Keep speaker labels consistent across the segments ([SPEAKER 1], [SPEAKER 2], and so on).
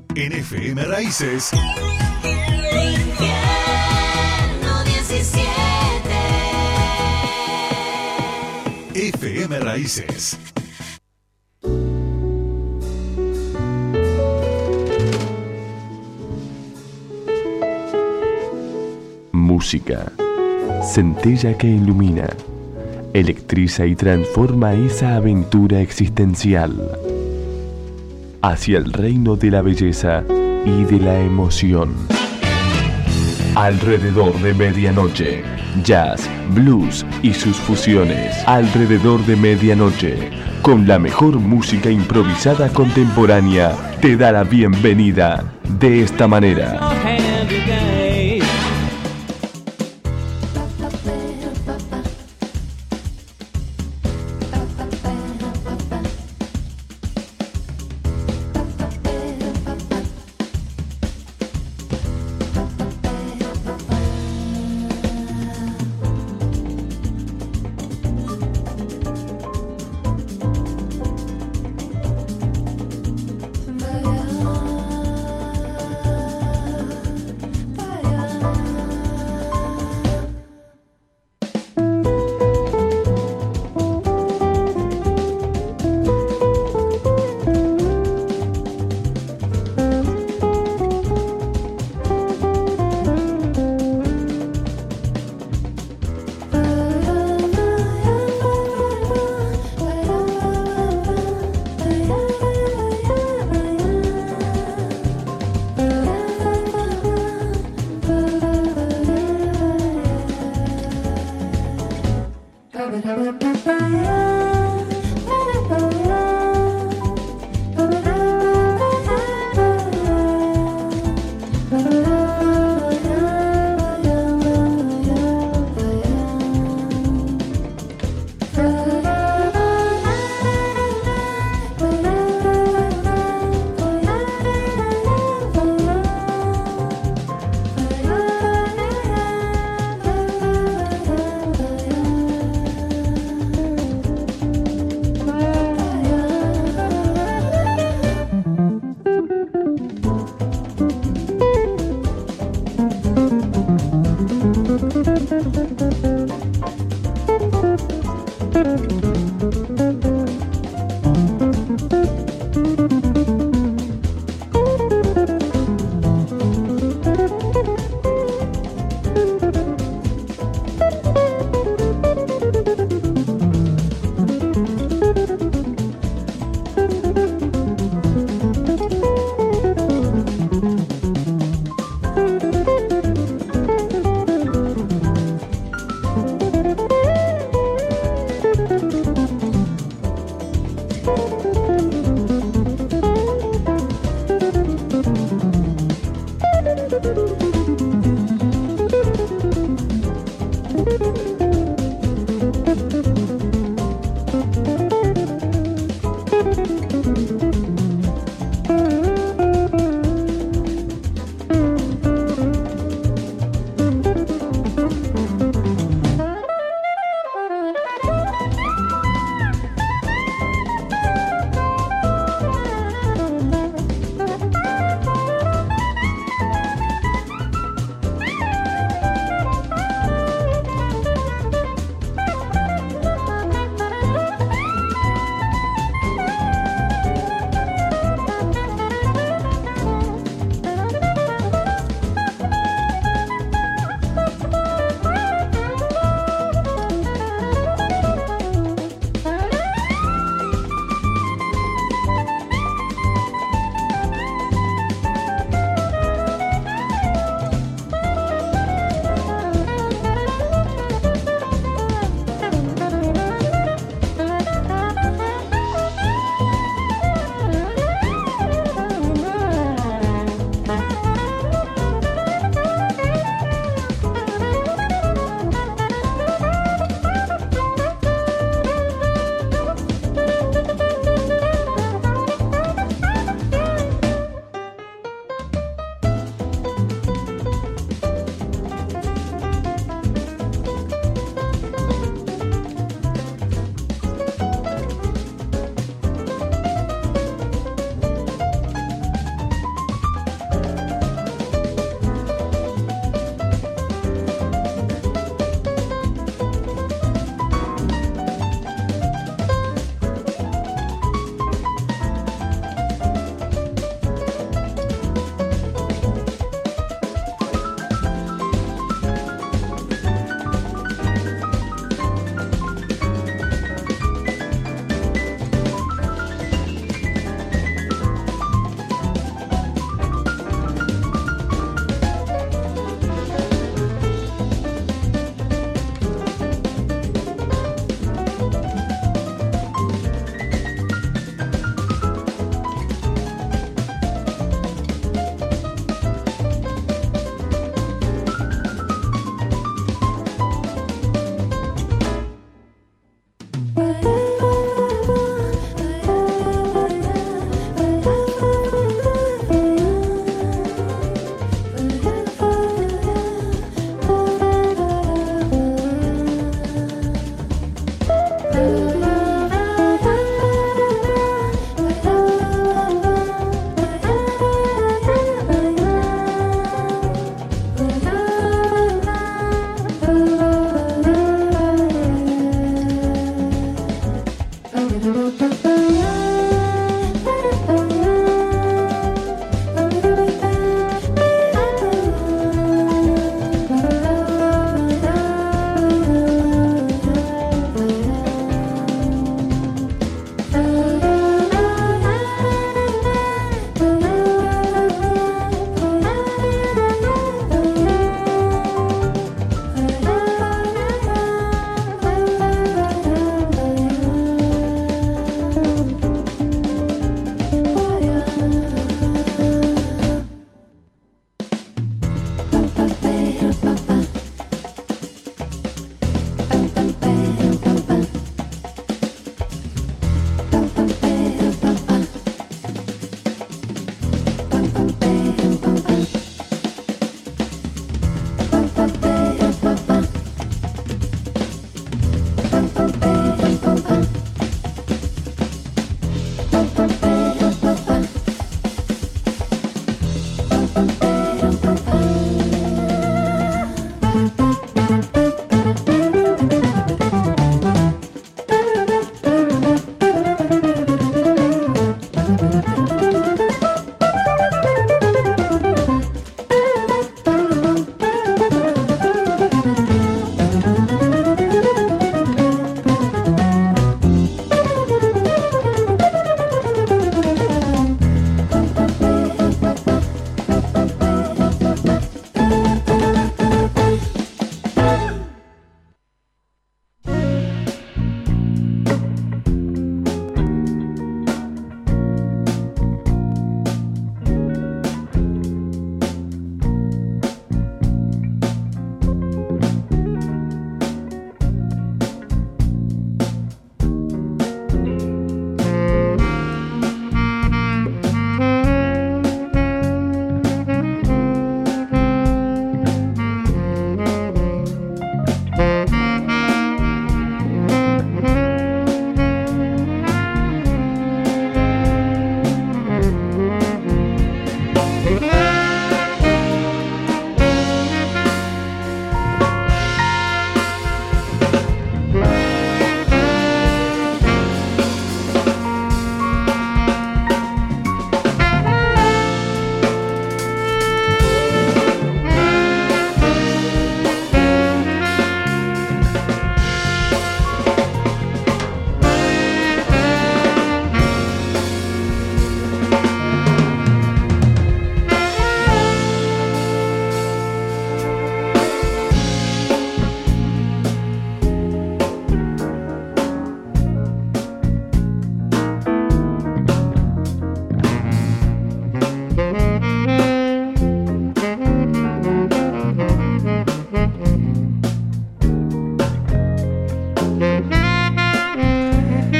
[SPEAKER 1] En FM Raíces.
[SPEAKER 2] Infierno 17.
[SPEAKER 1] FM Raíces.
[SPEAKER 3] Música, centella que ilumina, electriza y transforma esa aventura existencial hacia el reino de la belleza y de la emoción. Alrededor de medianoche, jazz, blues y sus fusiones. Alrededor de medianoche, con la mejor música improvisada contemporánea, te da la bienvenida de esta manera.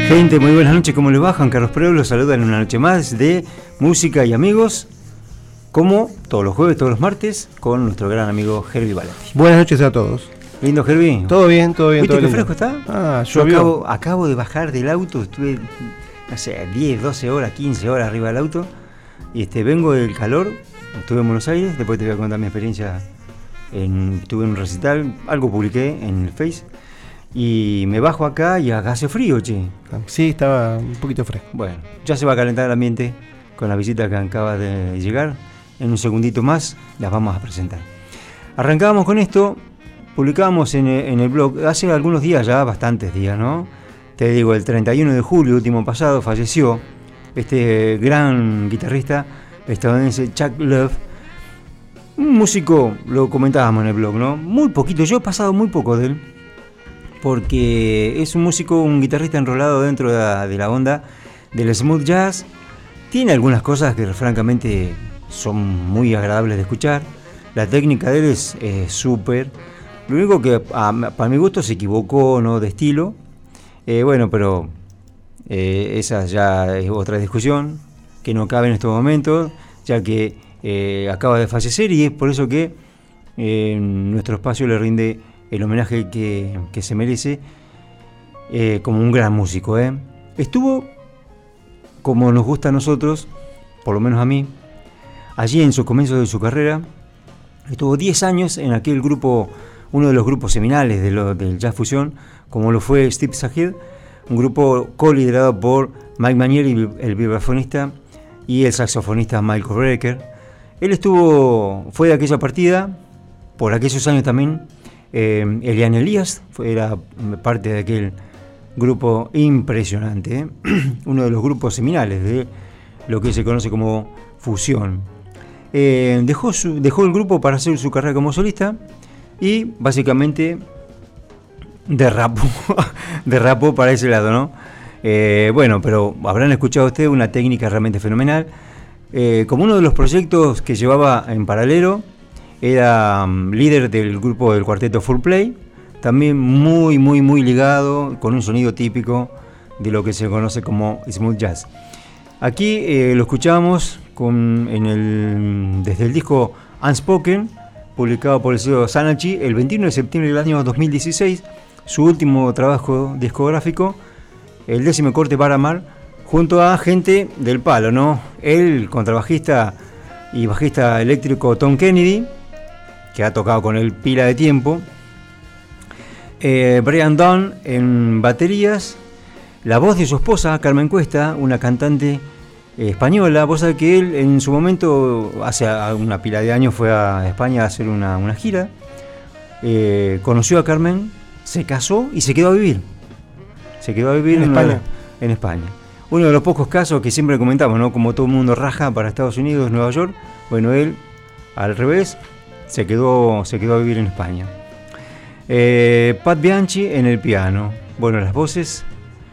[SPEAKER 4] Gente, muy buenas noches, ¿cómo les va? Juan Carlos Preu los saluda en una noche más de música y amigos, como todos los jueves, todos los martes, con nuestro gran amigo Herbie Valenti.
[SPEAKER 5] Buenas noches a todos.
[SPEAKER 4] Lindo, Herbie.
[SPEAKER 5] Todo bien, todo bien.
[SPEAKER 4] ¿Viste
[SPEAKER 5] todo
[SPEAKER 4] qué
[SPEAKER 5] lindo.
[SPEAKER 4] fresco está?
[SPEAKER 5] Ah,
[SPEAKER 4] Yo
[SPEAKER 5] llovió.
[SPEAKER 4] acabo de bajar del auto, estuve, no sé, 10, 12 horas, 15 horas arriba del auto, y vengo del calor, estuve en Buenos Aires, después te voy a contar mi experiencia, estuve en un recital, algo publiqué en el Face, y me bajo acá y acá hace frío, che.
[SPEAKER 5] Sí, estaba un poquito fresco.
[SPEAKER 4] Bueno, ya se va a calentar el ambiente con la visita que acaba de llegar. En un segundito más las vamos a presentar. Arrancábamos con esto, publicábamos en el blog, hace algunos días ya, bastantes días, ¿no? Te digo, el 31 de julio último pasado falleció este gran guitarrista estadounidense Chuck Love, un músico, lo comentábamos en el blog, ¿no? Muy poquito, yo he pasado muy poco de él, porque es un músico, un guitarrista enrolado dentro de la onda del smooth jazz. Tiene algunas cosas que francamente son muy agradables de escuchar. La técnica de él es súper. Lo único que para mi gusto se equivocó, ¿no?, de estilo. Bueno, pero esa ya es otra discusión que no cabe en estos momentos, ya que acaba de fallecer, y es por eso que nuestro espacio le rinde el homenaje que se merece, como un gran músico. Estuvo, como nos gusta a nosotros, por lo menos a mí, allí en sus comienzos de su carrera. Estuvo 10 años en aquel grupo, uno de los grupos seminales del jazz fusión, como lo fue Steve Said, un grupo co-liderado por Mike Manieri, el vibrafonista, y el saxofonista Michael Brecker. Él fue de aquella partida, por aquellos años también. Elian Elias era parte de aquel grupo impresionante, uno de los grupos seminales de lo que se conoce como fusión. Dejó el grupo para hacer su carrera como solista y básicamente derrapó para ese lado, ¿no? Bueno, pero habrán escuchado ustedes una técnica realmente fenomenal. Como uno de los proyectos que llevaba en paralelo, era líder del grupo del cuarteto Full Play, también muy ligado, con un sonido típico de lo que se conoce como smooth jazz. Aquí lo escuchamos desde el disco Unspoken, publicado por el sello Sanachi el 21 de septiembre del año 2016, su último trabajo discográfico, el 10º corte Paramar, junto a gente del palo, ¿no? El contrabajista y bajista eléctrico Tom Kennedy, que ha tocado con él pila de tiempo, Brian Dunn en baterías, la voz de su esposa Carmen Cuesta, una cantante española. Vos sabés que él en su momento, hace una pila de años, fue a España a hacer una gira, conoció a Carmen, se casó y se quedó a vivir. En España. Uno de los pocos casos que siempre comentamos, ¿no? Como todo el mundo raja para Estados Unidos, Nueva York, bueno, él al revés, se quedó a vivir en España. Pat Bianchi en el piano. Bueno, las voces,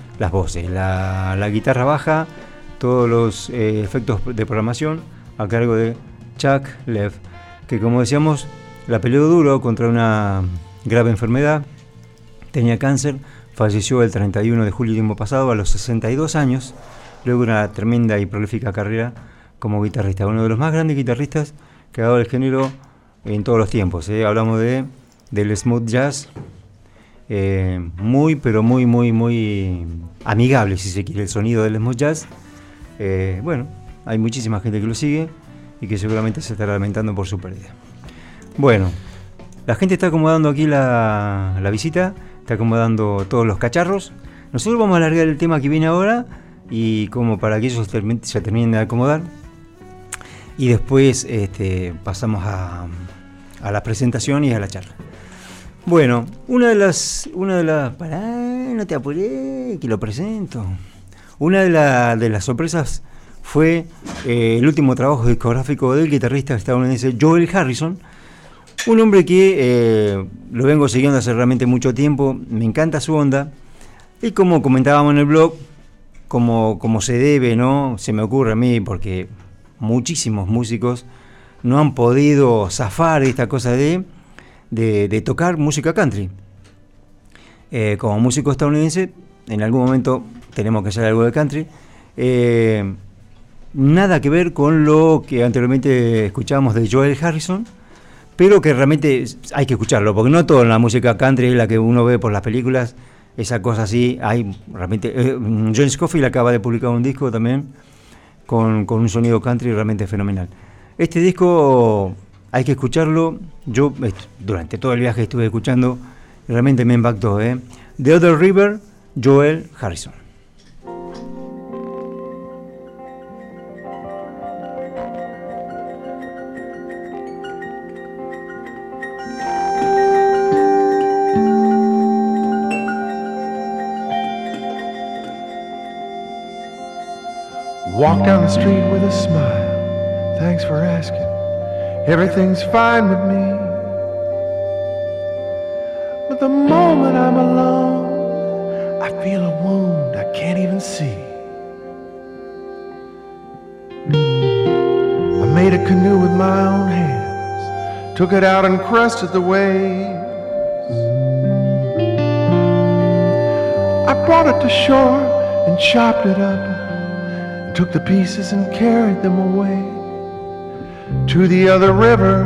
[SPEAKER 4] la guitarra baja, todos los efectos de programación a cargo de Chuck Lev, que, como decíamos, la peleó duro contra una grave enfermedad. Tenía cáncer, falleció el 31 de julio del año pasado a los 62 años, luego de una tremenda y prolífica carrera como guitarrista. Uno de los más grandes guitarristas que ha dado el género en todos los tiempos. Hablamos del smooth jazz, muy amigable, si se quiere, el sonido del smooth jazz. Bueno, hay muchísima gente que lo sigue y que seguramente se estará lamentando por su pérdida. Bueno, la gente está acomodando aquí la visita, está acomodando todos los cacharros. Nosotros vamos a alargar el tema que viene ahora, y como para que ellos se terminen de acomodar, y después pasamos a la presentación y a la charla. Bueno, una de las pará, no te apuré, que lo presento. Una de las sorpresas fue el último trabajo discográfico del guitarrista estadounidense Joel Harrison, un hombre que lo vengo siguiendo hace realmente mucho tiempo. Me encanta su onda, y como comentábamos en el blog, como se debe, ¿no? Se me ocurre a mí, porque muchísimos músicos no han podido zafar esta cosa de tocar música country. Como músico estadounidense, en algún momento tenemos que hacer algo de country. Nada que ver con lo que anteriormente escuchábamos de Joel Harrison, pero que realmente hay que escucharlo, porque no toda la música country es la que uno ve por las películas, esa cosa así, hay realmente... John Scofield acaba de publicar un disco también con un sonido country realmente fenomenal. Este disco hay que escucharlo, yo durante todo el viaje estuve escuchando, realmente me impactó. The Other River, Joel Harrison.
[SPEAKER 6] Walk down the street with a smile. Thanks for asking. Everything's fine with me. But the moment I'm alone, I feel a wound I can't even see. I made a canoe with my own hands, took it out and crested the waves. I brought it to shore and chopped it up, took the pieces and carried them away to the other river.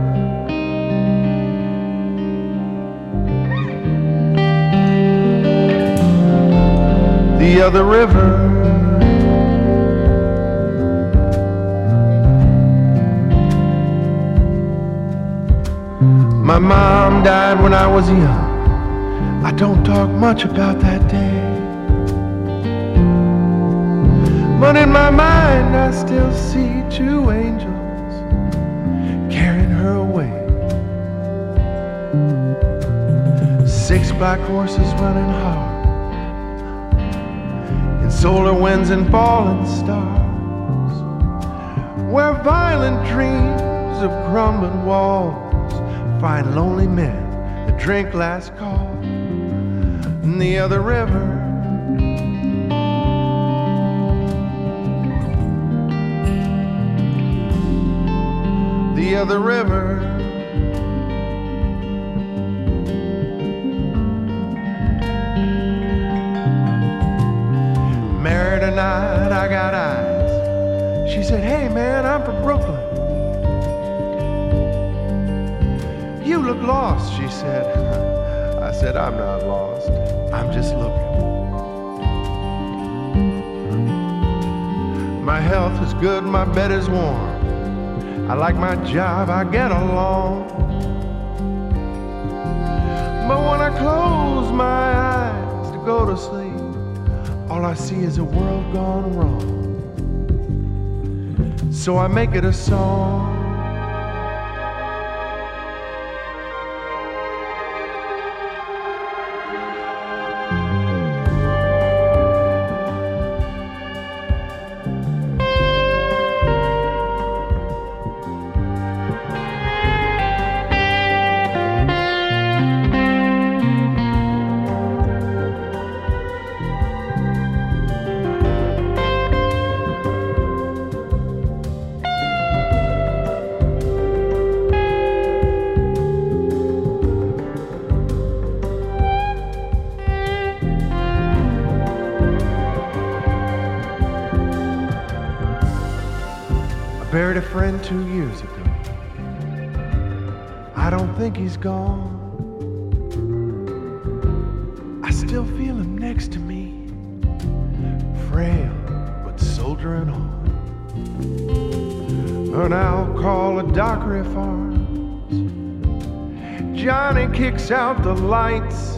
[SPEAKER 6] The other river. My mom died when I was young. I don't talk much about that day, but in my mind I still see two angels carrying her away. 6 black horses running hard in solar winds and falling stars, where violent dreams of crumbling walls find lonely men that drink last call. In the other river, the other river. Married tonight, I got eyes. She said, hey man, I'm from Brooklyn. You look lost, she said. I said, I'm not lost, I'm just looking. My health is good, my bed is warm, I like my job, I get along. But when I close my eyes to go to sleep, all I see is a world gone wrong. So I make it a song. Buried a friend 2 years ago. I don't think he's gone. I still feel him next to me, frail but soldiering on. And I'll call a Dockery Farms. Johnny kicks out the lights,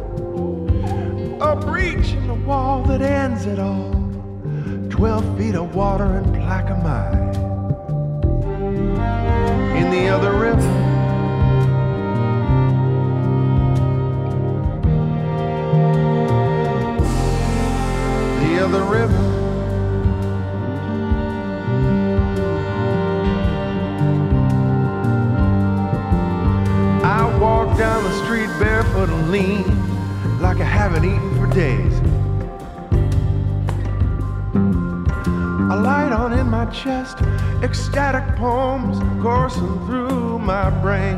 [SPEAKER 6] a breach in the wall that ends it all. 12 feet of water and plaquemine. In the other river, the other river. I walk down the street barefoot and lean like I haven't eaten for days. A light on in my chest, ecstatic poems coursing through my brain.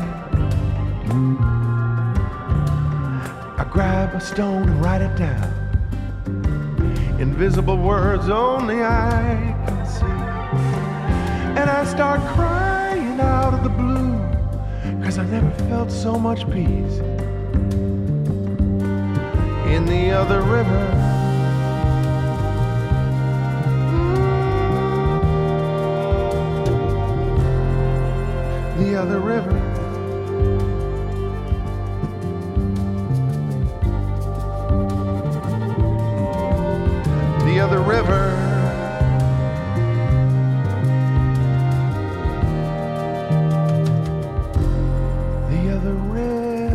[SPEAKER 6] I grab a stone and write it down. invisible words only I can see. And I start crying out of the blue, 'cause I never felt so much peace. In the other river, the other river, the other river, the other river.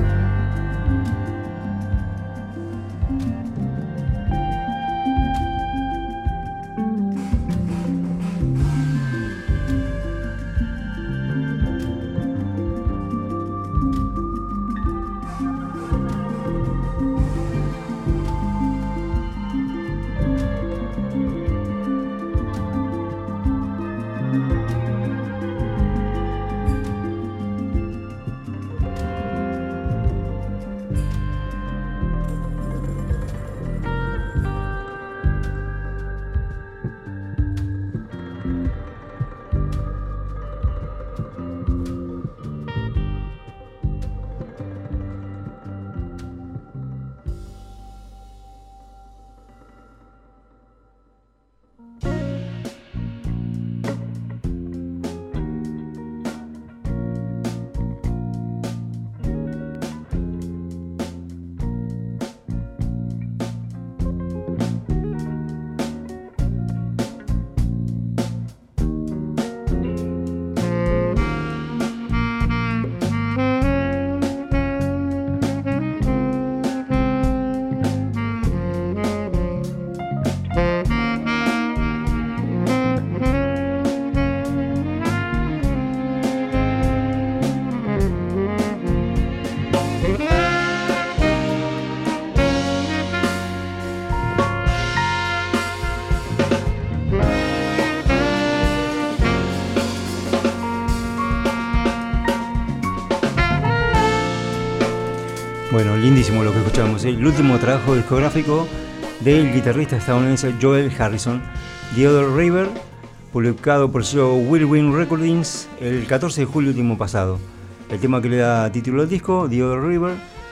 [SPEAKER 4] Bueno, lindísimo lo que escuchamos. El último trabajo discográfico del guitarrista estadounidense Joel Harrison, The Other River, publicado por el sello Whirlwind Recordings el 14 de julio último pasado. El tema que le da título al disco, The Other River,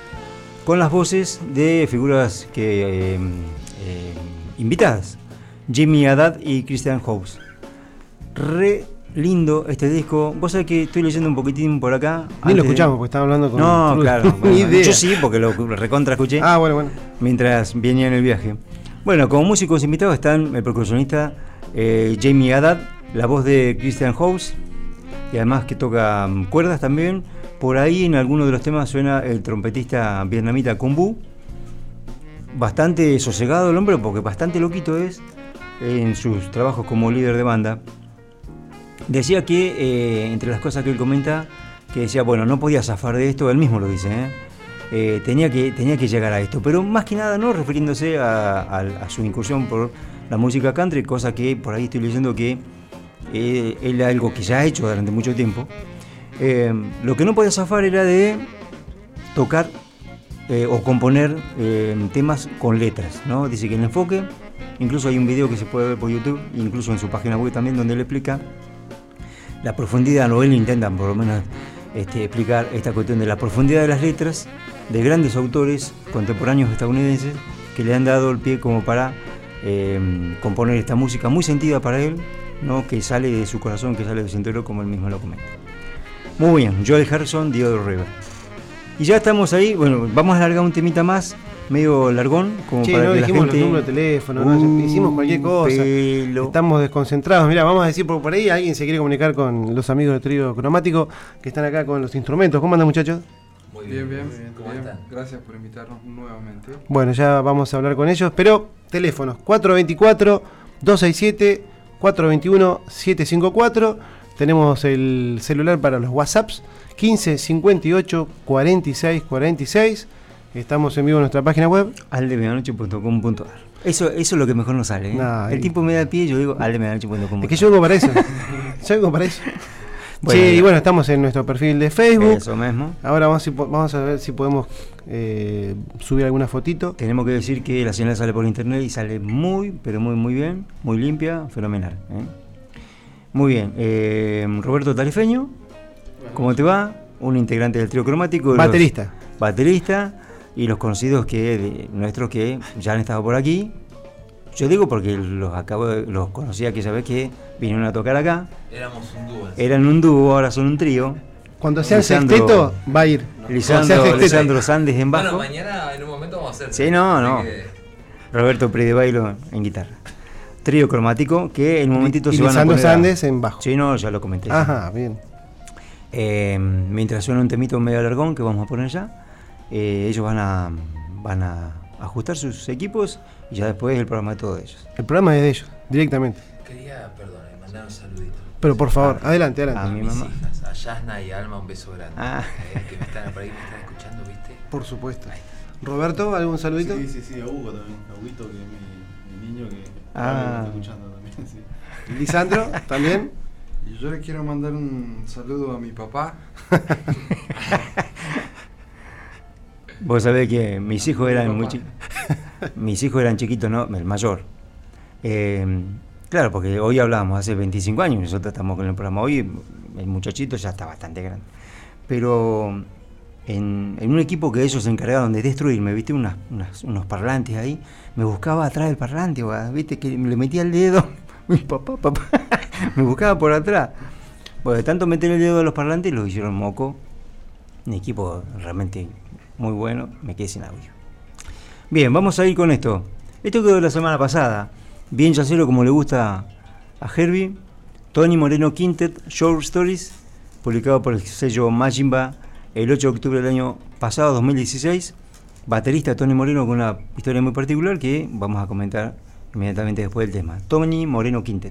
[SPEAKER 4] con las voces de figuras que invitadas, Jimmy Haddad y Christian Hobbs. Re lindo este disco. Vos sabés que estoy leyendo un poquitín por acá.
[SPEAKER 5] Ni lo escuchamos porque estaba hablando con...
[SPEAKER 4] No, claro.
[SPEAKER 5] Ni idea.
[SPEAKER 4] Yo sí, porque lo recontra escuché.
[SPEAKER 5] Ah, bueno.
[SPEAKER 4] Mientras venía en el viaje. Bueno, como músicos invitados están el percusionista Jamie Haddad, la voz de Christian Hobbs, y además que toca cuerdas también. Por ahí en alguno de los temas suena el trompetista vietnamita Con Bu. Bastante sosegado el hombre, porque bastante loquito es en sus trabajos como líder de banda. Decía que, entre las cosas que él comenta, que decía, bueno, no podía zafar de esto, él mismo lo dice, tenía que llegar a esto, pero más que nada no refiriéndose a su incursión por la música country, cosa que por ahí estoy leyendo que él algo que ya ha hecho durante mucho tiempo. Lo que no podía zafar era de tocar o componer temas con letras, ¿no? Dice que el enfoque, incluso hay un video que se puede ver por YouTube, incluso en su página web también, donde él explica la profundidad, o él intenta por lo menos explicar esta cuestión de la profundidad de las letras de grandes autores contemporáneos estadounidenses que le han dado el pie como para componer esta música muy sentida para él, ¿no? Que sale de su corazón, que sale de su interior, como él mismo lo comenta. Muy bien, Joel Harrison, The Other River. Y ya estamos ahí, bueno, vamos a alargar un temita más, medio largón, como para
[SPEAKER 5] no
[SPEAKER 4] que la
[SPEAKER 5] dijimos
[SPEAKER 4] gente...
[SPEAKER 5] los números de teléfono, ¿no? Hicimos cualquier cosa. Estamos desconcentrados. Mirá, vamos a decir por ahí, alguien se quiere comunicar con los amigos del trío cromático que están acá con los instrumentos. ¿Cómo andan, muchachos?
[SPEAKER 7] Muy bien. ¿Cómo están? Gracias por invitarnos nuevamente.
[SPEAKER 5] Bueno, ya vamos a hablar con ellos, pero teléfonos 424-267, 421-754. Tenemos el celular para los WhatsApps, 15 58 46 46. Estamos en vivo en nuestra página web,
[SPEAKER 4] aldemedianoche.com.ar. Eso es lo que mejor nos sale, ¿eh? El tipo me da pie y yo digo aldemedianoche.com.ar.
[SPEAKER 5] Es que yo vengo para eso. Bueno, sí, y bueno, estamos en nuestro perfil de Facebook.
[SPEAKER 4] Eso mismo.
[SPEAKER 5] Ahora vamos a ver si podemos subir alguna fotito.
[SPEAKER 4] Tenemos que decir que la señal sale por internet y sale muy, pero muy bien, muy limpia, fenomenal. Muy bien. Roberto Tarifeño, ¿cómo te va? Un integrante del trío cromático. Baterista y los conocidos nuestros que ya han estado por aquí. Yo digo porque los conocí aquella vez que vinieron a tocar acá.
[SPEAKER 8] Éramos un dúo.
[SPEAKER 4] Eran un dúo, ahora son un trío.
[SPEAKER 5] Cuando sea el sexteto, va a ir.
[SPEAKER 4] Lisandro Sandes en bajo.
[SPEAKER 8] Bueno, mañana en un momento vamos a hacer.
[SPEAKER 4] Sí, no. Roberto Predebailo en guitarra. Trío cromático que en un momentito se van a poner.
[SPEAKER 5] Lisandro Sandes en bajo.
[SPEAKER 4] Sí, no, ya lo comenté.
[SPEAKER 5] Ajá, bien.
[SPEAKER 4] Mientras suena un temito medio largón que vamos a poner ya, ellos van a ajustar sus equipos y ya después el programa de todos ellos.
[SPEAKER 5] El programa es de ellos, directamente.
[SPEAKER 8] Quería, mandar un saludito.
[SPEAKER 5] Pero por favor, adelante.
[SPEAKER 4] A mi mamá.
[SPEAKER 8] Hijas, a Yasna y Alma, un beso grande. Que me están por ahí, me están escuchando, ¿viste?
[SPEAKER 5] Por supuesto. Roberto, ¿algún saludito?
[SPEAKER 7] Sí, a Hugo también. A Huguito, que es mi niño que está escuchando también. Sí.
[SPEAKER 5] Lisandro, también.
[SPEAKER 7] Y yo le quiero mandar un saludo a mi papá.
[SPEAKER 4] Vos sabés que mis hijos eran muy chiquitos. Mis hijos eran chiquitos, ¿no? El mayor. Claro, porque hoy hablábamos hace 25 años, nosotros estamos con el programa. Hoy el muchachito ya está bastante grande. Pero en un equipo que ellos se encargaron de destruirme, ¿viste? Unos parlantes ahí. Me buscaba atrás del parlante, ¿viste? Que le metía el dedo. Mi papá. Me buscaba por atrás. Bueno, de tanto meter el dedo a los parlantes, los hicieron moco. Un equipo realmente muy bueno. Me quedé sin audio. Bien, vamos a ir con esto. Esto quedó la semana pasada. Bien yacero como le gusta a Herbie. Tony Moreno Quintet, Short Stories, publicado por el sello Majimba el 8 de octubre del año pasado, 2016. Baterista Tony Moreno con una historia muy particular que vamos a comentar inmediatamente después del tema. Tony Moreno Quintet.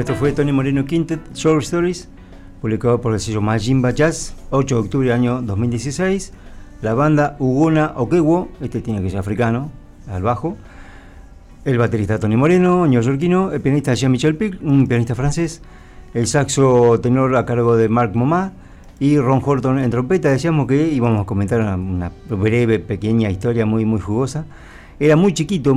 [SPEAKER 4] esto fue Tony Moreno Quintet, Short Stories, publicado por el sello Majimba Jazz, 8 de octubre del año 2016. La banda Ugona Okewo, este tiene que ser africano, al bajo. El baterista Tony Moreno, neoyorquino. El pianista Jean-Michel Pic, un pianista francés. El saxo tenor a cargo de Mark Momá. Y Ron Horton en trompeta. Decíamos que íbamos a comentar una breve, pequeña historia muy, muy jugosa. Era muy chiquito,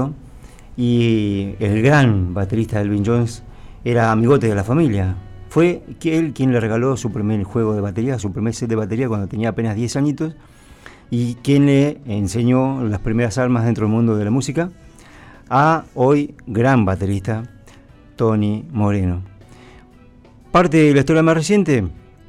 [SPEAKER 4] y el gran baterista Elvin Jones era amigote de la familia. Fue él quien le regaló su primer juego de batería, su primer set de batería cuando tenía apenas 10 añitos, y quien le enseñó las primeras armas dentro del mundo de la música a hoy gran baterista Tony Moreno. Parte de la historia más reciente,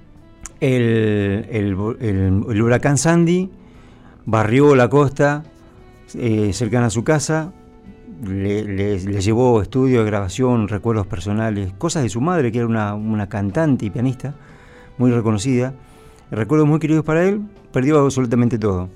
[SPEAKER 4] el huracán Sandy barrió la costa cercana a su casa. Le llevó estudios de grabación, recuerdos personales, cosas de su madre, que era una cantante y pianista muy reconocida, recuerdos muy queridos para él. Perdió absolutamente todo.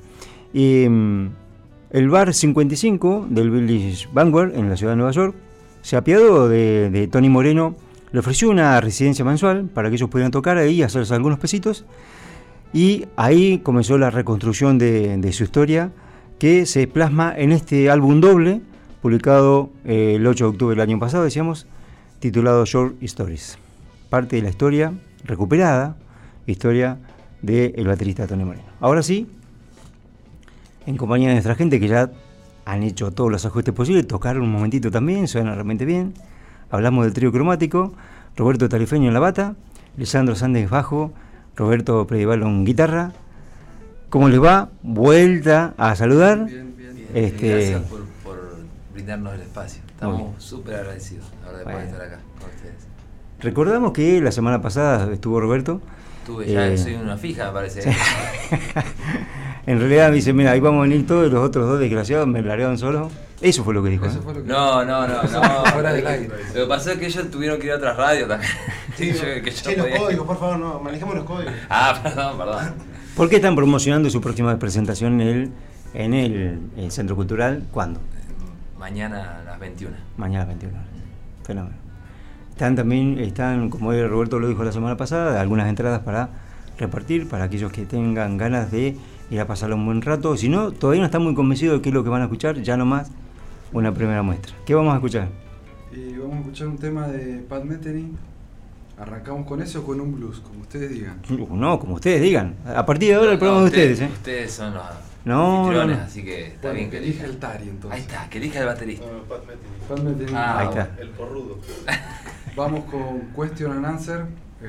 [SPEAKER 4] El bar 55 del Village Vanguard en la ciudad de Nueva York se apiadó de Tony Moreno, le ofreció una residencia mensual para que ellos pudieran tocar ahí y hacerse algunos pesitos, y ahí comenzó la reconstrucción de su historia, que se plasma en este álbum doble publicado el 8 de octubre del año pasado, decíamos, titulado Short Stories. Parte de la historia recuperada, historia del baterista Tony Moreno. Ahora sí, en compañía de nuestra gente que ya han hecho todos los ajustes posibles, tocaron un momentito también, suena realmente bien. Hablamos del trío cromático, Roberto Tarifeño en la bata, Lisandro Sández bajo, Roberto Predivalo en guitarra. ¿Cómo les va? Vuelta a saludar.
[SPEAKER 8] Bien. Gracias por brindarnos el espacio. Estamos súper agradecidos ahora de poder estar acá con ustedes.
[SPEAKER 4] Recordamos que la semana pasada estuvo Roberto.
[SPEAKER 8] Soy una fija, me parece.
[SPEAKER 4] En realidad me dice, mira, ahí vamos a venir todos, los otros dos desgraciados me largaron solos. Eso fue lo que dijo.
[SPEAKER 8] No, fuera del aire. Lo que pasó es que ellos tuvieron que ir a otras radios también.
[SPEAKER 5] Los códigos, por favor, no, manejemos los códigos.
[SPEAKER 8] Perdón.
[SPEAKER 4] ¿Por qué están promocionando su próxima presentación en el Centro Cultural? ¿Cuándo?
[SPEAKER 8] Mañana a las 21.
[SPEAKER 4] Mañana a las 21. Fenómeno. Están, como Roberto lo dijo la semana pasada, algunas entradas para repartir para aquellos que tengan ganas de ir a pasarlo un buen rato. Si no, todavía no están muy convencidos de qué es lo que van a escuchar, ya nomás una primera muestra. ¿Qué vamos a escuchar?
[SPEAKER 9] Vamos a escuchar un tema de Pat Metheny. ¿Arrancamos con eso o con un blues? Como ustedes digan.
[SPEAKER 4] No, como ustedes digan. A partir de ahora el programa de ustedes.
[SPEAKER 8] Ustedes son los
[SPEAKER 4] anfitriones,
[SPEAKER 8] así que está bien que
[SPEAKER 9] elija el Tari entonces.
[SPEAKER 8] Ahí está, que elija el baterista.
[SPEAKER 9] Pat Metheny.
[SPEAKER 4] Ahí está.
[SPEAKER 7] El porrudo.
[SPEAKER 9] Vamos con Question and Answer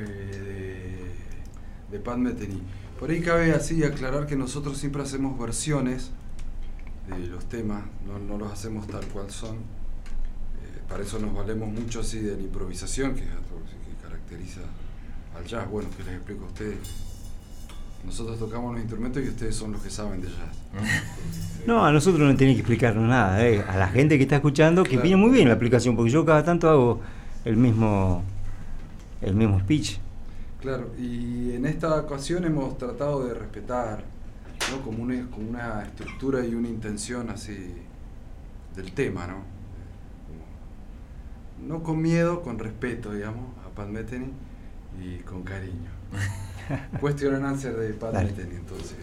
[SPEAKER 9] de Pat Metheny. Por ahí cabe así aclarar que nosotros siempre hacemos versiones de los temas, no los hacemos tal cual son. Para eso nos valemos mucho así de la improvisación, que es algo que caracteriza al jazz. Bueno, que les explico a ustedes. Nosotros tocamos los instrumentos y ustedes son los que saben de jazz.
[SPEAKER 4] No, a nosotros no tienen que explicarnos nada. A la gente que está escuchando, que viene muy bien la explicación, porque yo cada tanto hago el mismo speech.
[SPEAKER 9] Claro, y en esta ocasión hemos tratado de respetar, ¿no? como una estructura y una intención así del tema, ¿no? No con miedo, con respeto, digamos, a Pat Metheny y con cariño. Question and Answer de Pat Metheny, entonces.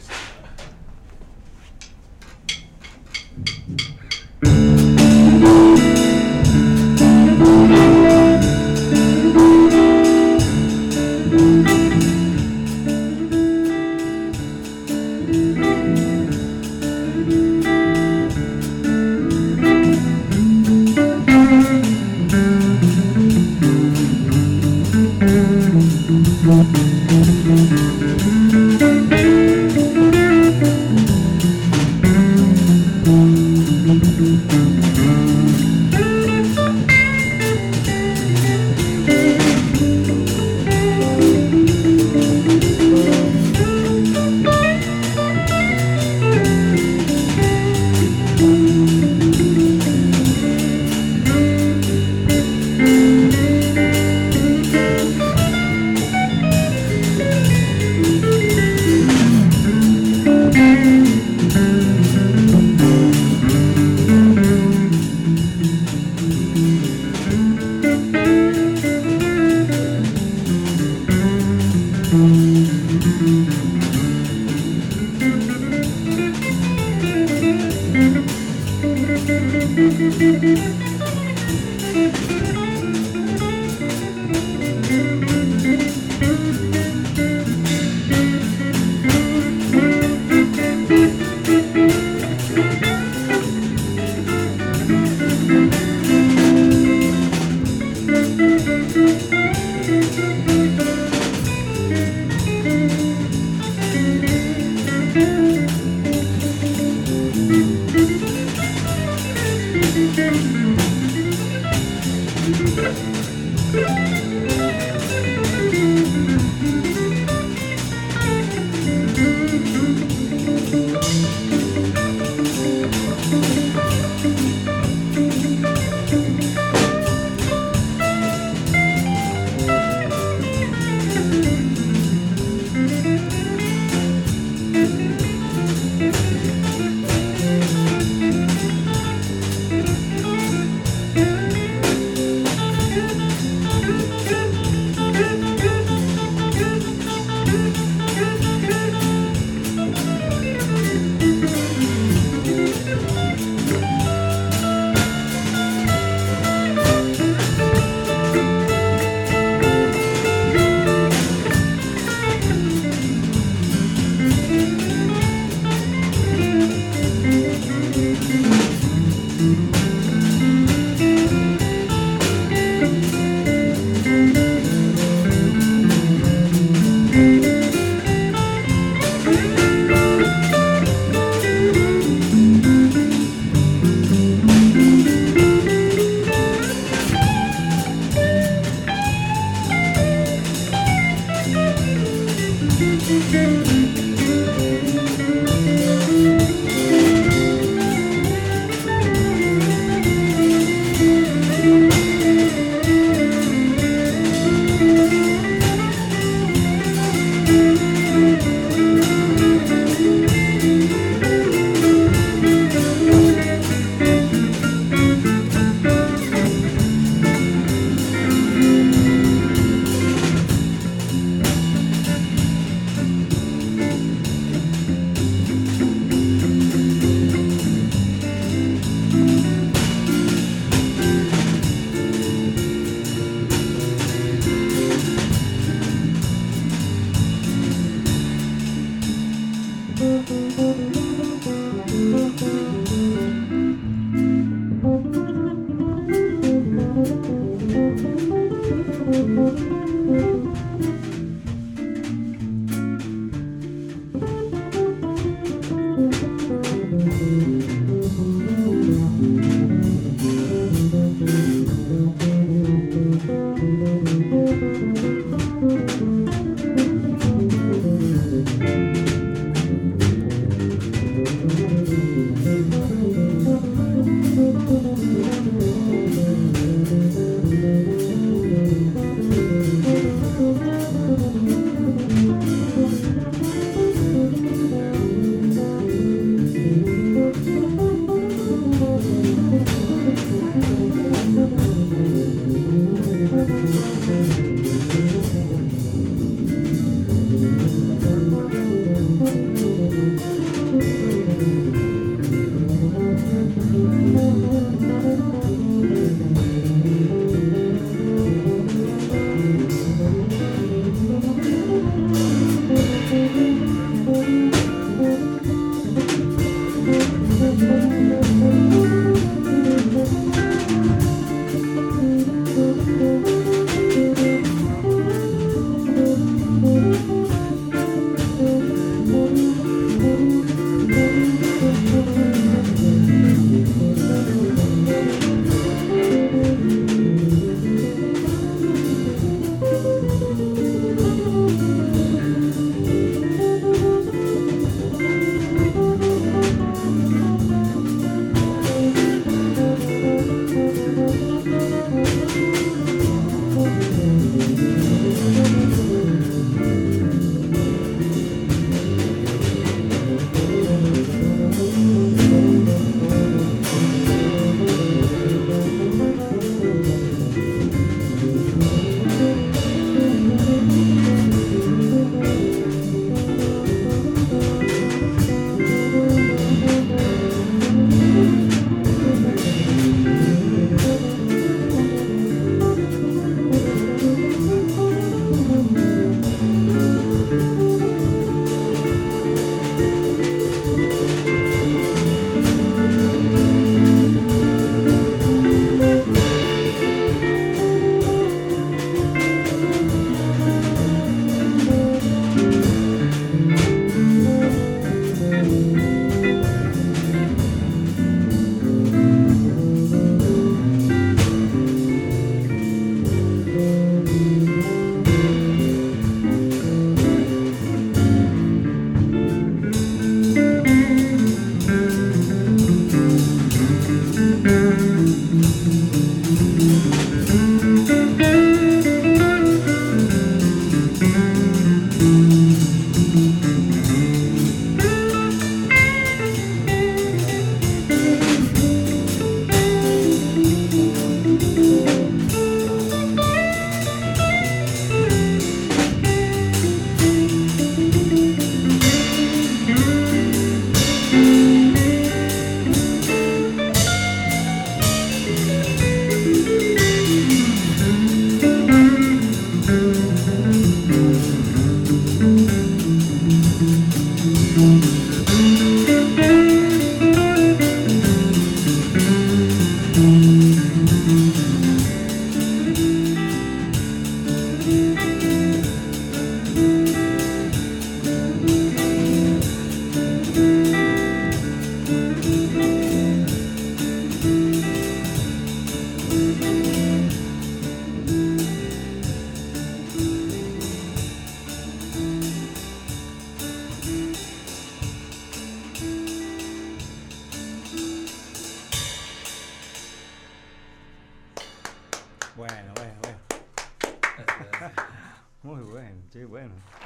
[SPEAKER 4] Muy bueno, sí, bueno.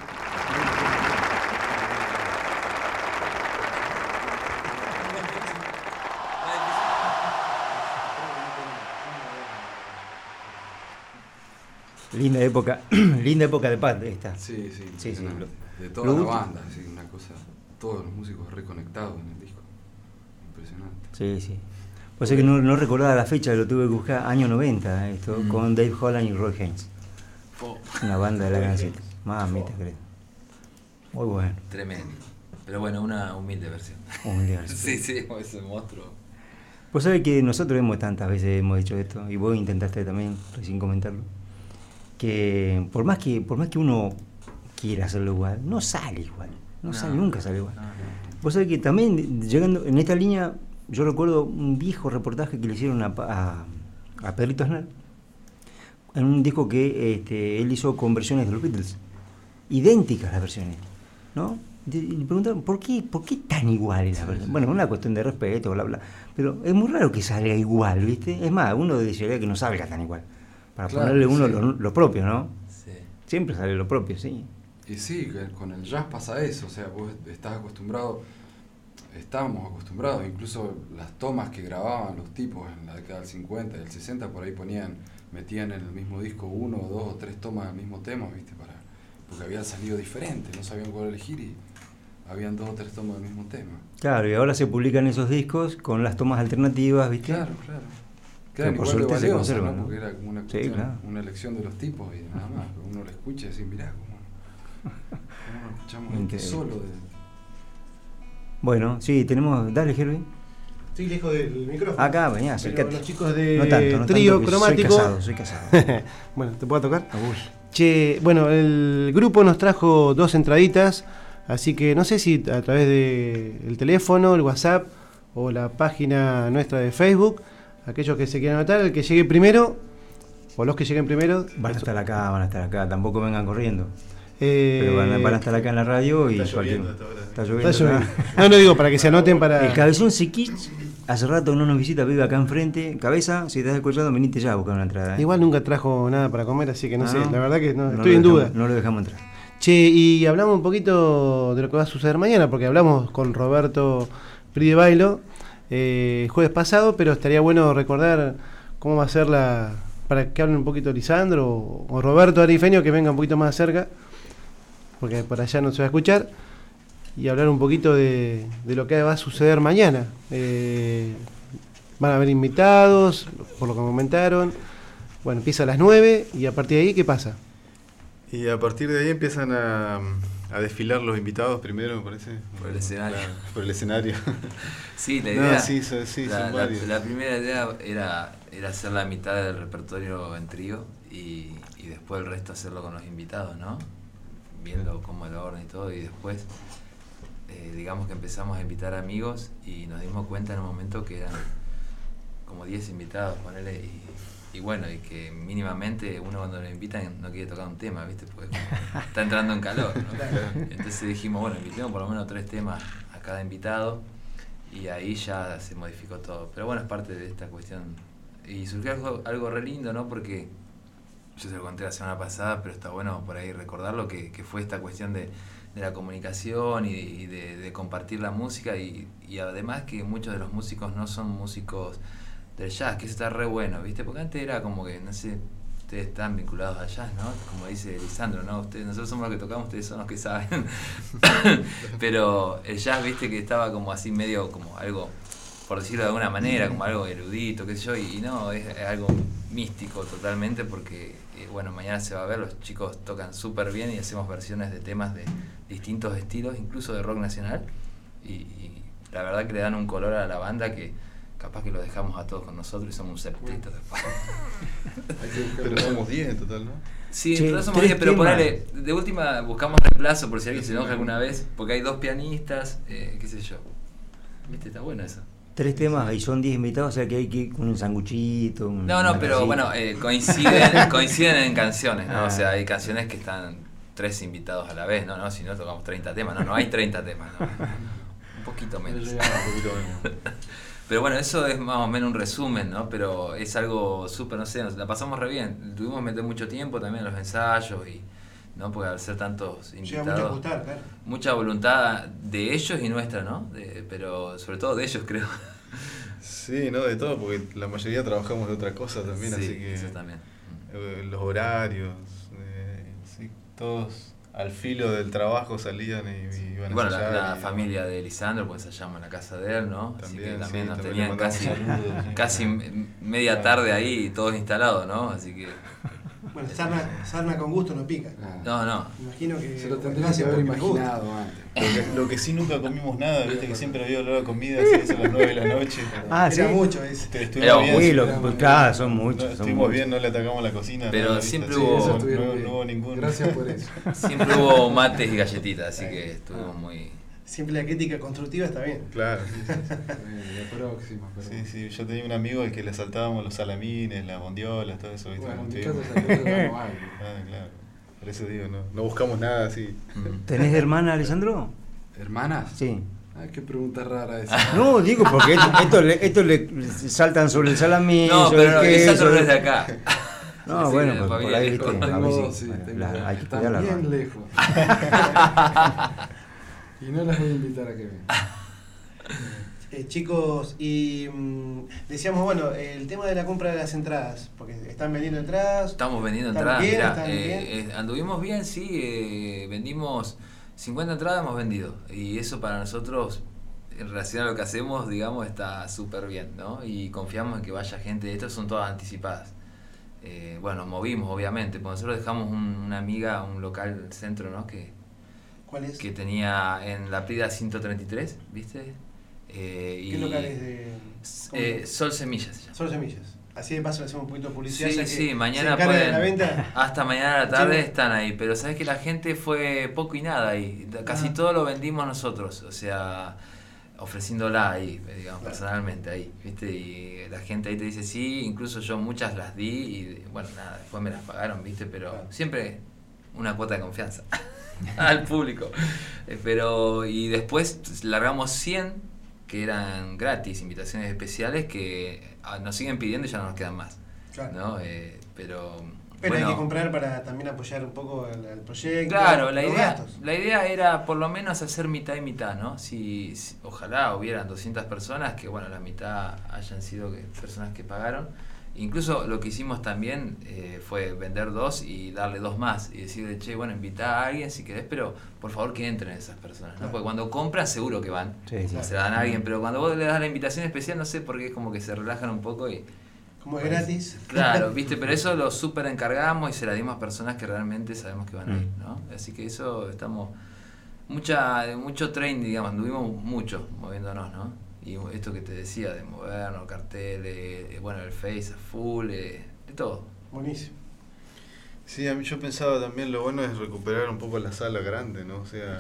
[SPEAKER 4] Linda época de Pat esta.
[SPEAKER 9] Sí.
[SPEAKER 4] Sí,
[SPEAKER 9] de toda la banda, sí, una cosa, todos los músicos reconectados en el disco. Impresionante.
[SPEAKER 4] Sí. Pues es que no recordaba la fecha, lo tuve que buscar, año 90, esto, con Dave Holland y Roy Haynes. Una banda de la Gran City. Mamita, creo. Muy bueno.
[SPEAKER 8] Tremendo. Pero bueno, una humilde versión. Sí, ese monstruo.
[SPEAKER 4] Pues sabés que nosotros tantas veces hemos dicho esto, y vos intentaste también, recién comentarlo, que por más que uno quiera hacerlo igual, no sale igual. Nunca sale igual. Vos sabés que también, llegando en esta línea, yo recuerdo un viejo reportaje que le hicieron a Pedrito Aznar, en un disco que él hizo con versiones de los Beatles, idénticas las versiones, ¿no? Y le preguntaron, ¿por qué tan iguales las versiones? Bueno, es una cuestión de respeto, bla, bla, pero es muy raro que salga igual, ¿viste? Es más, uno desearía que no salga tan igual, para ponerle uno lo propio, ¿no? Sí. Siempre sale lo propio, sí.
[SPEAKER 9] Y sí, con el jazz pasa eso, o sea, vos estábamos acostumbrados, incluso las tomas que grababan los tipos en la década del 50 y del 60, por ahí metían en el mismo disco 1, 2 o 3 tomas del mismo tema, ¿viste? Porque había salido diferente, no sabían cuál elegir y habían 2 o 3 tomas del mismo tema.
[SPEAKER 4] Claro, y ahora se publican esos discos con las tomas alternativas, ¿viste?
[SPEAKER 9] Claro. Quedan
[SPEAKER 4] por
[SPEAKER 9] igual de
[SPEAKER 4] suerte se
[SPEAKER 9] valiosas,
[SPEAKER 4] conservan,
[SPEAKER 9] ¿no? Porque era como una cuestión,
[SPEAKER 4] sí, claro,
[SPEAKER 9] una elección de los tipos y nada más. Uno lo escucha y dice, mirá, cómo escuchamos este solo de...
[SPEAKER 4] Bueno, sí, tenemos... Dale, Herbie.
[SPEAKER 5] Estoy lejos del micrófono.
[SPEAKER 4] Acá, venía, acércate.
[SPEAKER 5] Los chicos de
[SPEAKER 4] no tanto,
[SPEAKER 5] Trío Cromático.
[SPEAKER 4] Soy casado.
[SPEAKER 5] Bueno, ¿te puedo tocar?
[SPEAKER 4] Uy.
[SPEAKER 5] Che, bueno, el grupo nos trajo 2 entraditas, así que no sé si a través del teléfono, el WhatsApp o la página nuestra de Facebook, aquellos que se quieran anotar, el que llegue primero, o los que lleguen primero...
[SPEAKER 4] Van a estar acá, tampoco vengan corriendo. Pero van a estar acá en la radio y
[SPEAKER 7] está
[SPEAKER 4] lloviendo.
[SPEAKER 5] No digo para que se anoten para...
[SPEAKER 4] El Cabezón Siquich, hace rato no nos visita, vive acá enfrente. Cabeza, si estás escuchando, venite ya a buscar una entrada.
[SPEAKER 5] Igual nunca trajo nada para comer, así que no sé, la verdad que no estoy en duda.
[SPEAKER 4] No lo dejamos entrar.
[SPEAKER 5] Che, y hablamos un poquito de lo que va a suceder mañana, porque hablamos con Roberto Pridebailo jueves pasado, pero estaría bueno recordar cómo va a ser para que hablen un poquito Lisandro o Roberto Arifeño, que venga un poquito más cerca, porque por allá no se va a escuchar, y hablar un poquito de lo que va a suceder mañana. Van a haber invitados, por lo que comentaron. Bueno, empieza a las 9 y a partir de ahí, ¿qué pasa?
[SPEAKER 7] Y a partir de ahí empiezan a desfilar los invitados primero, me parece.
[SPEAKER 8] Por el escenario.
[SPEAKER 7] Por el escenario.
[SPEAKER 8] Sí, la idea.
[SPEAKER 7] La
[SPEAKER 8] primera idea era hacer la mitad del repertorio en trío y después el resto hacerlo con los invitados, ¿no? Viendo cómo el orden y todo, y después digamos que empezamos a invitar amigos y nos dimos cuenta en un momento que eran como 10 invitados, ponele, y bueno, y que mínimamente uno cuando lo invitan no quiere tocar un tema, ¿viste? Porque está entrando en calor, ¿no? Entonces dijimos, bueno, invitemos por lo menos 3 temas a cada invitado y ahí ya se modificó todo. Pero bueno, es parte de esta cuestión. Y surgió algo re lindo, ¿no? Porque yo se lo conté la semana pasada, pero está bueno por ahí recordarlo, que fue esta cuestión de la comunicación y de compartir la música y además que muchos de los músicos no son músicos del jazz, que eso está re bueno, ¿viste? Porque antes era como que, no sé, ustedes están vinculados al jazz, ¿no? Como dice Lisandro, ¿no? Nosotros somos los que tocamos, ustedes son los que saben. Pero el jazz, ¿viste? Que estaba como así medio como algo, por decirlo de alguna manera, como algo erudito, qué sé yo, y no, es algo místico totalmente porque, bueno, mañana se va a ver, los chicos tocan súper bien y hacemos versiones de temas de distintos estilos, incluso de rock nacional, y la verdad que le dan un color a la banda que capaz que lo dejamos a todos con nosotros y somos un septeto después.
[SPEAKER 7] Pero somos 10 en total, ¿no?
[SPEAKER 8] Sí, en total somos 10, pero ponele, de última buscamos reemplazo por si alguien se enoja alguna vez, porque hay 2 pianistas, qué sé yo. ¿Viste? Está bueno eso.
[SPEAKER 4] 3 temas y son 10 invitados, o sea que hay que ir con un sanguchito.
[SPEAKER 8] No, pero bueno, coinciden en canciones, ¿no? O sea, hay canciones que están 3 invitados a la vez, no, si no tocamos 30 temas, no hay 30 temas, ¿no? Un poquito menos. Pero bueno, eso es más o menos un resumen, ¿no? Pero es algo súper, no sé, la pasamos re bien. Tuvimos que meter mucho tiempo también en los ensayos, y ¿no? Porque al ser tantos invitados, mucha voluntad de ellos y nuestra, ¿no? Pero sobre todo de ellos, creo.
[SPEAKER 7] Sí, no, de todo, porque la mayoría trabajamos de otra cosa también,
[SPEAKER 8] Sí,
[SPEAKER 7] así que
[SPEAKER 8] eso también.
[SPEAKER 7] Los horarios, sí, todos al filo del trabajo salían y iban a
[SPEAKER 8] Bueno,
[SPEAKER 7] ensayar.
[SPEAKER 8] la familia de Lisandro, pues ensayamos en la casa de él, ¿no? Así que también
[SPEAKER 7] sí,
[SPEAKER 8] nos
[SPEAKER 7] también
[SPEAKER 8] tenían
[SPEAKER 7] le mandamos saludos, sí.
[SPEAKER 8] casi media tarde ahí todos instalados, ¿no? Así que...
[SPEAKER 5] Bueno, sarna con gusto no pica.
[SPEAKER 8] No.
[SPEAKER 5] Me imagino que
[SPEAKER 9] se lo tendría que haber imaginado antes.
[SPEAKER 7] Lo que sí nunca comimos nada, viste que siempre había olor a comida así eso a las 9 de la noche.
[SPEAKER 5] Era mucho eso.
[SPEAKER 4] Era bien, claro, son muchos.
[SPEAKER 7] Estuvimos bien, no le atacamos la cocina.
[SPEAKER 8] Pero
[SPEAKER 7] nada,
[SPEAKER 8] siempre
[SPEAKER 7] ¿viste?
[SPEAKER 8] hubo...
[SPEAKER 7] No hubo ninguno.
[SPEAKER 9] Gracias por eso.
[SPEAKER 8] Siempre hubo mates y galletitas, así que estuvimos muy...
[SPEAKER 5] Siempre la crítica constructiva está bien.
[SPEAKER 7] Claro.
[SPEAKER 9] La próxima.
[SPEAKER 7] Sí, yo tenía un amigo al que le saltábamos los salamines, las bondiolas, todo eso. ¿viste?
[SPEAKER 9] Bueno, en mi
[SPEAKER 7] Estuvimos-
[SPEAKER 9] casa no hay.
[SPEAKER 7] claro. Por eso digo, no buscamos nada así.
[SPEAKER 4] ¿Tenés hermana, Alessandro?
[SPEAKER 9] ¿Hermanas?
[SPEAKER 4] Sí.
[SPEAKER 9] Ay, qué pregunta rara esa.
[SPEAKER 4] No, digo, porque esto le saltan sobre el salamín,
[SPEAKER 8] No,
[SPEAKER 4] sobre
[SPEAKER 8] pero
[SPEAKER 4] el queso.
[SPEAKER 8] Lisandro no es de acá.
[SPEAKER 4] No,
[SPEAKER 8] Sí,
[SPEAKER 4] bueno,
[SPEAKER 8] de
[SPEAKER 4] pues por
[SPEAKER 8] familia
[SPEAKER 4] ahí,
[SPEAKER 8] lejos.
[SPEAKER 4] viste, a
[SPEAKER 9] Tengo,
[SPEAKER 4] veces,
[SPEAKER 9] sí,
[SPEAKER 4] bueno,
[SPEAKER 9] tengo,
[SPEAKER 4] hay que
[SPEAKER 9] están
[SPEAKER 4] cuidarla.
[SPEAKER 9] bien
[SPEAKER 4] ¿no?
[SPEAKER 9] lejos. Y no las voy a invitar a que vengan.
[SPEAKER 5] Chicos, y decíamos, bueno, el tema de la compra de las entradas, porque están vendiendo entradas.
[SPEAKER 8] Estamos vendiendo
[SPEAKER 5] ¿Están
[SPEAKER 8] entradas,
[SPEAKER 5] bien?
[SPEAKER 8] mirá,
[SPEAKER 5] ¿Están bien?
[SPEAKER 8] anduvimos bien, sí, vendimos 50 entradas, hemos vendido, y eso para nosotros, en relación a lo que hacemos, digamos, está súper bien, ¿no? Y confiamos en que vaya gente, estas son todas anticipadas. Bueno, nos movimos, obviamente, porque nosotros dejamos una amiga, un local centro, ¿no?
[SPEAKER 5] ¿Cuál es?
[SPEAKER 8] Que tenía en la Prida 133, ¿viste?
[SPEAKER 5] ¿Qué local es de...?
[SPEAKER 8] Sol Semillas se llama.
[SPEAKER 5] Sol Semillas. Así de paso le hacemos un poquito de publicidad.
[SPEAKER 8] Sí,
[SPEAKER 5] ya que
[SPEAKER 8] sí,
[SPEAKER 5] se
[SPEAKER 8] mañana
[SPEAKER 5] encarga de
[SPEAKER 8] pueden,
[SPEAKER 5] la venta.
[SPEAKER 8] hasta mañana a la tarde
[SPEAKER 5] Sí.
[SPEAKER 8] están ahí, pero sabes que la gente fue poco y nada ahí, casi todo lo vendimos nosotros, o sea, ofreciéndola ahí, digamos, personalmente ahí, ¿viste? Y la gente ahí te dice sí, incluso yo muchas las di y bueno, nada, después me las pagaron, ¿viste? Pero siempre una cuota de confianza al público. Pero, y después largamos 100 que eran gratis, invitaciones especiales que nos siguen pidiendo y ya no nos quedan más.
[SPEAKER 5] Claro.
[SPEAKER 8] ¿No? Pero
[SPEAKER 5] Pero
[SPEAKER 8] bueno,
[SPEAKER 5] hay que comprar para también apoyar un poco el proyecto.
[SPEAKER 8] claro, la
[SPEAKER 5] los
[SPEAKER 8] idea,
[SPEAKER 5] gastos.
[SPEAKER 8] la idea era por lo menos hacer mitad y mitad, ¿no? Si ojalá hubieran 200 personas, que bueno, la mitad hayan sido personas que pagaron. Incluso lo que hicimos también fue vender 2 y darle 2 más y decirle, che, bueno, invita a alguien si querés, pero por favor que entren esas personas, ¿no?
[SPEAKER 5] Claro.
[SPEAKER 8] Porque cuando compran seguro que van,
[SPEAKER 4] Sí, sí.
[SPEAKER 8] se la dan a alguien, pero cuando vos le das la invitación especial, no sé por qué es como que se relajan un poco y...
[SPEAKER 5] Como es gratis.
[SPEAKER 8] Claro, viste, pero eso lo súper encargamos y se la dimos a personas que realmente sabemos que van a ir, ¿no? Así que eso estamos... mucho training, digamos, anduvimos mucho moviéndonos, ¿no? Y esto que te decía, de movernos, carteles, bueno, el Face a full, de todo.
[SPEAKER 5] Buenísimo.
[SPEAKER 7] Sí, a mí yo pensaba también lo bueno es recuperar un poco la sala grande, ¿no? O sea,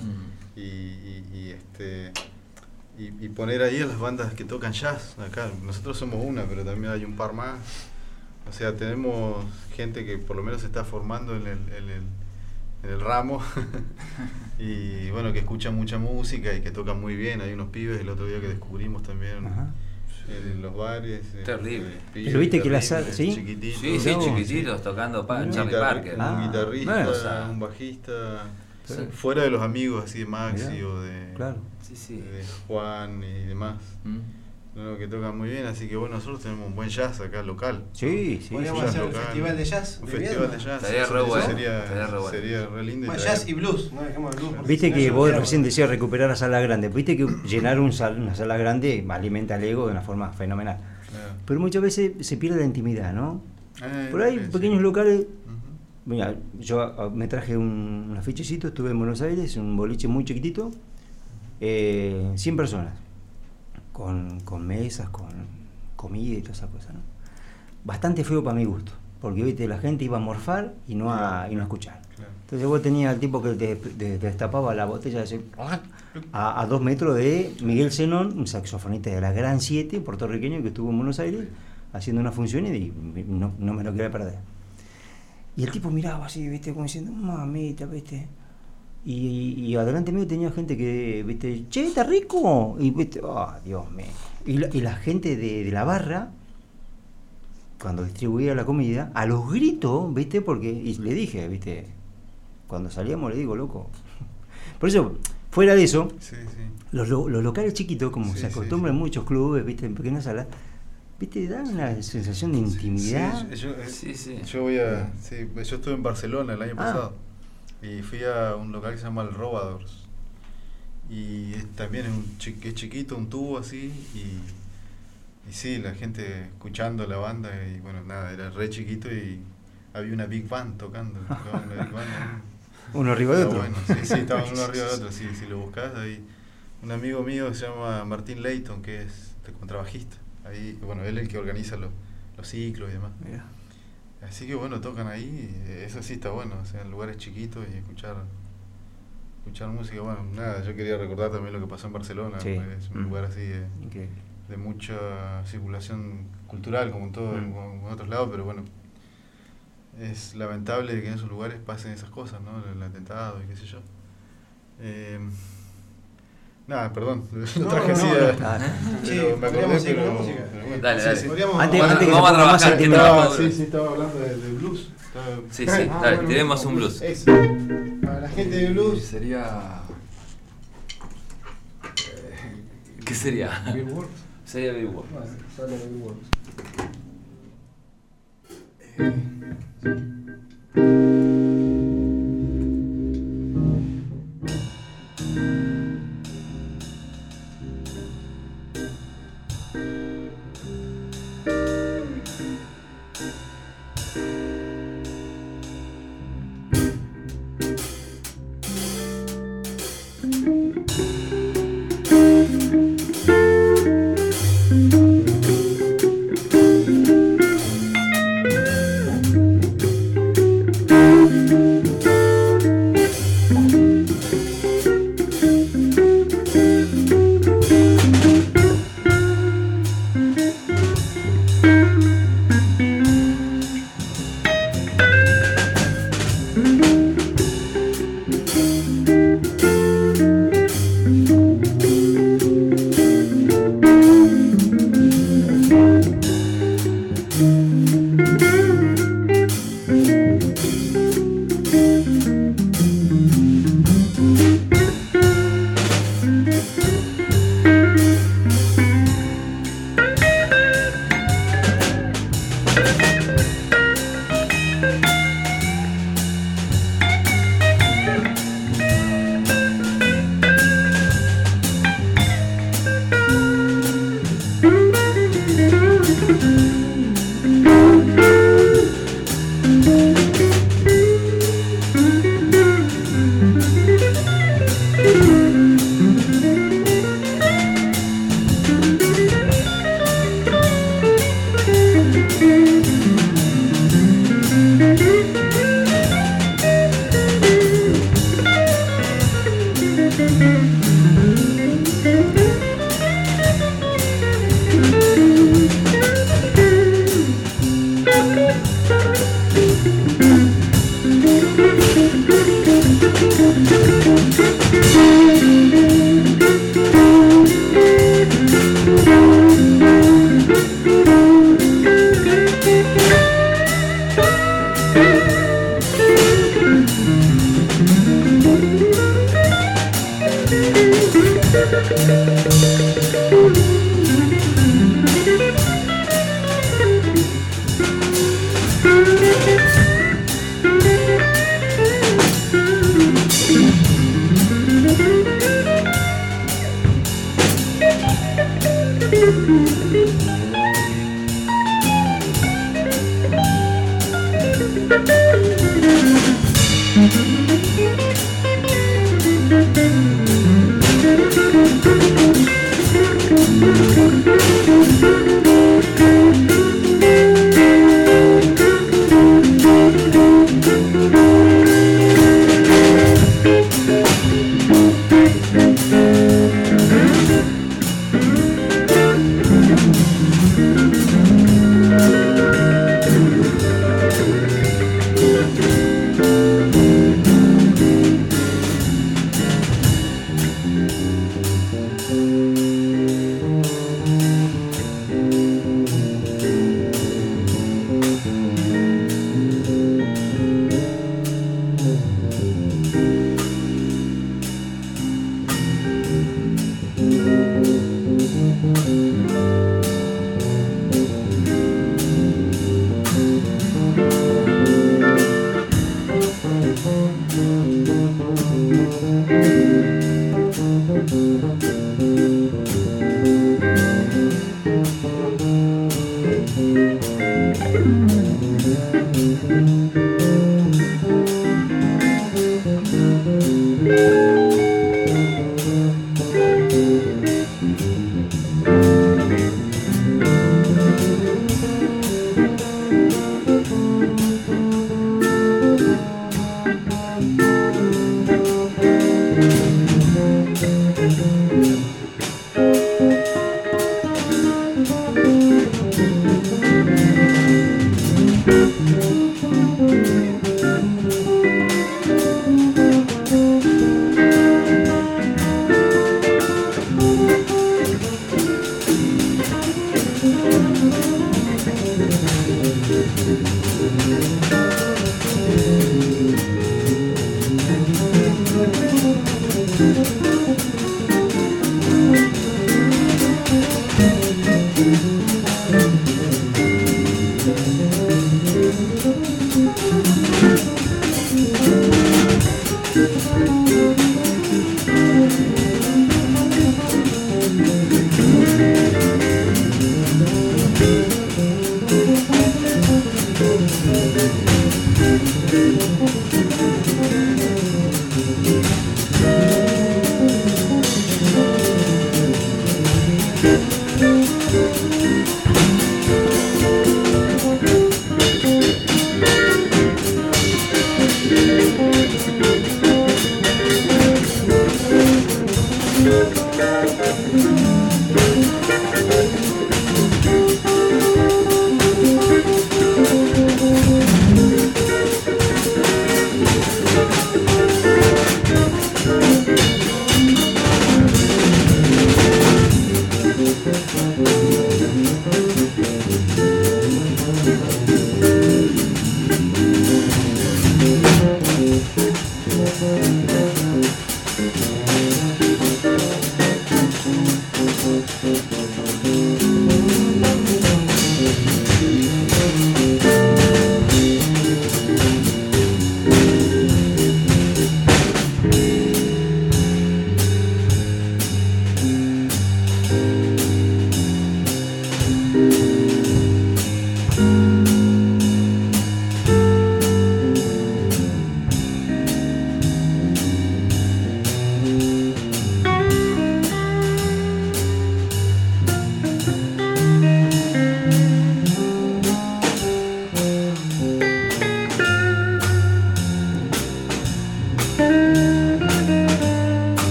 [SPEAKER 7] y poner ahí a las bandas que tocan jazz acá. Nosotros somos una, pero también hay un par más. O sea, tenemos gente que por lo menos se está formando en el ramo y bueno, que escucha mucha música y que tocan muy bien. Hay unos pibes el otro día que descubrimos también en los bares.
[SPEAKER 8] Terrible.
[SPEAKER 7] Pibes,
[SPEAKER 4] Pero viste que la
[SPEAKER 7] terribles,
[SPEAKER 4] sala, ¿sí?
[SPEAKER 7] chiquititos.
[SPEAKER 8] Sí, sí,
[SPEAKER 4] no,
[SPEAKER 8] chiquititos, tocando Charlie Parker.
[SPEAKER 7] Un guitarrista,
[SPEAKER 8] o sea,
[SPEAKER 7] un bajista,
[SPEAKER 8] sí.
[SPEAKER 7] fuera de los amigos así de Maxi
[SPEAKER 4] Mirá,
[SPEAKER 7] o de,
[SPEAKER 4] claro.
[SPEAKER 8] Sí.
[SPEAKER 7] de Juan y demás. No, que tocan muy bien, así que bueno, nosotros tenemos un buen jazz acá local.
[SPEAKER 4] Sí, sí.
[SPEAKER 5] Podríamos
[SPEAKER 7] jazz
[SPEAKER 5] hacer un
[SPEAKER 7] local.
[SPEAKER 5] festival de jazz.
[SPEAKER 7] Un
[SPEAKER 5] de
[SPEAKER 7] festival
[SPEAKER 5] Viedma.
[SPEAKER 7] de jazz.
[SPEAKER 8] Estaría
[SPEAKER 7] eso
[SPEAKER 8] re bueno,
[SPEAKER 7] sería,
[SPEAKER 8] estaría re bueno.
[SPEAKER 7] sería re lindo.
[SPEAKER 5] Bueno,
[SPEAKER 7] traer-
[SPEAKER 5] jazz y blues, no dejemos el blues. porque
[SPEAKER 4] Viste
[SPEAKER 5] si no
[SPEAKER 4] que
[SPEAKER 5] ya
[SPEAKER 4] vos
[SPEAKER 5] queda-
[SPEAKER 4] recién decías recuperar la sala grande. Viste que llenar una sala grande alimenta el ego de una forma fenomenal.
[SPEAKER 7] Claro.
[SPEAKER 4] Pero muchas veces se pierde la intimidad, ¿no? Por ahí,
[SPEAKER 7] sí.
[SPEAKER 4] pequeños locales.
[SPEAKER 7] Ujú.
[SPEAKER 4] Mira, yo me traje un afichecito, estuve en Buenos Aires, un boliche muy chiquitito, 100 personas, con mesas, con comida y todas esas cosas, ¿no? Bastante feo para mi gusto, porque viste, la gente iba a morfar y no a escuchar.
[SPEAKER 7] Claro.
[SPEAKER 4] Entonces vos tenías al tipo que te destapaba la botella de a 2 metros de Miguel Zenón, un saxofonista de la Gran 7, puertorriqueño que estuvo en Buenos Aires haciendo una función y no me lo quería perder. Y el tipo miraba así, viste, como diciendo, mamita, viste. Y adelante mío tenía gente que, viste, che, está rico. Y viste, Dios mío. Y la gente de la barra, cuando distribuía la comida, a los gritos, viste, porque, y le dije, viste, cuando salíamos le digo, loco. Por eso, fuera de eso,
[SPEAKER 7] Sí.
[SPEAKER 4] los locales chiquitos, como
[SPEAKER 7] Sí,
[SPEAKER 4] se acostumbra en muchos clubes, viste, en pequeñas salas, viste, dan una sensación de intimidad.
[SPEAKER 7] Yo estuve en Barcelona el año pasado y fui a un local que se llama El Robadors y también es chiquito, un tubo así y sí, la gente escuchando la banda y bueno, nada, era re chiquito y había una big band tocando, tocaba una big band ahí.
[SPEAKER 4] Uno arriba de otro.
[SPEAKER 7] Bueno, sí, estaban uno arriba de otro, sí, si lo buscas ahí. Un amigo mío se llama Martín Leighton, que es contrabajista. Ahí, bueno, él es el que organiza los ciclos y demás.
[SPEAKER 4] Mirá.
[SPEAKER 7] Así que bueno, tocan ahí, eso sí está bueno, o sea, en lugares chiquitos y escuchar música. Bueno, nada, yo quería recordar también lo que pasó en Barcelona,
[SPEAKER 4] Sí.
[SPEAKER 7] es un lugar así
[SPEAKER 4] Increíble.
[SPEAKER 7] de mucha circulación cultural, como en todos en otros lados, pero bueno, es lamentable que en esos lugares pasen esas cosas, ¿no? El atentado y qué sé yo. Nada, perdón, lo traje así, pero me acordé, pero bueno.
[SPEAKER 8] Dale.
[SPEAKER 4] Antes que
[SPEAKER 8] vamos a trabajar el tema.
[SPEAKER 7] Sí, estaba hablando de blues.
[SPEAKER 8] Sí, dale,
[SPEAKER 5] bueno,
[SPEAKER 8] tenemos un blues.
[SPEAKER 5] Eso. Para la gente de blues.
[SPEAKER 9] Sería.
[SPEAKER 8] ¿Qué sería?
[SPEAKER 9] Bill Works.
[SPEAKER 8] Sería Bill Works.
[SPEAKER 9] Bueno, sale Bill Works.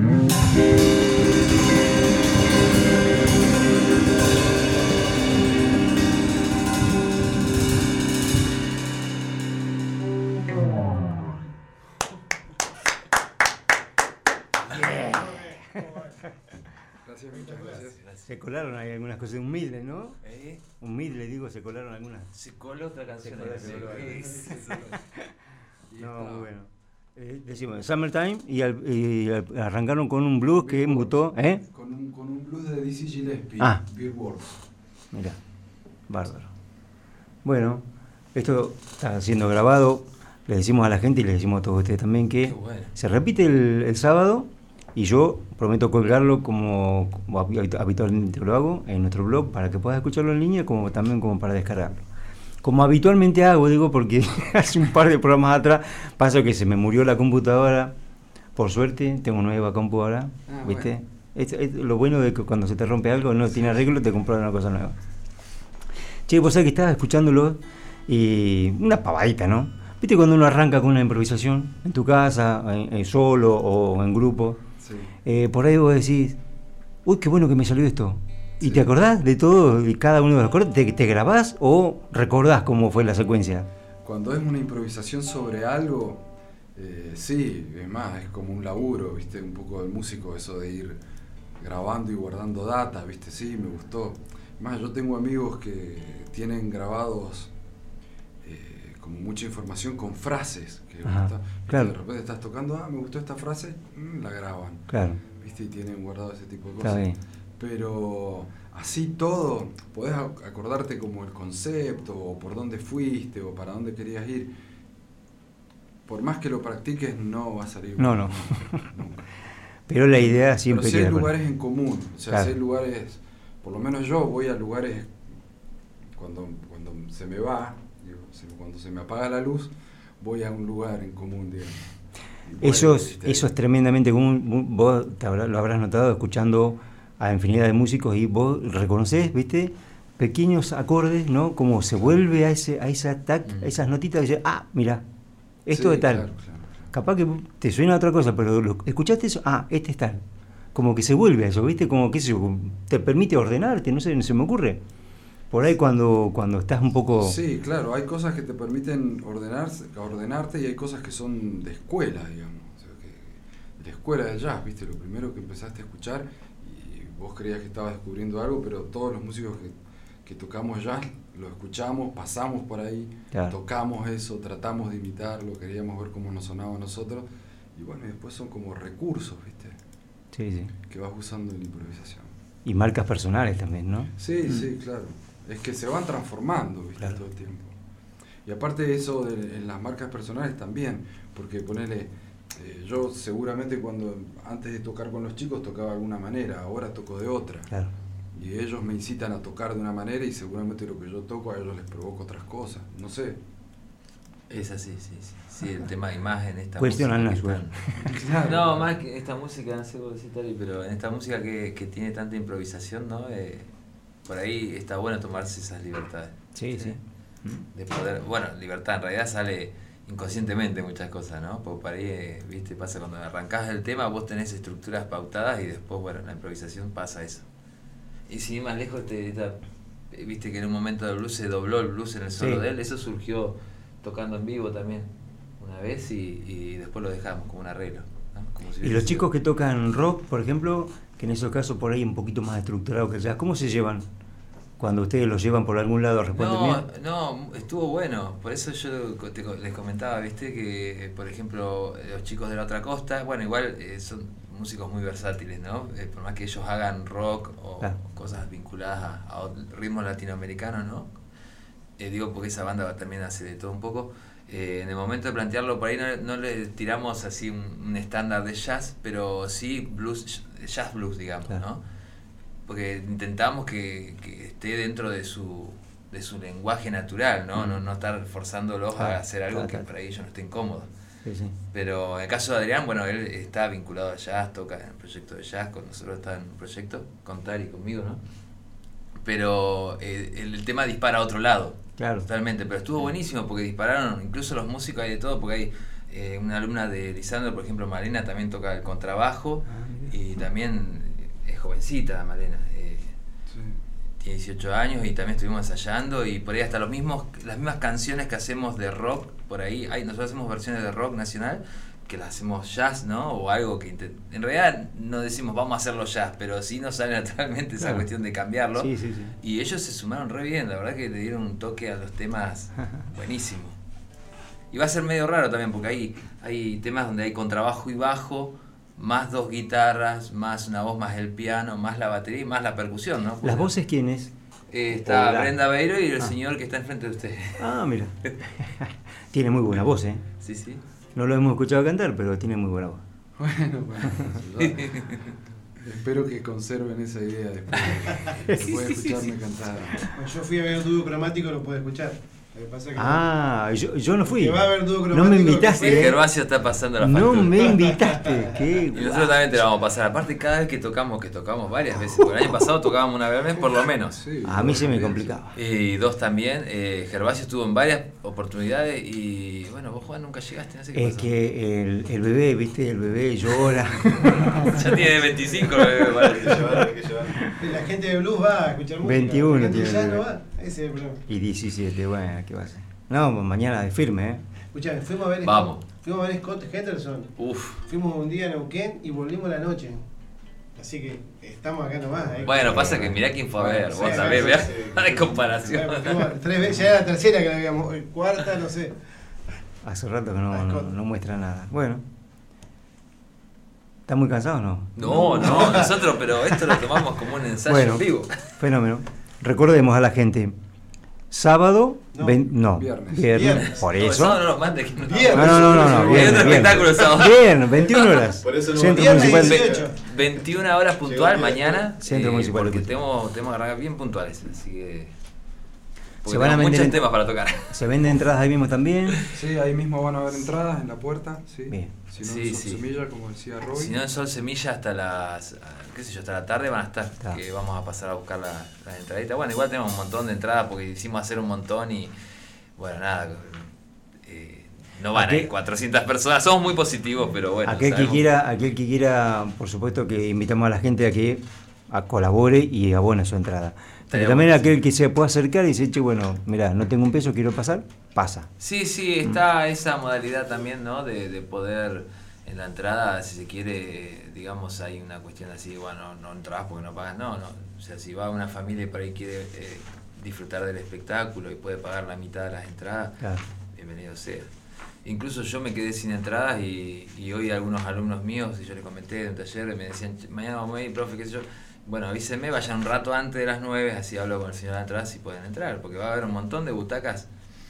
[SPEAKER 9] Gracias, muchas gracias.
[SPEAKER 4] Se colaron ahí algunas cosas humildes, ¿no? Humildes, digo, se colaron algunas.
[SPEAKER 8] Se coló otra canción.
[SPEAKER 4] Se coló ahí.
[SPEAKER 9] Y
[SPEAKER 4] No,
[SPEAKER 9] está.
[SPEAKER 4] muy bueno. Decimos Summertime y arrancaron con un blues que mutó, ¿eh?
[SPEAKER 9] Con un blues de Dizzy Gillespie,
[SPEAKER 4] Ah.
[SPEAKER 9] Beer Works.
[SPEAKER 4] Mira, bárbaro. Bueno, esto está siendo grabado, le decimos a la gente y le decimos a todos ustedes también que
[SPEAKER 8] Qué bueno.
[SPEAKER 4] se repite el sábado y yo prometo colgarlo como habitualmente lo hago en nuestro blog para que puedas escucharlo en línea como también como para descargarlo. Como habitualmente hago, digo, porque hace un par de programas atrás pasó que se me murió la computadora, por suerte, tengo nueva compu ahora,
[SPEAKER 9] Ah,
[SPEAKER 4] ¿viste? Es lo bueno de que cuando se te rompe algo, no tiene arreglo, te compras una cosa nueva. Che, vos sabés que estaba escuchándolo y una pavadita, ¿no? ¿Viste cuando uno arranca con una improvisación en tu casa, solo o en grupo?
[SPEAKER 9] Sí.
[SPEAKER 4] Por ahí vos decís, uy, qué bueno que me salió esto. ¿Y
[SPEAKER 9] Sí.
[SPEAKER 4] te acordás de todo, de cada uno de los acordes? ¿Te grabás o recordás cómo fue la secuencia?
[SPEAKER 9] Cuando es una improvisación sobre algo, sí, es más, es como un laburo, ¿viste? Un poco del músico, eso de ir grabando y guardando data, ¿viste? Sí, me gustó. Más, yo tengo amigos que tienen grabados como mucha información con frases. Que
[SPEAKER 4] Ajá,
[SPEAKER 9] ¿viste?
[SPEAKER 4] claro.
[SPEAKER 9] De repente estás tocando, me gustó esta frase, la graban.
[SPEAKER 4] Claro,
[SPEAKER 9] ¿Viste? Y tienen guardado ese tipo de
[SPEAKER 4] está
[SPEAKER 9] cosas.
[SPEAKER 4] bien.
[SPEAKER 9] Pero así todo, podés acordarte como el concepto, o por dónde fuiste, o para dónde querías ir. Por más que lo practiques, no va a salir
[SPEAKER 4] No,
[SPEAKER 9] bueno,
[SPEAKER 4] no.
[SPEAKER 9] nunca.
[SPEAKER 4] Pero la idea siempre
[SPEAKER 9] Pero sí hay
[SPEAKER 4] queda con-
[SPEAKER 9] lugares en común, o sea,
[SPEAKER 4] Claro.
[SPEAKER 9] sí hay lugares, por lo menos yo voy a lugares cuando se me va, digo, cuando se me apaga la luz, voy a un lugar en común, digamos. Y bueno,
[SPEAKER 4] Eso
[SPEAKER 9] ¿viste?
[SPEAKER 4] es tremendamente común. Vos lo habrás notado escuchando a infinidad de músicos y vos reconocés, ¿viste? Pequeños acordes, ¿no? Como se vuelve a esa a esas notitas y dices, mira, esto
[SPEAKER 9] Sí,
[SPEAKER 4] es tal.
[SPEAKER 9] claro, claro.
[SPEAKER 4] Capaz que te suena otra cosa, pero escuchaste eso, este es tal. Como que se vuelve a eso, ¿viste? Como que eso te permite ordenarte, no sé, no se me ocurre. Por ahí cuando estás un poco...
[SPEAKER 9] Sí, claro, hay cosas que te permiten ordenarte y hay cosas que son de escuela, digamos. O sea, que de escuela de jazz, ¿viste? Lo primero que empezaste a escuchar y vos creías que estabas descubriendo algo, pero todos los músicos que tocamos jazz lo escuchamos, pasamos por ahí,
[SPEAKER 4] Claro.
[SPEAKER 9] tocamos eso, tratamos de imitarlo, queríamos ver cómo nos sonaba a nosotros y bueno, y después son como recursos, ¿viste?
[SPEAKER 4] Sí, sí.
[SPEAKER 9] Que vas usando en la improvisación.
[SPEAKER 4] Y marcas personales también, ¿no?
[SPEAKER 9] Sí, sí, claro. Es que se van transformando, ¿viste?
[SPEAKER 4] Claro.
[SPEAKER 9] Todo el tiempo. Y aparte de eso, en las marcas personales también, porque ponele, yo seguramente antes de tocar con los chicos tocaba de alguna manera, ahora toco de otra.
[SPEAKER 4] Claro.
[SPEAKER 9] Y ellos me incitan a tocar de una manera y seguramente lo que yo toco a ellos les provoca otras cosas. No sé.
[SPEAKER 8] Es así, sí. Sí, el tema de imagen, esta
[SPEAKER 4] Cuestionan
[SPEAKER 8] música.
[SPEAKER 4] la
[SPEAKER 8] que
[SPEAKER 4] suerte.
[SPEAKER 8] No, más que esta música, no sé vos decís, Tari, pero en esta música que tiene tanta improvisación, ¿no? Por ahí está bueno tomarse esas libertades.
[SPEAKER 4] Sí, sí.
[SPEAKER 8] De poder, bueno, libertad en realidad sale inconscientemente muchas cosas, ¿no? Porque por ahí, viste, pasa cuando arrancás el tema, vos tenés estructuras pautadas y después, bueno, en la improvisación pasa eso. Y sin ir más lejos, viste que en un momento del blues se dobló el blues en el solo
[SPEAKER 4] Sí.
[SPEAKER 8] de él, eso surgió tocando en vivo también una vez y después lo dejamos como un arreglo, ¿no? Como si
[SPEAKER 4] Y
[SPEAKER 8] hubiese
[SPEAKER 4] los
[SPEAKER 8] sido-
[SPEAKER 4] chicos que tocan rock, por ejemplo, que en esos casos por ahí un poquito más estructurado que el jazz, ¿cómo se llevan? Cuando ustedes los llevan por algún lado, ¿responden bien?
[SPEAKER 8] No, estuvo bueno. Por eso yo les comentaba, viste, que por ejemplo los chicos de la otra costa, bueno, igual son músicos muy versátiles, ¿no? Por más que ellos hagan rock o
[SPEAKER 4] Claro.
[SPEAKER 8] cosas vinculadas a ritmos latinoamericanos, ¿no? Digo porque esa banda también hace de todo un poco. En el momento de plantearlo por ahí no le tiramos así un estándar de jazz, pero sí blues, jazz blues, digamos,
[SPEAKER 4] Claro.
[SPEAKER 8] ¿no? Porque intentamos que esté dentro de su lenguaje natural, ¿no? No estar forzándolos
[SPEAKER 4] Claro,
[SPEAKER 8] a hacer algo
[SPEAKER 4] claro.
[SPEAKER 8] que para ellos no estén cómodos.
[SPEAKER 4] Sí, sí.
[SPEAKER 8] Pero en el caso de Adrián, bueno, él está vinculado a jazz, toca en el proyecto de jazz, con nosotros está en un proyecto, con Tari y conmigo, ¿no? Pero el tema dispara a otro lado,
[SPEAKER 4] Claro.
[SPEAKER 8] totalmente. Pero estuvo buenísimo porque dispararon, incluso los músicos hay de todo, porque hay una alumna de Lisandro, por ejemplo, Marina, también toca el contrabajo, Y también es jovencita Malena. Tiene 18 años y también estuvimos ensayando y por ahí hasta las mismas canciones que hacemos de rock, por ahí, nosotros hacemos versiones de rock nacional que las hacemos jazz, ¿no? O algo que en realidad no decimos vamos a hacerlo jazz, pero sí nos sale naturalmente esa cuestión de cambiarlo.
[SPEAKER 4] Sí, sí, sí.
[SPEAKER 8] Y ellos se sumaron re bien, la verdad que le dieron un toque a los temas buenísimo. Y va a ser medio raro también porque hay temas donde hay contrabajo y bajo, más 2 guitarras, más una voz, más el piano, más la batería y más la percusión, ¿no?
[SPEAKER 4] ¿Las voces quiénes?
[SPEAKER 8] Está
[SPEAKER 4] Hola.
[SPEAKER 8] Brenda Beiro y el señor que está enfrente de usted.
[SPEAKER 4] Ah, mira. Tiene muy buena voz, ¿eh?
[SPEAKER 8] Sí, sí.
[SPEAKER 4] No lo hemos escuchado cantar, pero tiene muy buena voz.
[SPEAKER 9] Bueno. Espero que conserven esa idea después de escucharme cantar.
[SPEAKER 5] Yo fui a ver dúo cromático, lo pude escuchar. Lo que pasa que
[SPEAKER 4] yo no fui.
[SPEAKER 5] que va a haber dúo
[SPEAKER 4] No me
[SPEAKER 5] cromático,
[SPEAKER 4] invitaste.
[SPEAKER 8] El Gervasio está pasando la
[SPEAKER 4] No
[SPEAKER 8] factura.
[SPEAKER 4] me invitaste. Qué
[SPEAKER 8] Y nosotros también te la vamos a pasar. Aparte, cada vez que tocamos varias veces. Porque el año pasado tocábamos una vez por lo menos.
[SPEAKER 9] Sí,
[SPEAKER 4] A mí se me complicaba.
[SPEAKER 8] Y 2 también. Gervasio estuvo en varias oportunidades y bueno, vos Juan nunca llegaste, no sé qué
[SPEAKER 4] Es
[SPEAKER 8] pasó.
[SPEAKER 4] que el bebé, viste, el bebé llora.
[SPEAKER 8] Ya tiene 25, me parece.
[SPEAKER 7] Hay que llevar.
[SPEAKER 5] la gente de blues va a escuchar música.
[SPEAKER 4] 21
[SPEAKER 5] la gente
[SPEAKER 4] tiene.
[SPEAKER 5] ya no va. Ese es el problema.
[SPEAKER 4] Y 17, bueno, ¿qué va a hacer? No, mañana de firme, ¿eh?
[SPEAKER 5] Escuchá, fuimos a ver
[SPEAKER 8] Vamos.
[SPEAKER 5] Fuimos a ver Scott Henderson.
[SPEAKER 8] Uf.
[SPEAKER 5] Fuimos un día a Neuquén y volvimos la noche. Así que estamos acá nomás.
[SPEAKER 8] Bueno, pasa que mirá quién fue a ver.
[SPEAKER 5] Sí,
[SPEAKER 8] Vos
[SPEAKER 5] sí,
[SPEAKER 8] sabés,
[SPEAKER 5] sí,
[SPEAKER 8] veá.
[SPEAKER 5] sí.
[SPEAKER 8] No hay comparación.
[SPEAKER 5] Bueno, fuimos 3 veces, ya era la tercera que la habíamos, cuarta, no sé.
[SPEAKER 4] Hace rato que
[SPEAKER 5] Ah,
[SPEAKER 4] no muestra nada. Bueno. ¿Está muy cansado o no?
[SPEAKER 8] No, nosotros, pero esto lo tomamos como un ensayo
[SPEAKER 4] Bueno,
[SPEAKER 8] en vivo.
[SPEAKER 4] fenómeno. Recordemos a la gente. Sábado,
[SPEAKER 5] No,
[SPEAKER 9] viernes.
[SPEAKER 5] Viernes.
[SPEAKER 4] Por
[SPEAKER 8] No,
[SPEAKER 4] eso.
[SPEAKER 8] no nos mande que no.
[SPEAKER 5] Viernes.
[SPEAKER 4] No.
[SPEAKER 8] Hay
[SPEAKER 4] Viernes,
[SPEAKER 8] otro espectáculo el sábado.
[SPEAKER 4] Viernes, 21 horas.
[SPEAKER 7] Por eso no
[SPEAKER 4] Centro
[SPEAKER 5] viernes
[SPEAKER 4] Municipal.
[SPEAKER 5] 18.
[SPEAKER 8] 21 horas puntual
[SPEAKER 7] Llegó el
[SPEAKER 8] mañana.
[SPEAKER 4] Centro Municipal
[SPEAKER 8] Porque
[SPEAKER 4] de Cultura.
[SPEAKER 8] tenemos que arrancar bien puntuales. Así que.
[SPEAKER 4] Se van a
[SPEAKER 8] tenemos
[SPEAKER 4] vender
[SPEAKER 8] muchos temas para tocar.
[SPEAKER 4] Se venden entradas ahí mismo también.
[SPEAKER 9] Sí, ahí mismo van a haber entradas en la puerta. Sí.
[SPEAKER 4] Bien.
[SPEAKER 9] Si no,
[SPEAKER 8] Sí,
[SPEAKER 9] son
[SPEAKER 8] sí.
[SPEAKER 9] semillas, como decía Roy.
[SPEAKER 8] Si no en Sol Semilla hasta las, qué sé yo, hasta la tarde van a estar,
[SPEAKER 4] Está.
[SPEAKER 8] que vamos a pasar a buscar las entraditas. Bueno, igual tenemos un montón de entradas porque hicimos hacer un montón y, bueno, nada, no van a ir 400 personas, somos muy positivos, pero bueno.
[SPEAKER 4] aquel que quiera, por supuesto que invitamos a la gente a que colabore y abone su entrada. Pero
[SPEAKER 8] Estaría
[SPEAKER 4] también
[SPEAKER 8] bueno,
[SPEAKER 4] aquel que se pueda acercar y dice, che, bueno, mirá, no tengo un peso, quiero pasar, pasa.
[SPEAKER 8] Sí, está esa modalidad también, ¿no? De poder en la entrada, si se quiere, digamos, hay una cuestión así, bueno, no entras porque no pagas, no. O sea, si va una familia y por ahí quiere disfrutar del espectáculo y puede pagar la mitad de las entradas,
[SPEAKER 4] Claro.
[SPEAKER 8] bienvenido sea. Incluso yo me quedé sin entradas y hoy algunos alumnos míos, y yo les comenté en un taller, me decían, mañana vamos a ir, profe, qué sé yo. Bueno, avísenme, vayan un rato antes de las 9, así hablo con el señor de atrás si pueden entrar, porque va a haber un montón de butacas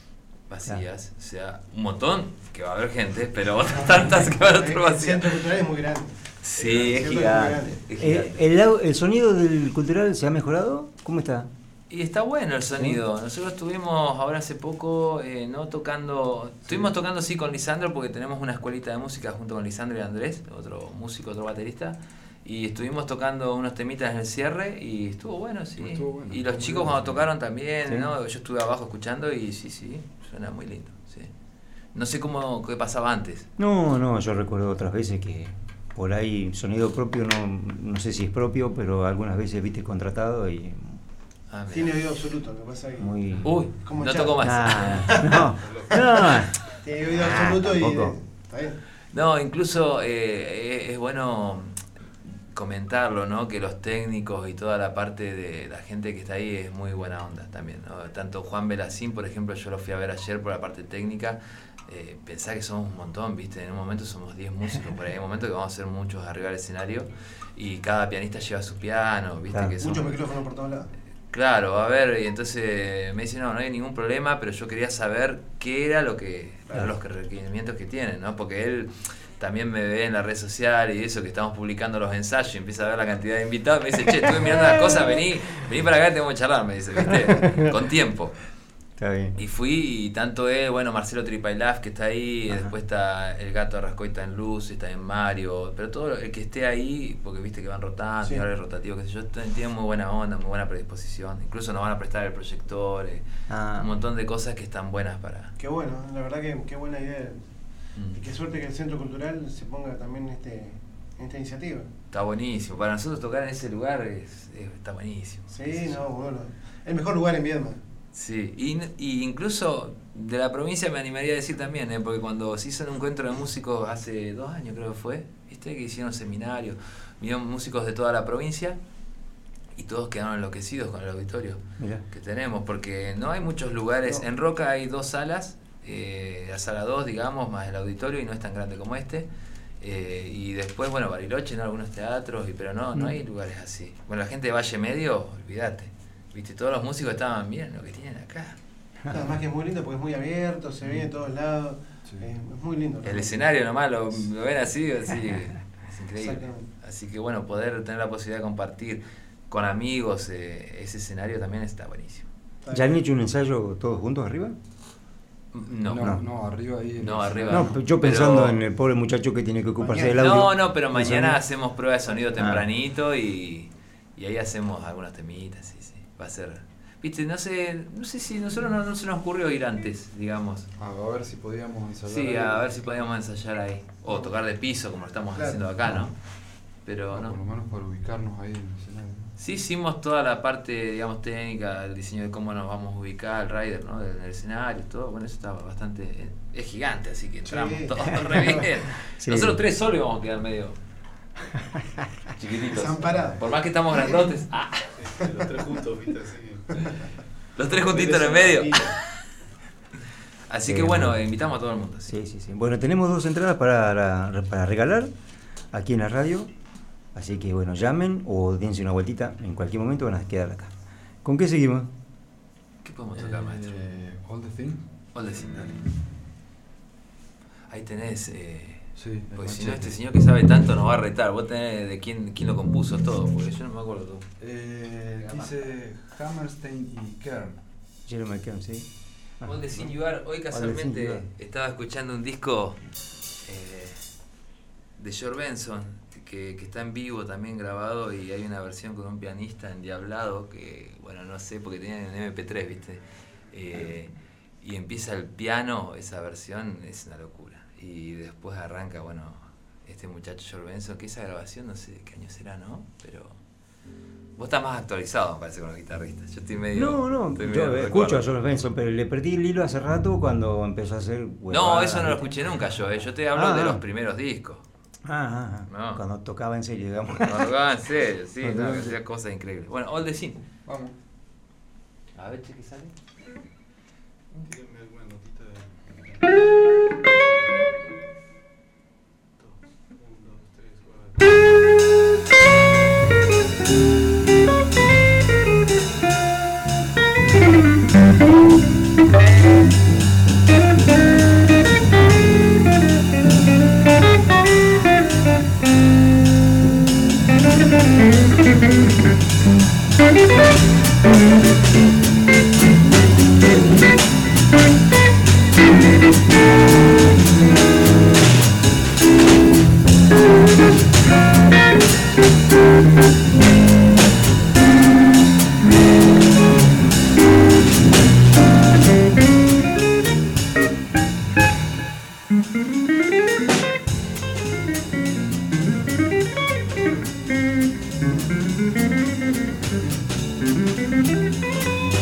[SPEAKER 8] vacías, o sea, un montón que va a haber gente, pero otras tantas que van a estar
[SPEAKER 5] El
[SPEAKER 8] vacías.
[SPEAKER 5] centro cultural es muy grande.
[SPEAKER 8] Sí, es
[SPEAKER 5] Siempre
[SPEAKER 8] gigante. Es gigante.
[SPEAKER 4] ¿El sonido del cultural se ha mejorado? ¿Cómo está?
[SPEAKER 8] Y está bueno el sonido. Nosotros estuvimos ahora hace poco no tocando, estuvimos tocando sí con Lisandro porque tenemos una escuelita de música junto con Lisandro y Andrés, otro músico, otro baterista. Y estuvimos tocando unos temitas en el cierre y estuvo bueno, sí.
[SPEAKER 9] Estuvo bueno,
[SPEAKER 8] Y los
[SPEAKER 9] muy
[SPEAKER 8] chicos
[SPEAKER 9] bien.
[SPEAKER 8] cuando tocaron también,
[SPEAKER 4] Sí.
[SPEAKER 8] ¿no? Yo estuve abajo escuchando y sí, suena muy lindo, sí. No sé qué pasaba antes.
[SPEAKER 4] No, yo recuerdo otras veces que por ahí sonido propio, no sé si es propio, pero algunas veces viste contratado y
[SPEAKER 8] Ah, mirá.
[SPEAKER 5] Tiene oído absoluto, lo que pasa es que
[SPEAKER 4] muy...
[SPEAKER 8] Uy,
[SPEAKER 5] Como
[SPEAKER 8] no
[SPEAKER 5] Chavo.
[SPEAKER 8] tocó más.
[SPEAKER 4] No.
[SPEAKER 5] tiene oído absoluto y
[SPEAKER 4] tampoco.
[SPEAKER 5] está bien.
[SPEAKER 8] No, incluso es bueno comentarlo, ¿no? Que los técnicos y toda la parte de la gente que está ahí es muy buena onda también, ¿no? Tanto Juan Belacín, por ejemplo, yo lo fui a ver ayer por la parte técnica, pensá que somos un montón, ¿viste? En un momento somos 10 músicos, por ahí hay un momento que vamos a ser muchos arriba del escenario y cada pianista lleva su piano, ¿viste?
[SPEAKER 4] Claro.
[SPEAKER 8] Que son,
[SPEAKER 5] Muchos micrófonos por todos lados.
[SPEAKER 8] Claro, a ver, y entonces me dice, no hay ningún problema, pero yo quería saber qué era lo que, los requerimientos que tienen, ¿no? Porque él también me ve en la red social y eso, que estamos publicando los ensayos, y empieza a ver la cantidad de invitados, me dice, che, estuve mirando las cosas, vení para acá, tengo que charlar, me dice, ¿viste? Con tiempo.
[SPEAKER 4] Está bien.
[SPEAKER 8] Y fui, y tanto él, bueno, Marcelo Tripailaf, que está ahí, después está el Gato Arrascoita en Luz, está en Mario, pero todo el que esté ahí, porque viste que van rotando,
[SPEAKER 5] Sí.
[SPEAKER 8] y ahora es rotativo, qué sé yo, tienen muy buena onda, muy buena predisposición, incluso nos van a prestar el proyector, un montón de cosas que están buenas para...
[SPEAKER 5] Qué bueno, la verdad que qué buena idea.
[SPEAKER 8] Mm.
[SPEAKER 5] Y qué suerte que el Centro Cultural se ponga también en en esta iniciativa.
[SPEAKER 8] Está buenísimo. Para nosotros tocar en ese lugar está buenísimo.
[SPEAKER 5] Sí, no, bueno. El mejor lugar en Viedma.
[SPEAKER 8] Sí, y incluso de la provincia me animaría a decir también, porque cuando se hizo un encuentro de músicos hace 2 años creo que fue, ¿viste? Que hicieron seminarios, vinieron músicos de toda la provincia y todos quedaron enloquecidos con el auditorio que tenemos, porque no hay muchos lugares. En Roca hay 2 salas, la sala 2 digamos, más el auditorio, y no es tan grande como este. Y después, bueno, Bariloche, ¿no? Algunos teatros, pero no hay lugares así. Bueno, la gente de Valle Medio, olvídate. Viste, todos los músicos estaban bien lo que tienen acá.
[SPEAKER 5] Además que es muy lindo porque es muy abierto, se ve de todos lados. Sí. Es muy lindo.
[SPEAKER 8] El escenario nomás lo ven así, es increíble. Así que bueno, poder tener la posibilidad de compartir con amigos ese escenario también está buenísimo.
[SPEAKER 4] ¿Ya han hecho un ensayo todos juntos arriba?
[SPEAKER 9] No, arriba ahí.
[SPEAKER 8] No, arriba.
[SPEAKER 4] No, yo pensando en el pobre muchacho que tiene que ocuparse del audio.
[SPEAKER 8] No, pero mañana hacemos prueba de sonido tempranito y ahí hacemos algunas temitas, sí. Va a ser, viste, no sé si nosotros no se nos ocurrió ir antes, digamos.
[SPEAKER 9] A ver si podíamos ensayar.
[SPEAKER 8] Sí, a ver si podíamos ensayar ahí. O tocar de piso, como lo estamos haciendo acá, ¿no? Pero no.
[SPEAKER 9] Por lo menos para ubicarnos ahí en el escenario.
[SPEAKER 8] Sí, hicimos toda la parte, digamos, técnica, el diseño de cómo nos vamos a ubicar, el rider, ¿no? Del escenario, todo. Bueno, eso estaba bastante. Es gigante, así que entramos todos re bien. Sí. Nosotros 3 solos íbamos a quedar medio chiquititos. Por más que estamos grandotes.
[SPEAKER 7] Los 3 juntos, viste, así.
[SPEAKER 8] Los 3 juntitos en el medio. Así que bueno, invitamos a todo el mundo.
[SPEAKER 4] Sí. Bueno, tenemos 2 entradas para regalar aquí en la radio. Así que bueno, llamen o dense una vueltita. En cualquier momento van a quedar acá. ¿Con qué seguimos?
[SPEAKER 8] ¿Qué podemos tocar, maestro?
[SPEAKER 9] All the Thing.
[SPEAKER 8] All the Thing, dale. Ahí tenés.
[SPEAKER 9] Sí,
[SPEAKER 8] porque si no, este señor que sabe tanto nos va a retar. Vos tenés de quién lo compuso todo, porque yo no me acuerdo todo.
[SPEAKER 9] Dice Hammerstein y Kern.
[SPEAKER 4] Jeremy Kern, sí.
[SPEAKER 8] All the Thing You Are. Hoy casualmente estaba escuchando un disco de George Benson que está en vivo también grabado, y hay una versión con un pianista endiablado que, bueno, no sé, porque tenían en MP3, ¿viste? Y empieza el piano, esa versión es una locura. Y después arranca, bueno, este muchacho George Benson, que esa grabación no sé de qué año será, ¿no? Pero vos estás más actualizado, me parece, con los guitarristas. Yo estoy medio...
[SPEAKER 4] No, yo escucho a George Benson, pero le perdí el hilo hace rato cuando empezó a hacer...
[SPEAKER 8] No, eso no lo escuché nunca yo te hablo de los primeros discos.
[SPEAKER 4] No. Cuando tocaba en serio, digamos.
[SPEAKER 8] Cuando tocaba en serio, sí, hacía cosas increíbles. Bueno, All the Scene.
[SPEAKER 9] Vamos.
[SPEAKER 8] A ver, che, ¿qué sale?
[SPEAKER 7] Díganme alguna notita de... 1, 2, 3, 4.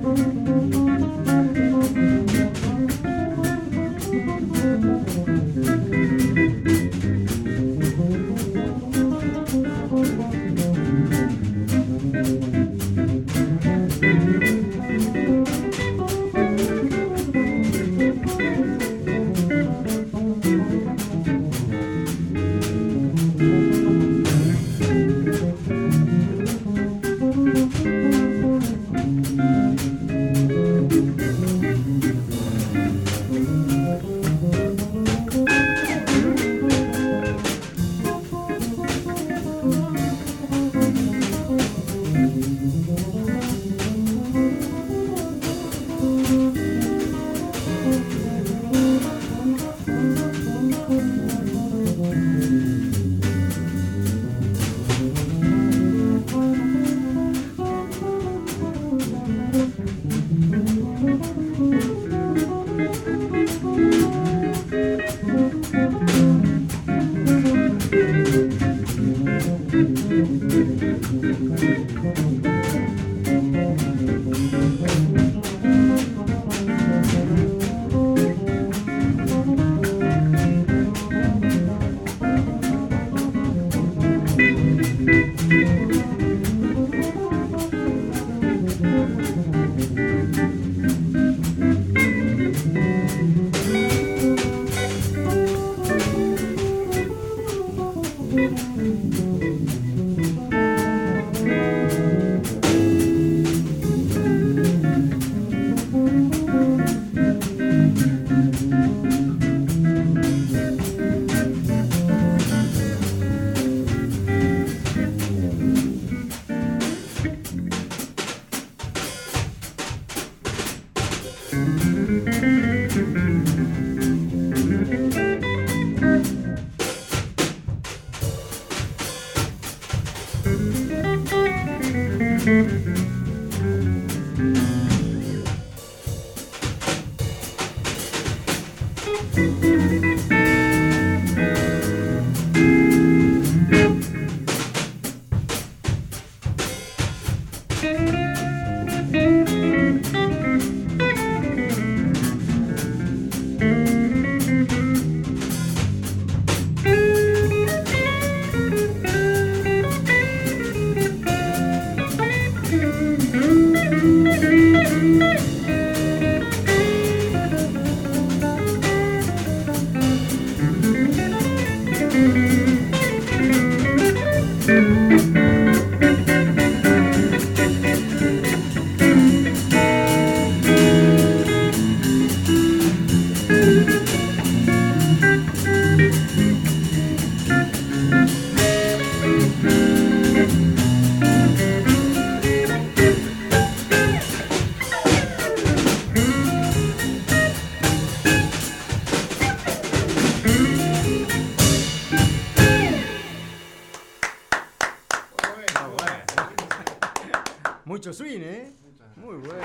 [SPEAKER 4] Mucho swing, ¿eh? Muy bueno.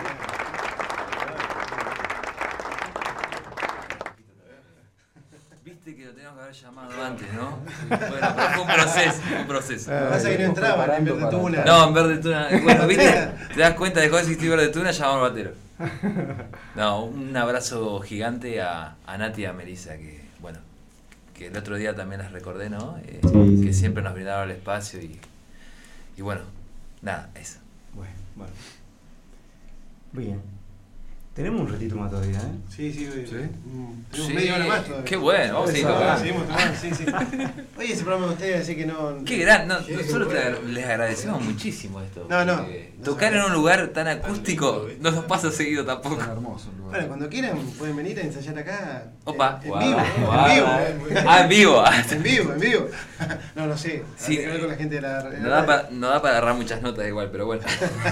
[SPEAKER 8] Viste que lo teníamos que haber llamado antes, ¿no? Bueno, pero fue un proceso.
[SPEAKER 5] Pasa que no entraba en Verde Tuna.
[SPEAKER 8] No, en Verde Tuna. Bueno, viste, te das cuenta, dejó de existir Verde Tuna, llamamos al batero. No, un abrazo gigante a Nati y a Melissa, que bueno, que el otro día también las recordé, ¿no? Que siempre nos brindaron el espacio y bueno, nada, eso.
[SPEAKER 4] Bueno. Bien. Tenemos un ratito más todavía, ¿eh?
[SPEAKER 5] Sí. Tenemos
[SPEAKER 8] Sí,
[SPEAKER 5] media hora más todavía.
[SPEAKER 8] Qué bueno, vamos a seguir tocando.
[SPEAKER 5] Seguimos tomando, sí. Oye, ese programa de ustedes, así que no...
[SPEAKER 8] Qué gran, nosotros les agradecemos muchísimo esto.
[SPEAKER 5] No.
[SPEAKER 8] Tocar en un lugar tan acústico no nos pasa seguido tampoco.
[SPEAKER 9] Es hermoso el lugar.
[SPEAKER 5] Bueno, cuando quieran pueden venir a ensayar acá.
[SPEAKER 8] Opa.
[SPEAKER 5] En
[SPEAKER 8] Guau,
[SPEAKER 5] vivo.
[SPEAKER 8] guau. En vivo.
[SPEAKER 5] En vivo. No sé.
[SPEAKER 8] Sí,
[SPEAKER 5] Hay que ver con la gente de la...
[SPEAKER 8] No da para agarrar muchas notas igual, pero bueno.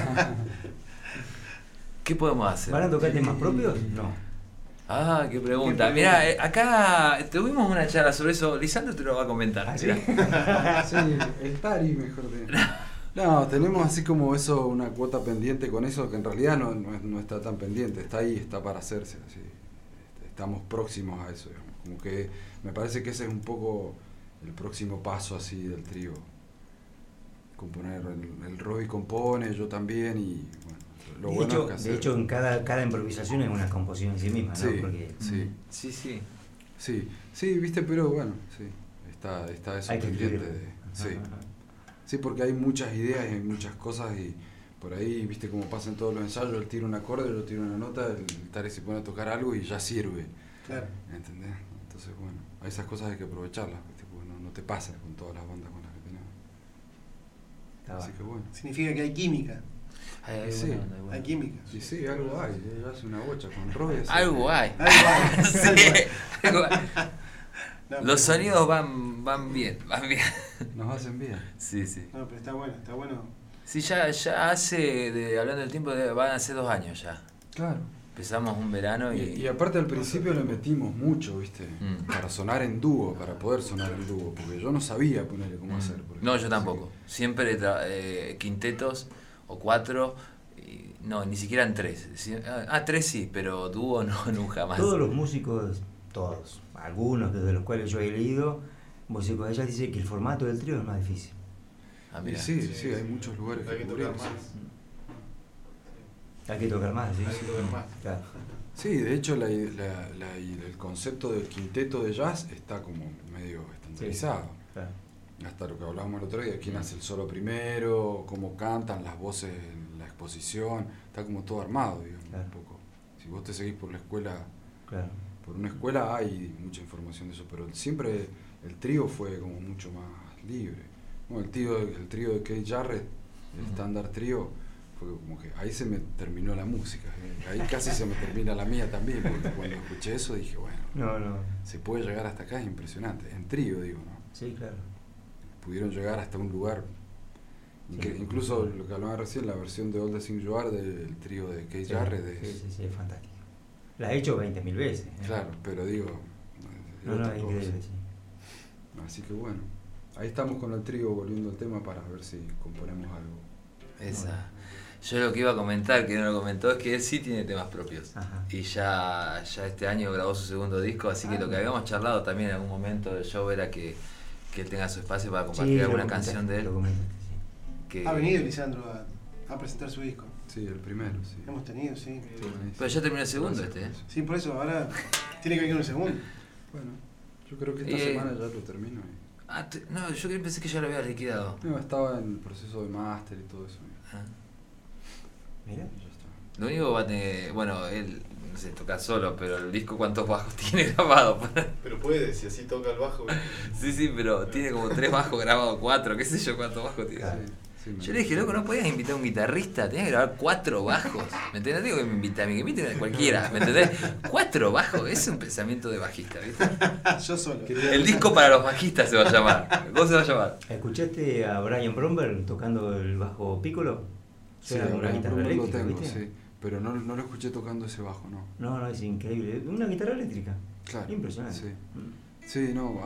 [SPEAKER 8] ¿Qué podemos hacer?
[SPEAKER 4] ¿Van a tocar temas propios? No.
[SPEAKER 8] Ah, qué pregunta. Mirá, acá tuvimos una charla sobre eso. Lisandro te lo va a comentar.
[SPEAKER 4] ¿Ah, sí?
[SPEAKER 9] Sí, el Tari mejor de... No, tenemos así como eso, una cuota pendiente con eso, que en realidad no está tan pendiente, está ahí, está para hacerse, así. Estamos próximos a eso, digamos. Como que me parece que ese es un poco el próximo paso así del trío. Componer, el Robbie compone, yo también, y bueno, Lo
[SPEAKER 4] De
[SPEAKER 9] bueno
[SPEAKER 4] hecho,
[SPEAKER 9] es que hacer-
[SPEAKER 4] de hecho, en cada improvisación es una composición en sí misma, ¿no?
[SPEAKER 9] Sí,
[SPEAKER 4] Porque
[SPEAKER 9] sí,
[SPEAKER 8] Sí, sí.
[SPEAKER 9] sí, viste, pero bueno, sí, está eso
[SPEAKER 4] hay que
[SPEAKER 9] pendiente
[SPEAKER 4] escribirlo.
[SPEAKER 9] de... Sí.
[SPEAKER 4] Ajá.
[SPEAKER 9] Sí, porque hay muchas ideas y hay muchas cosas y por ahí, viste cómo pasa en todos los ensayos, él tira un acorde, yo tiro una nota, el guitarrista se pone a tocar algo y ya sirve,
[SPEAKER 5] Claro.
[SPEAKER 9] ¿entendés? Entonces, bueno, a esas cosas hay que aprovecharlas, ¿viste? Porque no te pasa con todas las bandas con las que tenemos.
[SPEAKER 4] Está
[SPEAKER 9] Así
[SPEAKER 4] bueno.
[SPEAKER 9] que bueno.
[SPEAKER 5] Significa que hay química.
[SPEAKER 8] Hay
[SPEAKER 9] Sí.
[SPEAKER 8] buena onda, hay buena
[SPEAKER 5] Hay química.
[SPEAKER 9] Y sí, algo hay, él hace una bocha con Roy.
[SPEAKER 8] onda. Algo hay.
[SPEAKER 5] Algo hay.
[SPEAKER 8] Sí, algo hay.
[SPEAKER 5] No,
[SPEAKER 8] Los
[SPEAKER 5] pero-
[SPEAKER 8] sonidos van bien, van bien.
[SPEAKER 9] Nos hacen bien.
[SPEAKER 8] Sí, sí.
[SPEAKER 5] No, pero está bueno.
[SPEAKER 8] Sí, ya hace, hablando del tiempo, van a ser 2 años ya.
[SPEAKER 9] Claro.
[SPEAKER 8] Empezamos un verano
[SPEAKER 9] Y aparte al principio le metimos mucho, ¿viste?
[SPEAKER 8] Mm.
[SPEAKER 9] Para sonar en dúo, para poder sonar en dúo, porque yo no sabía ponerle cómo hacer. porque-
[SPEAKER 8] No, yo tampoco. Siempre quintetos o 4, no, ni siquiera en 3. 3 sí, pero dúo no, nunca más.
[SPEAKER 4] Todos los músicos, todos, algunos de los cuales yo he leído, músicos de ellas dicen que el formato del trío es más difícil.
[SPEAKER 8] Ah,
[SPEAKER 9] Y
[SPEAKER 8] mirá.
[SPEAKER 9] sí, hay muchos lugares
[SPEAKER 7] Hay que
[SPEAKER 9] cubrir,
[SPEAKER 7] tocar
[SPEAKER 9] sí.
[SPEAKER 7] más.
[SPEAKER 4] Hay que tocar más, ¿sí?
[SPEAKER 7] Hay que tocar más.
[SPEAKER 4] Claro.
[SPEAKER 9] Sí, de hecho el concepto del quinteto de jazz está como medio estandarizado.
[SPEAKER 4] Claro.
[SPEAKER 9] Hasta lo que hablábamos el otro día, quién hace el solo primero, cómo cantan, las voces en la exposición, está como todo armado, digamos,
[SPEAKER 4] Claro.
[SPEAKER 9] un poco. Si vos te seguís por la escuela,
[SPEAKER 4] Claro.
[SPEAKER 9] por una escuela hay mucha información de eso, pero siempre el trío fue como mucho más libre. Bueno, el trío de Keith Jarrett, el estándar trío, fue como que ahí se me terminó la música, ahí casi se me termina la mía también, porque cuando escuché eso dije, bueno,
[SPEAKER 4] No.
[SPEAKER 9] se puede llegar hasta acá, es impresionante, en trío digo, ¿no?
[SPEAKER 4] Sí, claro.
[SPEAKER 9] Pudieron llegar hasta un lugar, incluso lo que hablaban recién, la versión de All the Things You Are del trío de Keith Jarrett,
[SPEAKER 4] Sí, es fantástico. La he hecho 20.000 veces. ¿eh?
[SPEAKER 9] claro, pero digo, es
[SPEAKER 4] No,
[SPEAKER 9] otra
[SPEAKER 4] es
[SPEAKER 9] cosa.
[SPEAKER 4] increíble, sí.
[SPEAKER 9] Así que bueno, ahí estamos con el trío volviendo al tema para ver si componemos algo.
[SPEAKER 8] Esa. Yo lo que iba a comentar, que no lo comentó, es que él sí tiene temas propios.
[SPEAKER 4] Ajá.
[SPEAKER 8] Y ya este año grabó su segundo disco, así que lo que habíamos charlado también en algún momento del show era que él tenga su espacio para compartir
[SPEAKER 4] Sí,
[SPEAKER 8] alguna
[SPEAKER 4] lo comentaste,
[SPEAKER 8] canción de él.
[SPEAKER 4] lo comentaste, sí.
[SPEAKER 8] Que,
[SPEAKER 5] Ha venido Lisandro a presentar su disco.
[SPEAKER 9] Sí, el primero, sí.
[SPEAKER 5] Hemos tenido, sí.
[SPEAKER 8] Pero ya terminó el segundo este, ¿eh?
[SPEAKER 5] Sí, por eso ahora tiene que venir un segundo.
[SPEAKER 9] Bueno, yo creo que esta semana ya lo termino.
[SPEAKER 8] No, yo pensé que ya lo había liquidado.
[SPEAKER 9] No, estaba en el proceso de máster y todo eso.
[SPEAKER 8] Ah.
[SPEAKER 4] Mira.
[SPEAKER 9] Y ya está.
[SPEAKER 8] Lo único que va a tener, bueno, él no sé, toca solo, pero el disco cuántos bajos tiene grabado.
[SPEAKER 7] Pero puede, si así toca el bajo.
[SPEAKER 8] Sí, pero tiene como 3 bajos grabados, 4, qué sé yo cuántos bajos tiene.
[SPEAKER 4] Claro.
[SPEAKER 9] Sí, me
[SPEAKER 8] Yo le dije, loco, no podías invitar a un guitarrista, tenías que grabar 4 bajos. ¿Me entendés? No digo que me invite a mí, que inviten a cualquiera, ¿me entendés? 4 bajos, es un pensamiento de bajista, ¿viste?
[SPEAKER 5] Yo solo.
[SPEAKER 8] El disco para los bajistas se va a llamar. ¿Cómo se va a llamar?
[SPEAKER 4] ¿Escuchaste a Brian Bromberg tocando el bajo piccolo?
[SPEAKER 9] Sí,
[SPEAKER 4] Suena como una
[SPEAKER 9] Brian
[SPEAKER 4] guitarra
[SPEAKER 9] Bromberg lo
[SPEAKER 4] eléctrica,
[SPEAKER 9] tengo,
[SPEAKER 4] ¿viste?
[SPEAKER 9] sí. Pero no lo escuché tocando ese bajo, no.
[SPEAKER 4] No, es increíble. Una guitarra eléctrica.
[SPEAKER 9] Claro.
[SPEAKER 4] Impresionante.
[SPEAKER 9] Sí.
[SPEAKER 4] Mm.
[SPEAKER 9] Sí, no,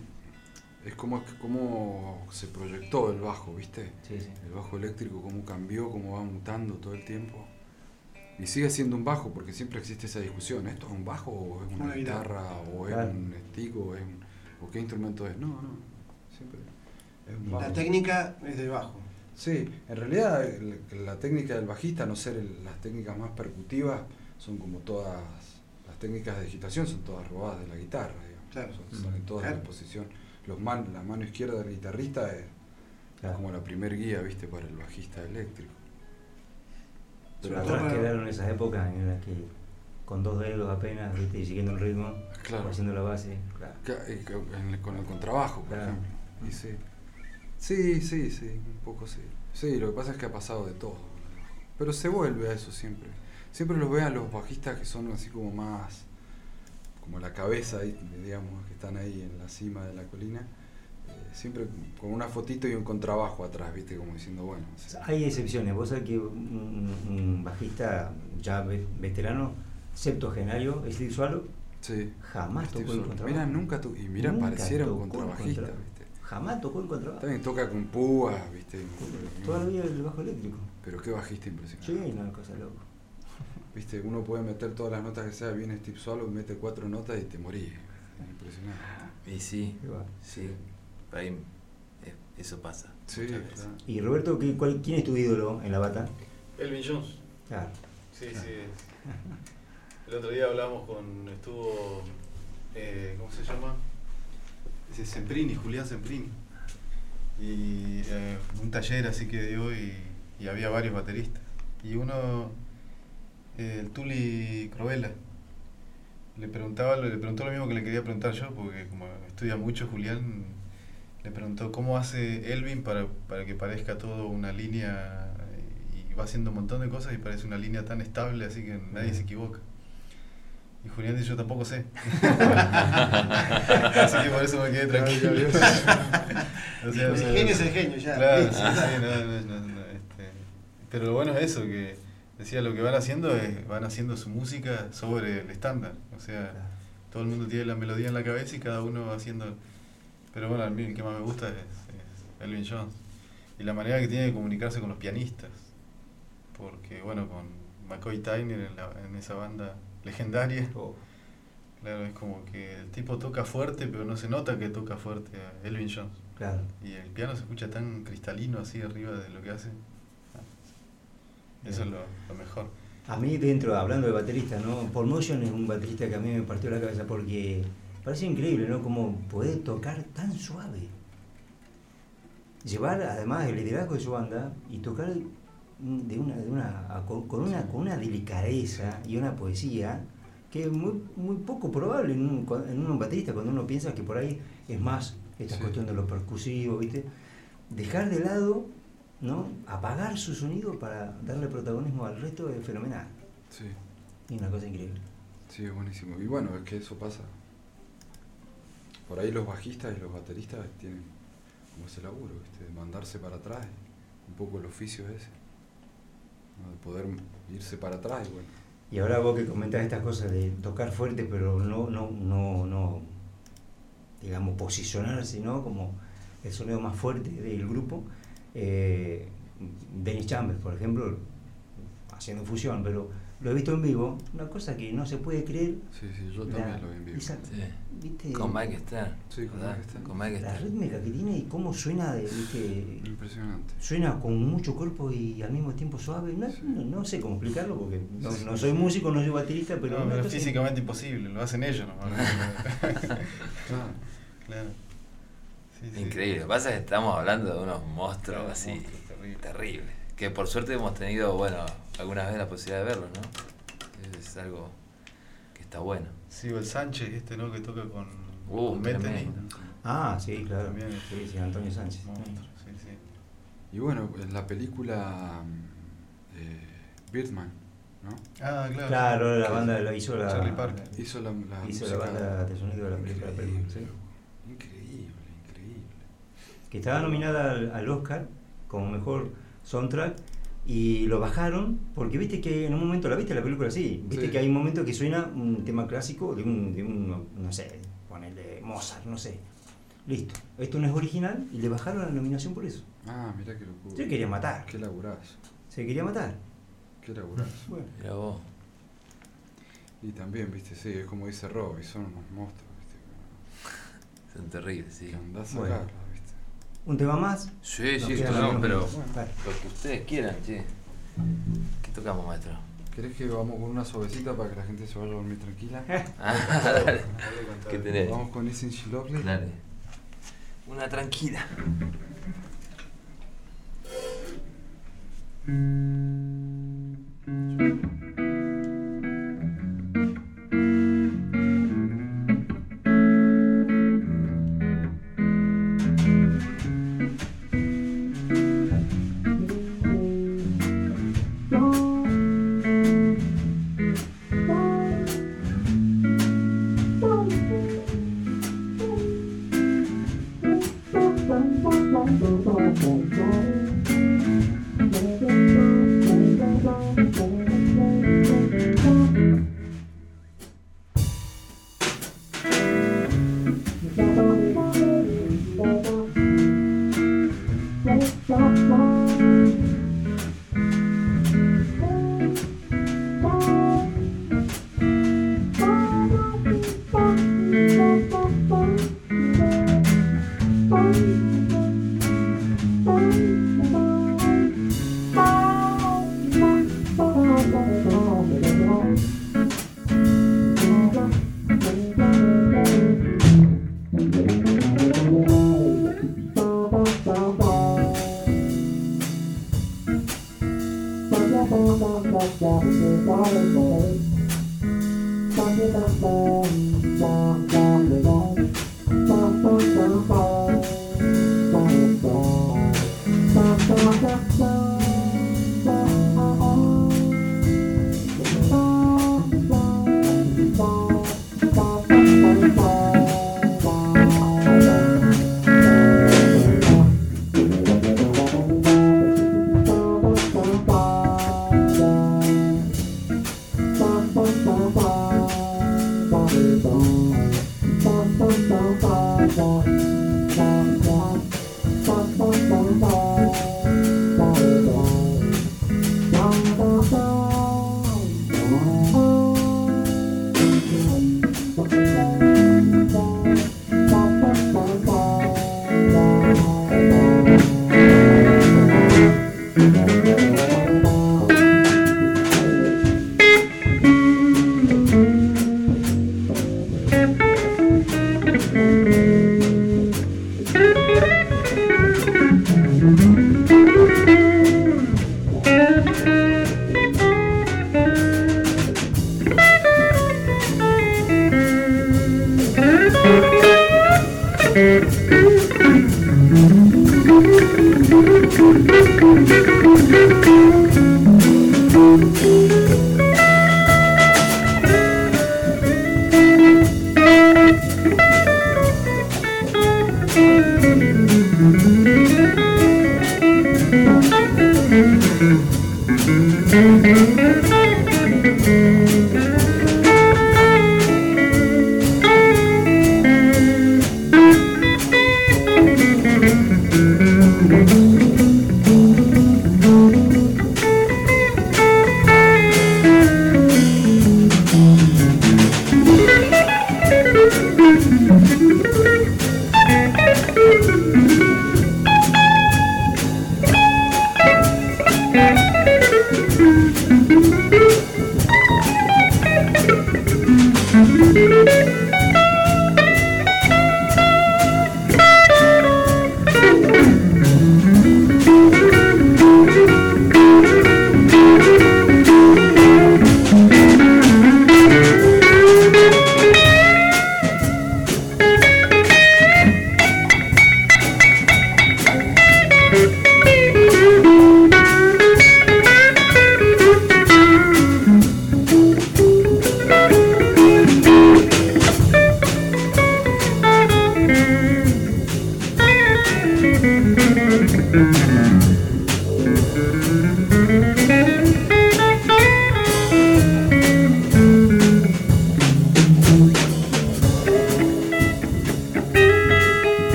[SPEAKER 9] es como se proyectó el bajo, ¿viste?
[SPEAKER 4] Sí.
[SPEAKER 9] El bajo eléctrico, cómo cambió, cómo va mutando todo el tiempo. Y sigue siendo un bajo, porque siempre existe esa discusión. ¿Esto es un bajo o es una guitarra o es
[SPEAKER 4] Claro.
[SPEAKER 9] un stick o qué instrumento es? No, siempre es un bajo.
[SPEAKER 5] La técnica es de bajo.
[SPEAKER 9] Sí, en realidad la técnica del bajista, a no ser las técnicas más percutivas, son como todas, las técnicas de digitación son todas robadas de la guitarra, digamos.
[SPEAKER 5] Claro.
[SPEAKER 9] Salen todas en
[SPEAKER 5] Claro.
[SPEAKER 9] la posición. La mano izquierda del guitarrista es
[SPEAKER 4] Claro.
[SPEAKER 9] como la primer guía, ¿viste? Para el bajista eléctrico.
[SPEAKER 5] Sobre
[SPEAKER 4] Atrás
[SPEAKER 5] todo para-
[SPEAKER 4] quedaron esas épocas en las que con 2 dedos apenas, ¿viste? Y siguiendo el ritmo,
[SPEAKER 9] Claro.
[SPEAKER 4] haciendo la base. Claro.
[SPEAKER 9] Con el contrabajo, por
[SPEAKER 4] Claro.
[SPEAKER 9] ejemplo. Y sí. Sí, un poco sí. Sí, lo que pasa es que ha pasado de todo. Pero se vuelve a eso siempre. Siempre los vean los bajistas que son así como más, como la cabeza, ahí, digamos, que están ahí en la cima de la colina, siempre con una fotito y un contrabajo atrás, ¿viste? Como diciendo, bueno.
[SPEAKER 4] O sea, hay excepciones. Vos sabés que un bajista ya veterano, septuagenario, Steve Swallow,
[SPEAKER 9] Sí.
[SPEAKER 4] jamás tocó el contrabajo.
[SPEAKER 9] Mira, nunca tocó. Y mira,
[SPEAKER 4] Nunca
[SPEAKER 9] pareciera un
[SPEAKER 4] tocó el
[SPEAKER 9] contrabajista,
[SPEAKER 4] contrabajo.
[SPEAKER 9] ¿viste?
[SPEAKER 4] Jamás tocó el contrabajo.
[SPEAKER 9] También toca con púas, ¿viste?
[SPEAKER 4] Toda la vida el bajo eléctrico.
[SPEAKER 9] Pero qué bajista impresionante.
[SPEAKER 4] Sí, una cosa loca.
[SPEAKER 9] Viste, uno puede meter todas las notas que sea, viene Steve Swallow, mete 4 notas y te morís. Impresionante.
[SPEAKER 8] Y sí,
[SPEAKER 4] Qué va.
[SPEAKER 8] sí, por ahí eso pasa.
[SPEAKER 9] Sí,
[SPEAKER 8] muchas veces.
[SPEAKER 9] claro.
[SPEAKER 4] Y Roberto, ¿quién es tu ídolo en la bata?
[SPEAKER 7] Elvin Jones.
[SPEAKER 4] Claro.
[SPEAKER 7] Sí. El otro día hablamos estuvo, ¿cómo se llama? Ese Semprini, Julián Semprini. Y un taller así que dio y había varios bateristas. Y uno, el Tuli Crovella, le preguntó lo mismo que le quería preguntar yo, porque como estudia mucho Julián, le preguntó cómo hace Elvin para que parezca todo una línea, y va haciendo un montón de cosas y parece una línea tan estable así que nadie se equivoca. Y Julián dice, yo tampoco sé. Así que por eso me quedé tranquilo. O sea,
[SPEAKER 5] el genio es el genio, ya.
[SPEAKER 7] Claro, sí, pero lo bueno es eso, que decía, lo que van haciendo es, van haciendo su música sobre el estándar. O sea, todo el mundo tiene la melodía en la cabeza y cada uno haciendo... Pero bueno, a mí el que más me gusta es Elvin Jones. Y la manera que tiene de comunicarse con los pianistas. Porque bueno, con McCoy Tyner en esa banda legendaria, claro, es como que el tipo toca fuerte, pero no se nota que toca fuerte a Elvin Jones.
[SPEAKER 4] Claro.
[SPEAKER 7] Y el piano se escucha tan cristalino así arriba de lo que hace. Eso es lo mejor.
[SPEAKER 4] A mí hablando de baterista, ¿no? Paul Motion es un baterista que a mí me partió la cabeza porque parece increíble, ¿no? Cómo poder tocar tan suave. Llevar además el liderazgo de su banda y tocar con una delicadeza y una poesía que es muy poco probable en un baterista, cuando uno piensa que por ahí es más esta cuestión de lo percusivo, ¿viste? Dejar de lado, ¿no? Apagar su sonido para darle protagonismo al resto es fenomenal.
[SPEAKER 9] Sí.
[SPEAKER 4] Y una cosa increíble.
[SPEAKER 9] Sí, es buenísimo. Y bueno, es que eso pasa. Por ahí los bajistas y los bateristas tienen como ese laburo, ¿viste? De mandarse para atrás. Un poco el oficio es ese, ¿no? De poder irse para atrás y bueno.
[SPEAKER 4] Y ahora vos que comentás estas cosas de tocar fuerte, pero no digamos, posicionarse, ¿no? Como el sonido más fuerte del grupo. Dennis Chambers, por ejemplo, haciendo fusión, pero lo he visto en vivo, una cosa que no se puede creer.
[SPEAKER 9] Sí, yo también lo vi en vivo.
[SPEAKER 4] ¿Viste?
[SPEAKER 8] Con Mike Stern.
[SPEAKER 9] Sí, con
[SPEAKER 8] Mike Stern.
[SPEAKER 4] La rítmica que tiene y cómo suena, ¿viste?
[SPEAKER 9] Impresionante.
[SPEAKER 4] Suena con mucho cuerpo y al mismo tiempo suave. No sé cómo explicarlo porque no soy músico, no soy baterista, pero
[SPEAKER 7] no, es físicamente imposible, lo hacen ellos, ¿no? Claro. Sí,
[SPEAKER 8] increíble. Lo que pasa es que estamos hablando de unos monstruos así terribles. Que por suerte hemos tenido, bueno, algunas veces la posibilidad de verlos, ¿no? Es algo que está bueno.
[SPEAKER 7] Sí, o el Sánchez, ¿no? Que toca con Metheny.
[SPEAKER 4] Ah, sí, claro.
[SPEAKER 7] También,
[SPEAKER 4] sí, Antonio Sánchez.
[SPEAKER 7] Sí.
[SPEAKER 9] Y bueno, en la película Birdman, ¿no?
[SPEAKER 7] Ah, claro.
[SPEAKER 4] Claro, la banda la hizo la...
[SPEAKER 7] Charlie Parker.
[SPEAKER 9] Hizo la
[SPEAKER 4] banda de sonido de la película.
[SPEAKER 9] Increíble.
[SPEAKER 4] Que estaba nominada al Oscar como mejor soundtrack y lo bajaron porque viste que en un momento, ¿la viste la película? Sí, viste que hay un momento que suena un tema clásico de un no sé, ponele Mozart, no sé. Listo, esto no es original y le bajaron la nominación por eso.
[SPEAKER 9] Ah, mirá qué locura.
[SPEAKER 4] Se quería matar.
[SPEAKER 9] Qué laburazo.
[SPEAKER 4] Se quería matar.
[SPEAKER 9] Qué laburazo.
[SPEAKER 4] Bueno.
[SPEAKER 8] Mirá vos.
[SPEAKER 9] Y también, viste, sí, es como dice Robbie, son unos monstruos, viste.
[SPEAKER 8] Son terribles, sí.
[SPEAKER 9] Que andás a sacarla, viste.
[SPEAKER 4] ¿Un tema más?
[SPEAKER 8] Sí,
[SPEAKER 4] Nos
[SPEAKER 8] sí,
[SPEAKER 4] quedan
[SPEAKER 8] tocamos,
[SPEAKER 4] algunos
[SPEAKER 8] pero
[SPEAKER 4] minutos. Vale.
[SPEAKER 8] lo que ustedes quieran, sí. ¿Qué tocamos, maestro?
[SPEAKER 9] ¿Querés que vamos con una suavecita para que la gente se vaya a dormir tranquila?
[SPEAKER 8] Dale. ¿Qué tenés?
[SPEAKER 9] Vamos con Isn't She Lovely.
[SPEAKER 8] Dale. Una tranquila.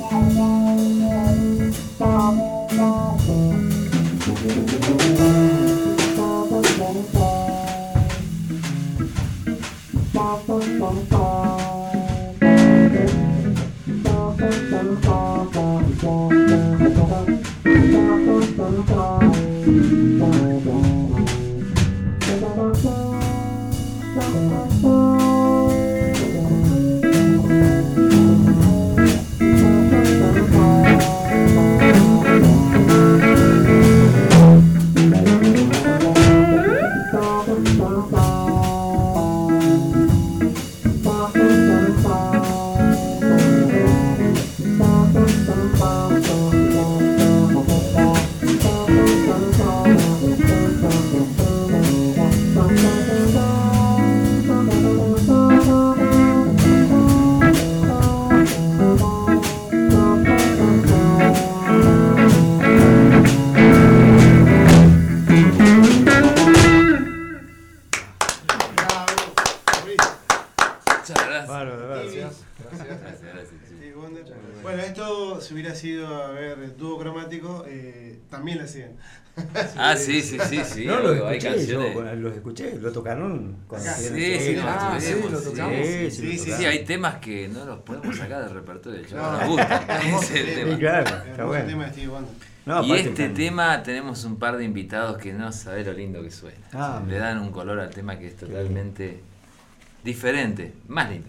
[SPEAKER 5] Bueno, esto si hubiera sido, a ver, dúo cromático, también lo hacían.
[SPEAKER 8] Ah, sí.
[SPEAKER 4] No, los
[SPEAKER 8] hay
[SPEAKER 4] escuché,
[SPEAKER 8] canciones.
[SPEAKER 4] los escuché, lo tocaron cuando
[SPEAKER 5] Acá.
[SPEAKER 8] Sí,
[SPEAKER 9] lo tocamos.
[SPEAKER 8] Sí, hay temas que no los podemos sacar del repertorio.
[SPEAKER 5] No,
[SPEAKER 8] Nos gustan.
[SPEAKER 5] hermoso
[SPEAKER 8] Ese es el
[SPEAKER 5] tema.
[SPEAKER 8] tema.
[SPEAKER 4] Claro, está
[SPEAKER 5] Hermoso
[SPEAKER 4] bueno.
[SPEAKER 5] tema de Stevie Wonder.
[SPEAKER 4] No,
[SPEAKER 8] Y
[SPEAKER 4] aparte
[SPEAKER 8] este
[SPEAKER 4] están-
[SPEAKER 8] tema tenemos un par de invitados que no sabés lo lindo que suena.
[SPEAKER 4] Ah,
[SPEAKER 8] Le
[SPEAKER 4] mira.
[SPEAKER 8] dan un color al tema que es totalmente diferente, más lindo.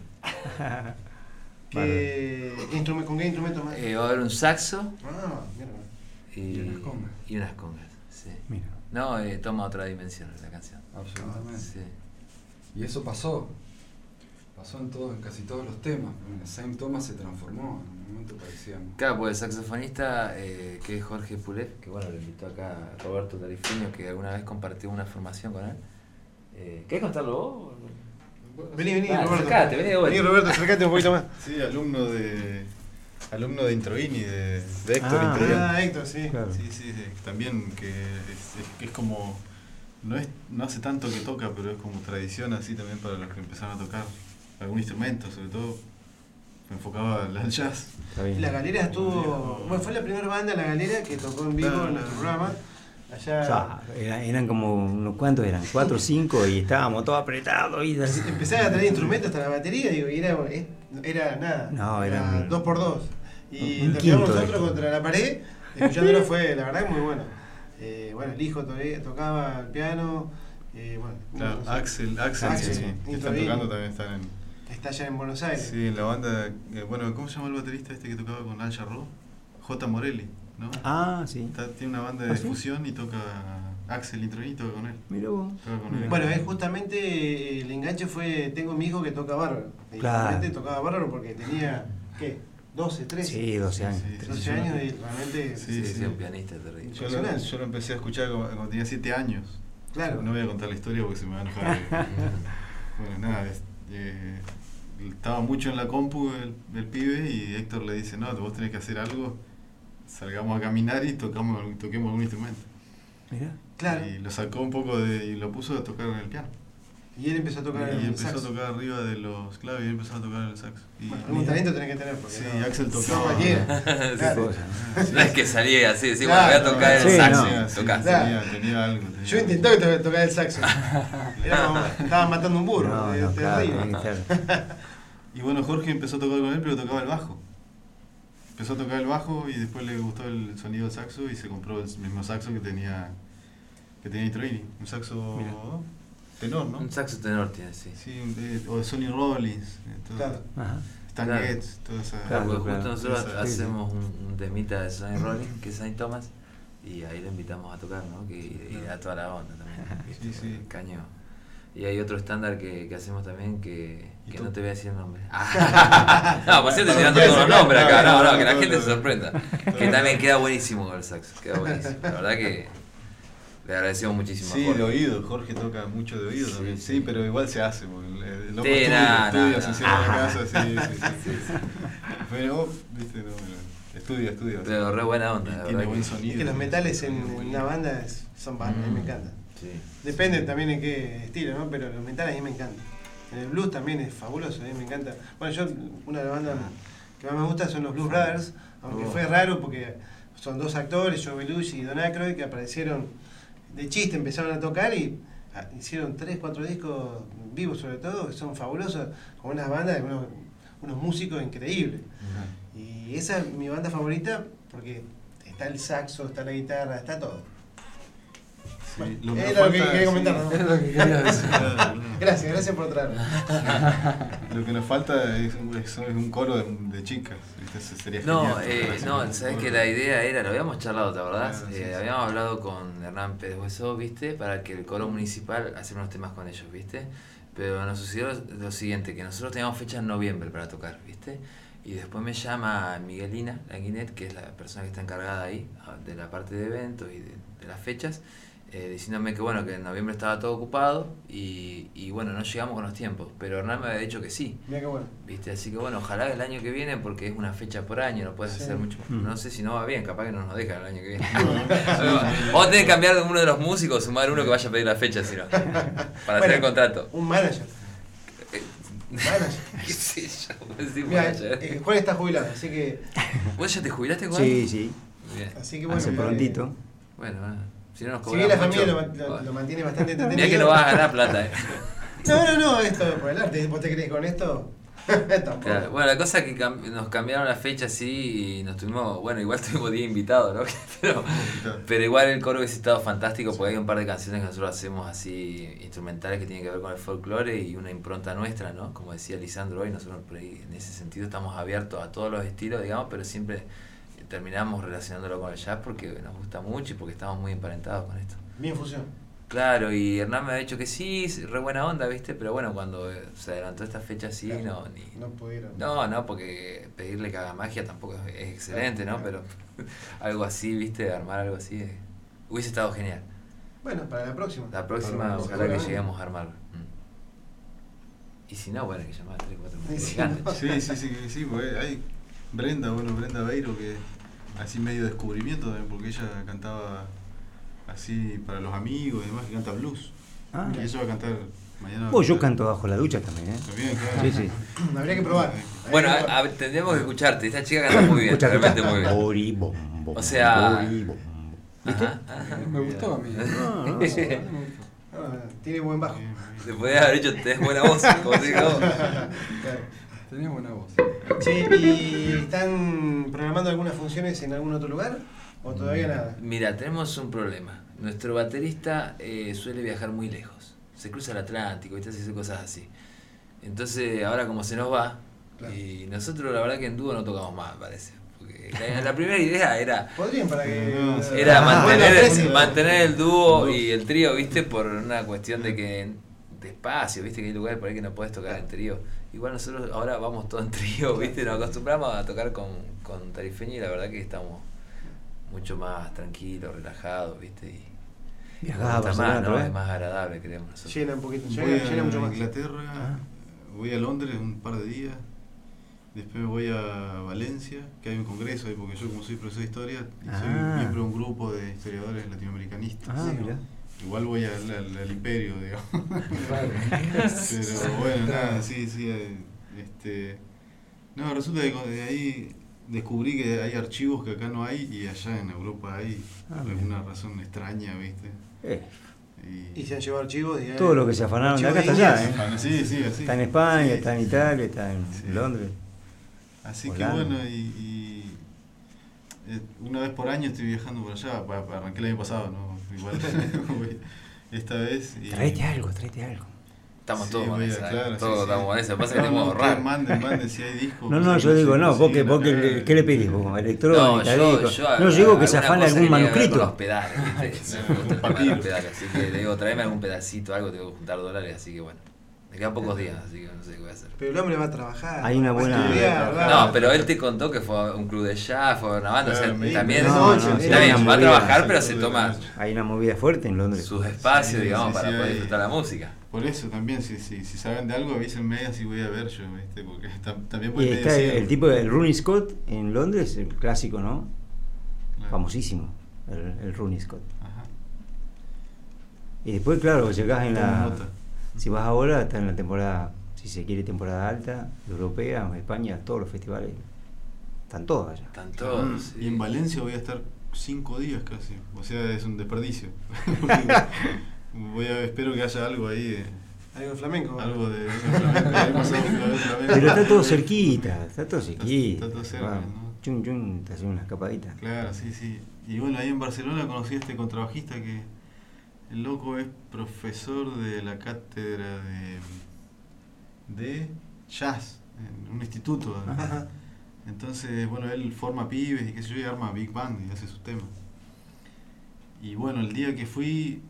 [SPEAKER 5] ¿Con qué instrumento más?
[SPEAKER 8] Va a haber un saxo
[SPEAKER 5] Ah, mira.
[SPEAKER 8] y
[SPEAKER 9] unas congas.
[SPEAKER 8] y unas congas, sí.
[SPEAKER 4] Mira.
[SPEAKER 8] No, toma otra dimensión la canción.
[SPEAKER 9] Absolutamente.
[SPEAKER 8] Sí.
[SPEAKER 9] Y eso pasó en casi todos los temas. Saint Thomas se transformó, en un momento parecíamos.
[SPEAKER 8] Claro, pues el saxofonista que es Jorge Pulet, que bueno, lo invitó acá Roberto Tarifeño, que alguna vez compartió una formación con él. ¿Querés contarlo vos?
[SPEAKER 5] Vení,
[SPEAKER 8] Dale,
[SPEAKER 5] Roberto.
[SPEAKER 8] acercate, vení de vuelta.
[SPEAKER 5] Vení, Roberto, acercate un poquito más.
[SPEAKER 7] Sí, alumno de Introini, de Héctor
[SPEAKER 4] Ah.
[SPEAKER 7] Introini.
[SPEAKER 5] Ah, Héctor, sí.
[SPEAKER 4] Claro.
[SPEAKER 7] Sí, también que es como, no hace tanto que toca, pero es como tradición así también para los que empezaron a tocar algún instrumento, sobre todo me enfocaba al jazz.
[SPEAKER 4] Está bien.
[SPEAKER 5] La Galera estuvo. Bueno, fue la primera banda, La Galera, que tocó en vivo
[SPEAKER 7] Claro.
[SPEAKER 5] en nuestro programa. Allá.
[SPEAKER 4] O sea, eran como unos cuantos, eran 4 o 5 y estábamos todos apretados. Y así.
[SPEAKER 5] Empezaba a traer instrumentos hasta la batería, digo, y era nada.
[SPEAKER 4] No, era
[SPEAKER 5] 2x2. Y
[SPEAKER 4] un
[SPEAKER 5] tocamos
[SPEAKER 4] quinto de
[SPEAKER 5] nosotros
[SPEAKER 4] esto.
[SPEAKER 5] contra la pared, escuchándolo fue, la verdad, muy bueno. Bueno, el hijo tocaba el piano. Bueno,
[SPEAKER 7] Claro,
[SPEAKER 5] no sé.
[SPEAKER 7] Axel,
[SPEAKER 5] Axel,
[SPEAKER 7] sí, que están
[SPEAKER 5] Introini.
[SPEAKER 7] tocando también, están
[SPEAKER 5] Está allá en Buenos Aires.
[SPEAKER 7] sí, en la banda, bueno, ¿cómo se llama el baterista este que tocaba con Al Jarreau? J. Morelli, ¿no?
[SPEAKER 4] Ah, sí.
[SPEAKER 7] Tiene una banda de
[SPEAKER 4] ¿Ah, sí?
[SPEAKER 7] fusión y toca Axel Introini, toca con él.
[SPEAKER 4] Mira vos.
[SPEAKER 7] Toca con él.
[SPEAKER 5] Bueno, justamente el enganche fue, tengo mi hijo que toca bárbaro. Y
[SPEAKER 4] Claro.
[SPEAKER 5] realmente tocaba bárbaro porque tenía, ¿qué? 12, 13.
[SPEAKER 4] Sí, 12 años.
[SPEAKER 7] Sí,
[SPEAKER 5] 12 años y realmente,
[SPEAKER 7] Sí,
[SPEAKER 8] Sí, un pianista terrible.
[SPEAKER 7] Yo lo empecé a escuchar cuando tenía 7 años.
[SPEAKER 5] claro.
[SPEAKER 7] No voy a contar la historia porque se me va a enojar. Bueno, nada, estaba mucho en la compu el pibe y Héctor le dice, no, vos tenés que hacer algo, salgamos a caminar y toquemos algún instrumento.
[SPEAKER 4] Mira.
[SPEAKER 5] Claro.
[SPEAKER 7] Y lo sacó un poco y lo puso a tocar en el piano.
[SPEAKER 5] Y él empezó a tocar
[SPEAKER 7] Y
[SPEAKER 5] el
[SPEAKER 7] empezó
[SPEAKER 5] saxo.
[SPEAKER 7] a tocar arriba de los claves y él empezó a tocar el saxo. Y,
[SPEAKER 5] Bueno, algún talento tenés que tener porque
[SPEAKER 7] Sí,
[SPEAKER 5] no,
[SPEAKER 7] Axel
[SPEAKER 5] no
[SPEAKER 7] tocaba.
[SPEAKER 5] cualquiera.
[SPEAKER 4] Qué
[SPEAKER 5] Claro.
[SPEAKER 4] cosa.
[SPEAKER 8] No es que salía así, decir,
[SPEAKER 5] Claro,
[SPEAKER 8] bueno, voy a tocar
[SPEAKER 4] sí,
[SPEAKER 8] el saxo.
[SPEAKER 4] no.
[SPEAKER 8] Tocás.
[SPEAKER 5] Claro.
[SPEAKER 7] Tenía algo.
[SPEAKER 5] Yo intenté tocar el saxo. Era como, estaba matando un burro.
[SPEAKER 4] No,
[SPEAKER 5] es
[SPEAKER 4] no, claro,
[SPEAKER 5] terrible.
[SPEAKER 4] tiene que ser.
[SPEAKER 7] Y bueno, Jorge empezó a tocar con él, pero tocaba el bajo. Empezó a tocar el bajo y después le gustó el sonido del saxo y se compró el mismo saxo que tenía Introini. Un saxo
[SPEAKER 4] Mira.
[SPEAKER 7] tenor, ¿no?
[SPEAKER 8] Un saxo tenor tiene, sí.
[SPEAKER 7] Sí, o de Sonny Rollins,
[SPEAKER 5] Claro.
[SPEAKER 4] Ajá.
[SPEAKER 7] Stan
[SPEAKER 8] Claro.
[SPEAKER 7] Getz, toda esa...
[SPEAKER 4] Claro,
[SPEAKER 8] Porque
[SPEAKER 4] claro.
[SPEAKER 8] justo nosotros
[SPEAKER 7] Sí, sí.
[SPEAKER 8] hacemos un temita de Sonny Rollins, que es Saint Thomas, y ahí lo invitamos a tocar, ¿no? Y da toda la onda también. ¿viste?
[SPEAKER 7] Sí, sí.
[SPEAKER 8] Caño. Y hay otro estándar que hacemos también que
[SPEAKER 7] ¿Y tú?
[SPEAKER 8] no te voy a decir el nombre. No, pues yo estoy tirando todos los nombres acá, no, que la gente se sorprenda. Que también queda buenísimo con el saxo, queda buenísimo. La verdad que le agradecemos muchísimo a
[SPEAKER 7] Sí,
[SPEAKER 8] Jorge.
[SPEAKER 7] de oído, Jorge toca mucho de oído
[SPEAKER 8] Sí,
[SPEAKER 7] también.
[SPEAKER 8] sí.
[SPEAKER 7] Sí, pero igual se hace, porque el loco
[SPEAKER 8] Sí,
[SPEAKER 7] estudia,
[SPEAKER 8] no.
[SPEAKER 7] se cierra la casa, sí. Pero vos, viste, no, estudia.
[SPEAKER 8] Pero re buena onda,
[SPEAKER 7] Y
[SPEAKER 8] la
[SPEAKER 7] tiene
[SPEAKER 8] verdad
[SPEAKER 7] buen
[SPEAKER 8] que-
[SPEAKER 7] sonido.
[SPEAKER 5] Es que los metales en una banda son bandas, a mí me encantan.
[SPEAKER 8] Sí.
[SPEAKER 5] Depende también en qué estilo, ¿no? Pero los metales a mí me encantan. El blues también es fabuloso, a mí me encanta. Bueno, yo, una de las bandas que más me gusta son los Blues Brothers, aunque fue raro porque son dos actores, Joe Belushi y Don Aykroyd, que aparecieron de chiste, empezaron a tocar y hicieron 3, 4 discos vivos sobre todo, que son fabulosos, con unas bandas, unos músicos increíbles. Y esa es mi banda favorita porque está el saxo, está la guitarra, está todo.
[SPEAKER 7] Sí,
[SPEAKER 5] Bueno,
[SPEAKER 7] lo que
[SPEAKER 5] era lo que
[SPEAKER 7] falta-
[SPEAKER 5] quería comentar,
[SPEAKER 7] sí.
[SPEAKER 5] ¿no?
[SPEAKER 9] Es lo que quería decir.
[SPEAKER 5] Gracias por traerlo.
[SPEAKER 7] Lo que nos falta es un coro de chicas. ¿Viste? Eso sería
[SPEAKER 8] No,
[SPEAKER 7] genial.
[SPEAKER 8] no, sabes que la idea era, lo habíamos charlado, ¿te acordás?
[SPEAKER 7] Claro, sí, sí.
[SPEAKER 8] Habíamos hablado con Hernán Pérez Hueso, ¿viste? Para que el coro municipal hacer unos temas con ellos, ¿viste? Pero nos sucedió lo siguiente, que nosotros teníamos fecha en noviembre para tocar, ¿viste? Y después me llama Miguelina Languinet, que es la persona que está encargada ahí, de la parte de eventos y de las fechas, diciéndome que bueno, que en noviembre estaba todo ocupado y bueno, no llegamos con los tiempos, pero Hernán me había dicho que sí,
[SPEAKER 5] Mira qué bueno.
[SPEAKER 8] ¿viste? Así que bueno, ojalá el año que viene, porque es una fecha por año, no puedes
[SPEAKER 5] Sí.
[SPEAKER 8] hacer mucho, no sé si no va bien, capaz que no nos dejan el año que viene. Vamos a tener que cambiar de uno de los músicos, sumar uno que vaya a pedir la fecha, si no, para hacer el contrato.
[SPEAKER 5] Un manager. Manager.
[SPEAKER 8] ¿Qué sé yo? Pues sí,
[SPEAKER 5] Mira,
[SPEAKER 8] manager.
[SPEAKER 5] Juan está jubilado, así que.
[SPEAKER 8] ¿Vos ya te jubilaste, Juan?
[SPEAKER 4] Sí, sí,
[SPEAKER 8] Bien.
[SPEAKER 5] Así que bueno.
[SPEAKER 4] hace prontito.
[SPEAKER 8] Bueno, si no nos
[SPEAKER 5] Si
[SPEAKER 8] cobran
[SPEAKER 5] bien la
[SPEAKER 8] mucho,
[SPEAKER 5] familia lo mantiene bastante entretenido.
[SPEAKER 8] mirá que no vas a ganar plata,
[SPEAKER 5] No, esto por el arte. ¿Vos te crees con esto? Tampoco.
[SPEAKER 8] Claro. Bueno, la cosa es que nos cambiaron la fecha así y nos tuvimos, bueno, igual tuvimos 10 invitados, ¿no? pero igual el coro hubiese estado fantástico porque hay un par de canciones que nosotros hacemos así instrumentales que tienen que ver con el folclore y una impronta nuestra, ¿no? Como decía Lisandro hoy, nosotros por ahí, en ese sentido estamos abiertos a todos los estilos, digamos, pero siempre terminamos relacionándolo con el jazz porque nos gusta mucho y porque estamos muy emparentados con esto.
[SPEAKER 5] Bien fusión.
[SPEAKER 8] Claro, y Hernán me ha dicho que sí, re buena onda, ¿viste? Pero bueno, cuando se adelantó esta fecha así,
[SPEAKER 5] Claro,
[SPEAKER 8] no
[SPEAKER 5] pudieron.
[SPEAKER 8] No, porque pedirle que haga magia tampoco es excelente, ¿no? Pero algo así, ¿viste? Armar algo así hubiese estado genial.
[SPEAKER 5] Bueno, para la próxima.
[SPEAKER 8] La próxima,
[SPEAKER 5] Para la
[SPEAKER 8] ojalá que
[SPEAKER 5] seguramente.
[SPEAKER 8] lleguemos a armarlo. Y si no, bueno, hay que llamar a 3, 4
[SPEAKER 5] Y si
[SPEAKER 8] músicos.
[SPEAKER 7] Sí, porque hay Brenda Beiro, que así medio descubrimiento también, porque ella cantaba así para los amigos y demás, que canta blues.
[SPEAKER 4] Ah.
[SPEAKER 7] Y ella va a cantar mañana.
[SPEAKER 4] Oh, yo canto bajo la ducha también, ¿eh?
[SPEAKER 7] También, claro.
[SPEAKER 4] Sí, sí.
[SPEAKER 5] Habría que probar.
[SPEAKER 8] Bueno, tendríamos que escucharte. Esta chica canta muy bien,
[SPEAKER 4] Escucha,
[SPEAKER 8] realmente muy bien.
[SPEAKER 4] Boribombo,
[SPEAKER 8] O sea-
[SPEAKER 4] boribombo. ¿Viste?
[SPEAKER 8] Ajá.
[SPEAKER 9] Me gustó a mí.
[SPEAKER 4] No, no.
[SPEAKER 5] Tiene buen bajo.
[SPEAKER 8] Te podías haber dicho, tenés buena voz, como te digo.
[SPEAKER 9] Tenía buena voz.
[SPEAKER 5] Che, ¿y están programando algunas funciones en algún otro lugar? ¿O todavía nada?
[SPEAKER 8] Mira, tenemos un problema. Nuestro baterista suele viajar muy lejos. Se cruza el Atlántico, ¿viste? Hace cosas así. Entonces, ahora como se nos va,
[SPEAKER 5] Claro.
[SPEAKER 8] y nosotros la verdad que en dúo no tocamos más, me parece. Porque la primera idea era
[SPEAKER 5] Podrían para que.
[SPEAKER 8] era
[SPEAKER 5] mantener
[SPEAKER 8] mantener el dúo y el trío, ¿viste? Por una cuestión de que de espacio, ¿viste? Que hay lugares por ahí que no puedes tocar en trío. Igual nosotros ahora vamos todos en trío, ¿viste? Nos acostumbramos a tocar con Tarifeño y la verdad que estamos mucho más tranquilos, relajados, ¿viste? Y
[SPEAKER 4] Viajaba a
[SPEAKER 8] nos gusta
[SPEAKER 4] Barcelona
[SPEAKER 8] más, ¿no?
[SPEAKER 4] otra vez.
[SPEAKER 8] Es más agradable, creemos nosotros.
[SPEAKER 5] Llena un poquito,
[SPEAKER 7] Voy
[SPEAKER 5] llena mucho
[SPEAKER 7] a
[SPEAKER 5] más.
[SPEAKER 7] Inglaterra, voy a Londres un par de días, después voy a Valencia, que hay un congreso ahí, porque yo como soy profesor de historia, y soy miembro de un grupo de historiadores latinoamericanistas.
[SPEAKER 4] Ah, mira.
[SPEAKER 7] Igual voy al imperio, digamos. Pero bueno, nada, sí, no, resulta que de ahí descubrí que hay archivos que acá no hay y allá en Europa hay, por alguna razón extraña, ¿viste?
[SPEAKER 5] Y se han llevado archivos.
[SPEAKER 4] Todo lo que se afanaron de acá hasta allá, ¿eh?
[SPEAKER 7] Sí, así.
[SPEAKER 4] Está en España,
[SPEAKER 7] Sí,
[SPEAKER 4] está en Italia, está en
[SPEAKER 7] Sí.
[SPEAKER 4] Londres.
[SPEAKER 7] Así
[SPEAKER 4] Holanda.
[SPEAKER 7] que bueno, una vez por año estoy viajando por allá, arranqué el año pasado, ¿no? Igual voy esta vez. Y,
[SPEAKER 4] Tráete algo.
[SPEAKER 8] Estamos
[SPEAKER 7] Sí,
[SPEAKER 8] todos con
[SPEAKER 7] voy a-
[SPEAKER 8] esa,
[SPEAKER 7] claro,
[SPEAKER 8] todos
[SPEAKER 7] sí,
[SPEAKER 8] estamos
[SPEAKER 7] sí.
[SPEAKER 8] con esa. Pasa que
[SPEAKER 7] No,
[SPEAKER 8] tenemos que ahorrar.
[SPEAKER 7] manden si hay discos.
[SPEAKER 4] No,
[SPEAKER 7] cosas
[SPEAKER 4] yo
[SPEAKER 7] que
[SPEAKER 4] digo,
[SPEAKER 7] se
[SPEAKER 4] no,
[SPEAKER 7] consiguen
[SPEAKER 4] vos
[SPEAKER 7] acá.
[SPEAKER 4] ¿qué le pedís vos? ¿Electrónica, disco? No,
[SPEAKER 8] yo
[SPEAKER 4] digo que se
[SPEAKER 8] alguna
[SPEAKER 4] afane
[SPEAKER 8] cosa
[SPEAKER 4] algún
[SPEAKER 8] que tenga que ver con
[SPEAKER 4] manuscrito.
[SPEAKER 8] los pedales, ¿viste? Me gusta el tema de los pedales, así que le digo, tráeme algún pedacito, algo, tengo que juntar dólares, así que bueno. Me quedan pocos días, así que no sé qué voy a hacer.
[SPEAKER 5] Pero el hombre va a trabajar.
[SPEAKER 4] Hay una
[SPEAKER 5] va a
[SPEAKER 4] buena-
[SPEAKER 5] estudiar, va-
[SPEAKER 8] No, pero él te contó que fue a un club de jazz, fue a una banda, o sea,
[SPEAKER 7] Claro, me-
[SPEAKER 8] también
[SPEAKER 4] no,
[SPEAKER 8] está
[SPEAKER 4] no,
[SPEAKER 8] bien,
[SPEAKER 4] sí, hay una
[SPEAKER 8] va a
[SPEAKER 4] movida,
[SPEAKER 8] trabajar,
[SPEAKER 7] sí,
[SPEAKER 8] pero
[SPEAKER 7] sí,
[SPEAKER 8] se
[SPEAKER 7] sí,
[SPEAKER 8] toma
[SPEAKER 7] sí.
[SPEAKER 4] Hay una movida fuerte en Londres.
[SPEAKER 8] sus espacios,
[SPEAKER 7] Sí,
[SPEAKER 8] digamos,
[SPEAKER 7] sí,
[SPEAKER 8] para
[SPEAKER 7] sí,
[SPEAKER 8] poder
[SPEAKER 7] hay-
[SPEAKER 8] disfrutar la música.
[SPEAKER 7] Por eso también, si saben de algo, avísenme, así voy a ver yo, ¿viste? Porque también
[SPEAKER 4] Y
[SPEAKER 7] puede
[SPEAKER 4] está el tipo del Rooney Scott en Londres, el clásico, ¿no? Famosísimo, el Rooney Scott.
[SPEAKER 7] Ajá.
[SPEAKER 4] Y después, claro, llegás en
[SPEAKER 7] Tomo
[SPEAKER 4] la...
[SPEAKER 7] nota.
[SPEAKER 4] Si vas ahora, está en la temporada, si se quiere, temporada alta, europea, España, todos los festivales. están todos allá.
[SPEAKER 8] Están todos. Sí.
[SPEAKER 7] Y en Valencia voy a estar 5 días casi. O sea, es un desperdicio. Espero que haya algo ahí.
[SPEAKER 5] Algo de flamenco.
[SPEAKER 7] Algo de flamenco.
[SPEAKER 4] Pero está todo cerquita, está todo cerquita.
[SPEAKER 7] Está todo cerca,
[SPEAKER 4] Wow.
[SPEAKER 7] ¿no?
[SPEAKER 4] Chun, chun, te hacen una escapadita.
[SPEAKER 7] Claro, sí, sí. Y bueno, ahí en Barcelona conocí a este contrabajista que el loco es profesor de la cátedra de jazz en un instituto.
[SPEAKER 5] Ajá.
[SPEAKER 7] Entonces, bueno, él forma pibes y qué sé yo, y arma big band y hace sus temas. Y bueno, el día que fui,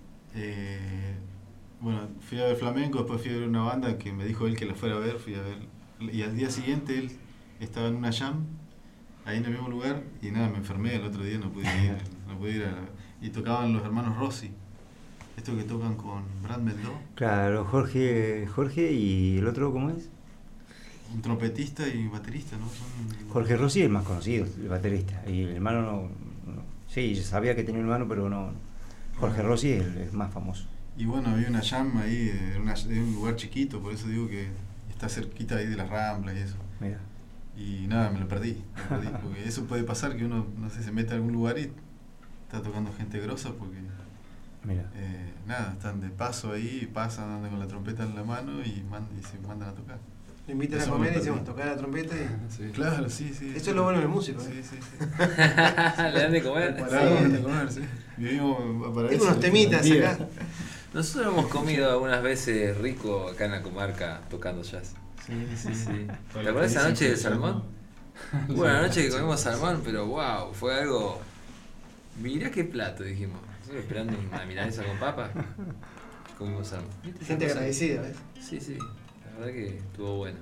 [SPEAKER 7] fui a ver flamenco, después fui a ver una banda que me dijo él que la fuera a ver, fui a ver. Y al día siguiente él estaba en una jam, ahí en el mismo lugar, y nada, me enfermé el otro día, no pude ir y tocaban los hermanos Rossi, estos que tocan con Brad Meldó.
[SPEAKER 4] Claro, Jorge y el otro, ¿cómo es?
[SPEAKER 7] Un trompetista y baterista, ¿no?
[SPEAKER 4] Jorge Rossi es el más conocido, el baterista. Y el hermano no. Sí, yo sabía que tenía un hermano, pero no. Jorge Rossi es el más famoso.
[SPEAKER 7] Y bueno, había una jam ahí, de un lugar chiquito, por eso digo que está cerquita ahí de las Ramblas y eso.
[SPEAKER 4] Mira.
[SPEAKER 7] Y nada, me lo perdí, porque eso puede pasar que uno, no sé, se mete a algún lugar y está tocando gente grosa, porque
[SPEAKER 4] Mira.
[SPEAKER 7] nada, están de paso ahí, pasan andando con la trompeta en la mano y se mandan a tocar.
[SPEAKER 5] Lo invitan a
[SPEAKER 7] Eso
[SPEAKER 5] comer
[SPEAKER 7] me
[SPEAKER 5] y decimos,
[SPEAKER 7] perdí.
[SPEAKER 5] tocar la trompeta y...
[SPEAKER 9] Sí.
[SPEAKER 7] Claro, sí, sí.
[SPEAKER 5] Eso es lo bueno del músico,
[SPEAKER 7] Sí,
[SPEAKER 5] ¿eh?
[SPEAKER 7] sí, sí.
[SPEAKER 8] Le dan de comer.
[SPEAKER 7] Claro, de comer, sí. Vivimos para
[SPEAKER 5] Tengo
[SPEAKER 7] eso.
[SPEAKER 5] unos temitas
[SPEAKER 7] Día.
[SPEAKER 5] acá.
[SPEAKER 8] Nosotros hemos comido algunas veces rico acá en la comarca tocando jazz.
[SPEAKER 7] Sí, sí,
[SPEAKER 8] Sí.
[SPEAKER 7] sí.
[SPEAKER 8] ¿Te acuerdas esa noche del salmón? Bueno, la noche que comimos salmón, pero wow, fue algo. Mirá qué plato, dijimos. Nosotros esperando una milanesa con papa, comimos salmón. ¿Viste esa
[SPEAKER 5] Gente
[SPEAKER 8] cosa?
[SPEAKER 5] agradecida, ¿ves?
[SPEAKER 8] Sí, sí, la verdad que estuvo bueno.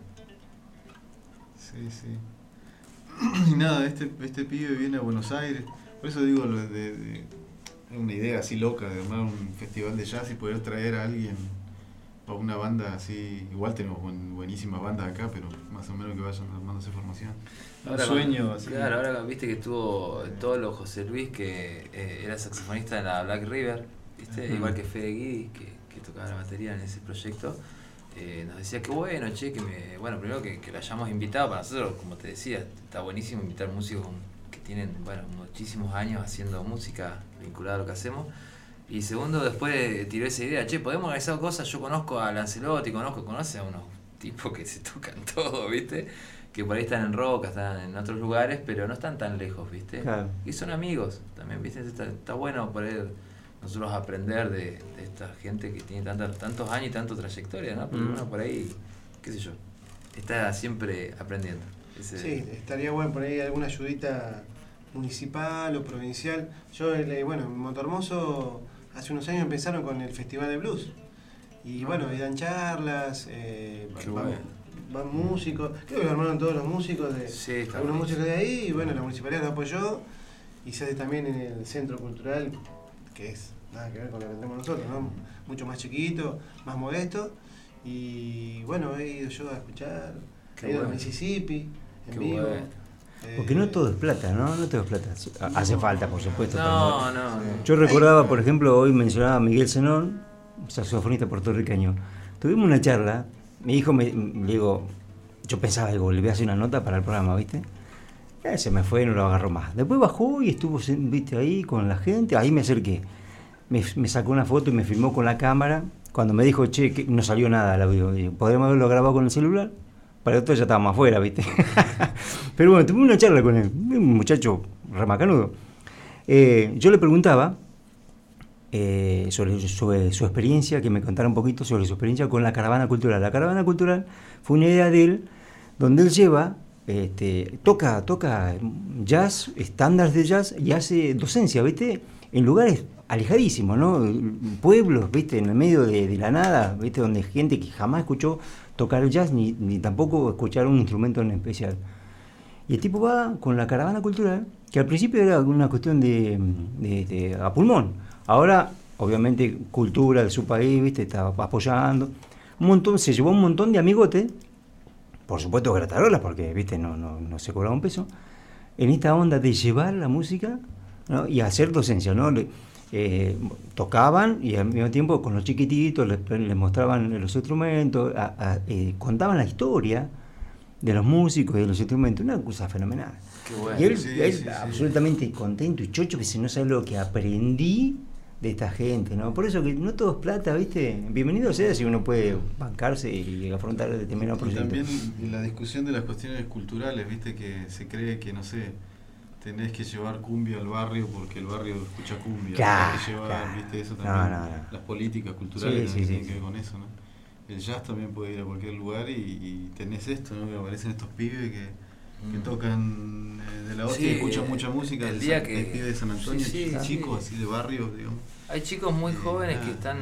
[SPEAKER 7] Sí, sí. Y nada, este pibe viene a Buenos Aires. Por eso digo lo de una idea así loca de armar un festival de jazz y poder traer a alguien o una banda así. Igual tenemos buenísimas bandas acá, pero más o menos que vayan armándose formación. Un sueño así.
[SPEAKER 8] Claro, ahora viste que estuvo Tolo José Luis, que era saxofonista en la Black River, ¿viste?
[SPEAKER 7] Ujú.
[SPEAKER 8] Igual que Fede Guidi, que tocaba la batería en ese proyecto. Nos decía que bueno, che, bueno, primero que lo hayamos invitado. Para nosotros, como te decía, está buenísimo invitar músicos que tienen, bueno, muchísimos años haciendo música vinculada a lo que hacemos. Y segundo, después tiró esa idea, che, podemos organizar cosas. Yo conozco a Lancelotti, conoce a unos tipos que se tocan todo, ¿viste? Que por ahí están en Roca, están en otros lugares, pero no están tan lejos, ¿viste?
[SPEAKER 4] Claro.
[SPEAKER 8] Y son amigos también, ¿viste? Está bueno poder nosotros aprender de esta gente que tiene tantos años y tanta trayectoria, ¿no? Porque uno por ahí, qué sé yo, está siempre aprendiendo.
[SPEAKER 5] Sí, estaría bueno por ahí alguna ayudita municipal o provincial. Yo, bueno, en Montehermoso hace unos años empezaron con el Festival de Blues. Y bueno, dan charlas, van músicos, creo que lo armaron todos los músicos
[SPEAKER 8] Sí, está
[SPEAKER 5] algunos
[SPEAKER 8] buenísimo.
[SPEAKER 5] músicos de ahí, y bueno, la municipalidad lo apoyó y se hace también en el centro cultural, que es nada que ver con lo que tenemos nosotros, ¿no? Mucho más chiquito, más modesto, y bueno, he ido yo a escuchar,
[SPEAKER 8] Qué
[SPEAKER 5] he ido
[SPEAKER 8] bueno.
[SPEAKER 5] a Mississippi, en
[SPEAKER 8] Qué
[SPEAKER 5] vivo.
[SPEAKER 8] bueno.
[SPEAKER 4] Porque no todo es plata, ¿no? No todo es plata. Hace falta, por supuesto.
[SPEAKER 8] No,
[SPEAKER 4] pero-
[SPEAKER 8] no.
[SPEAKER 4] Yo recordaba, por ejemplo, hoy mencionaba a Miguel Zenón, saxofonista puertorriqueño. Tuvimos una charla, mi hijo le digo, yo pensaba, digo, le voy a hacer una nota para el programa, ¿viste? Se me fue y no lo agarró más. Después bajó y estuvo, viste, ahí con la gente, ahí me acerqué. Me sacó una foto y me filmó con la cámara. Cuando me dijo, che, que no salió nada el audio, digo, ¿podríamos haberlo grabado con el celular? Para esto ya estábamos afuera, ¿viste? Pero bueno, tuve una charla con él, un muchacho remacanudo. Yo le preguntaba sobre su experiencia, que me contara un poquito sobre su experiencia con la caravana cultural. La caravana cultural fue una idea de él, donde él lleva, toca jazz, estándares de jazz y hace docencia, ¿viste? En lugares alejadísimos, ¿no? Pueblos, ¿viste? En el medio de la nada, ¿viste? Donde gente que jamás escuchó tocar jazz ni tampoco escuchar un instrumento en especial. Y el tipo va con la caravana cultural, que al principio era una cuestión de a pulmón. Ahora, obviamente, cultura de su país, ¿viste? Está apoyando. Se llevó un montón de amigotes, por supuesto gratarolas, porque, ¿viste? No se cobraba un peso, en esta onda de llevar la música, ¿no? Y hacer docencia, ¿no? Tocaban y al mismo tiempo con los chiquititos les mostraban los instrumentos, contaban la historia de los músicos y de los instrumentos, una cosa fenomenal.
[SPEAKER 8] Qué bueno.
[SPEAKER 4] Y él,
[SPEAKER 7] Sí,
[SPEAKER 4] él
[SPEAKER 7] sí, sí.
[SPEAKER 4] absolutamente contento y chocho, que si no sabe lo que aprendí de esta gente, ¿no? Por eso que no todo es plata, ¿viste? Bienvenido sea si uno puede bancarse y afrontar determinado
[SPEAKER 7] Y
[SPEAKER 4] proyecto.
[SPEAKER 7] también la discusión de las cuestiones culturales, viste, que se cree que, no sé, tenés que llevar cumbia al barrio porque el barrio escucha cumbia.
[SPEAKER 4] Claro,
[SPEAKER 7] Tenés que llevar,
[SPEAKER 4] claro.
[SPEAKER 7] viste, eso
[SPEAKER 4] No,
[SPEAKER 7] también.
[SPEAKER 4] no.
[SPEAKER 7] Las políticas culturales
[SPEAKER 4] Sí,
[SPEAKER 7] también
[SPEAKER 4] sí,
[SPEAKER 7] tienen
[SPEAKER 4] sí,
[SPEAKER 7] que ver
[SPEAKER 4] sí.
[SPEAKER 7] con eso, ¿no? El jazz también puede ir a cualquier lugar y tenés esto, ¿no? Que aparecen estos pibes que tocan de la hostia
[SPEAKER 8] Sí,
[SPEAKER 7] y escuchan mucha música.
[SPEAKER 8] el día que-
[SPEAKER 7] hay pibes de San Antonio,
[SPEAKER 8] sí,
[SPEAKER 7] chicos
[SPEAKER 8] sí.
[SPEAKER 7] así de barrio, digamos.
[SPEAKER 8] Hay chicos muy jóvenes que
[SPEAKER 7] Ah,
[SPEAKER 8] están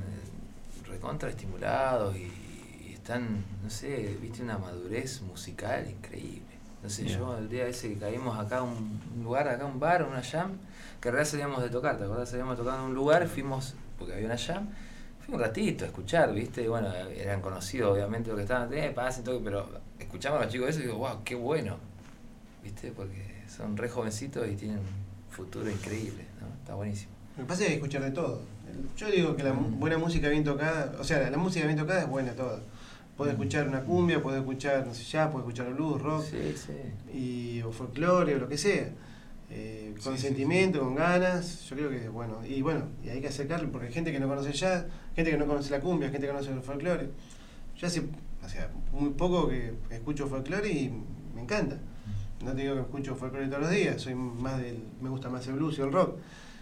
[SPEAKER 7] sí.
[SPEAKER 8] recontra estimulados y están, no sé, viste, una madurez musical increíble. No sé,
[SPEAKER 4] Bien.
[SPEAKER 8] yo el día ese que caímos acá, un lugar, acá un bar, una jam, que en realidad salíamos de tocar, ¿te acordás? Salíamos de tocar en un lugar, fuimos, porque había una jam, fui un ratito a escuchar, viste, y bueno, eran conocidos obviamente lo que estaban, pasen, todo, pero escuchamos a los chicos eso y digo, wow, qué bueno, viste, porque son re jovencitos y tienen un futuro increíble, ¿no? Está buenísimo.
[SPEAKER 5] Lo que pasa es que hay que escuchar de todo. Yo digo que la buena música bien tocada, o sea, la música bien tocada es buena toda. Podés escuchar una cumbia, podés escuchar, no sé, jazz, podés escuchar blues, rock,
[SPEAKER 8] Sí, sí.
[SPEAKER 5] o folclore, o lo que sea. Con
[SPEAKER 7] Sí,
[SPEAKER 5] sentimiento, con ganas, yo creo que es bueno. Y bueno, y hay que acercarlo, porque hay gente que no conoce el jazz, gente que no conoce la cumbia, gente que no conoce el folclore. Yo hace, o sea, muy poco que escucho folclore y me encanta. No te digo que escucho folclore todos los días, soy más me gusta más el blues y el rock.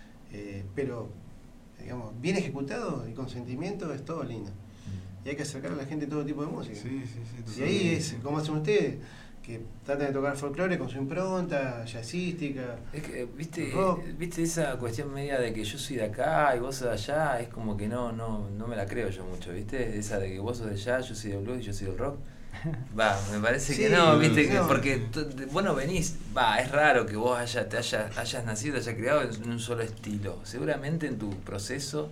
[SPEAKER 5] Pero, digamos, bien ejecutado y con sentimiento es todo lindo. Y hay que acercar a la gente todo tipo de música.
[SPEAKER 7] Sí.
[SPEAKER 5] Y ahí es, como hacen ustedes, que tratan de tocar folclore con su impronta, jazzística.
[SPEAKER 8] Es que, viste,
[SPEAKER 5] rock.
[SPEAKER 8] viste esa cuestión media de que yo soy de acá y vos sos de allá, es como que no me la creo yo mucho, ¿viste? Esa de que vos sos de allá, yo soy del blues y yo soy del rock. Va, me parece
[SPEAKER 5] Sí,
[SPEAKER 8] que no, viste,
[SPEAKER 5] no.
[SPEAKER 8] porque vos no venís, es raro que vos hayas nacido, hayas criado en un solo estilo. Seguramente en tu proceso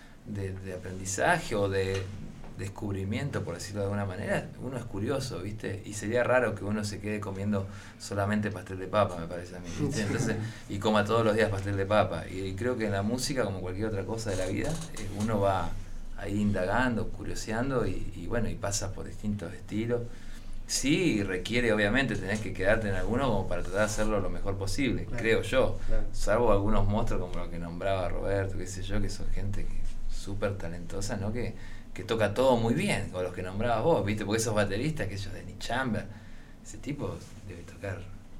[SPEAKER 8] de aprendizaje o de descubrimiento, por decirlo de alguna manera, uno es curioso, ¿viste? Y sería raro que uno se quede comiendo solamente pastel de papa, me parece a mí, ¿viste? Entonces, y coma todos los días pastel de papa. Y creo que en la música, como cualquier otra cosa de la vida, uno va ahí indagando, curioseando y bueno, y pasa por distintos estilos. Sí, requiere, obviamente, tenés que quedarte en alguno como para tratar de hacerlo lo mejor posible,
[SPEAKER 5] Claro,
[SPEAKER 8] creo yo.
[SPEAKER 5] claro.
[SPEAKER 8] Salvo algunos monstruos como lo que nombraba Roberto, qué sé yo, que son gente súper talentosa, ¿no? Que toca todo muy bien, o los que nombrabas vos, ¿viste? Porque esos bateristas, que ellos de Nick Chamber, ese tipo debe tocar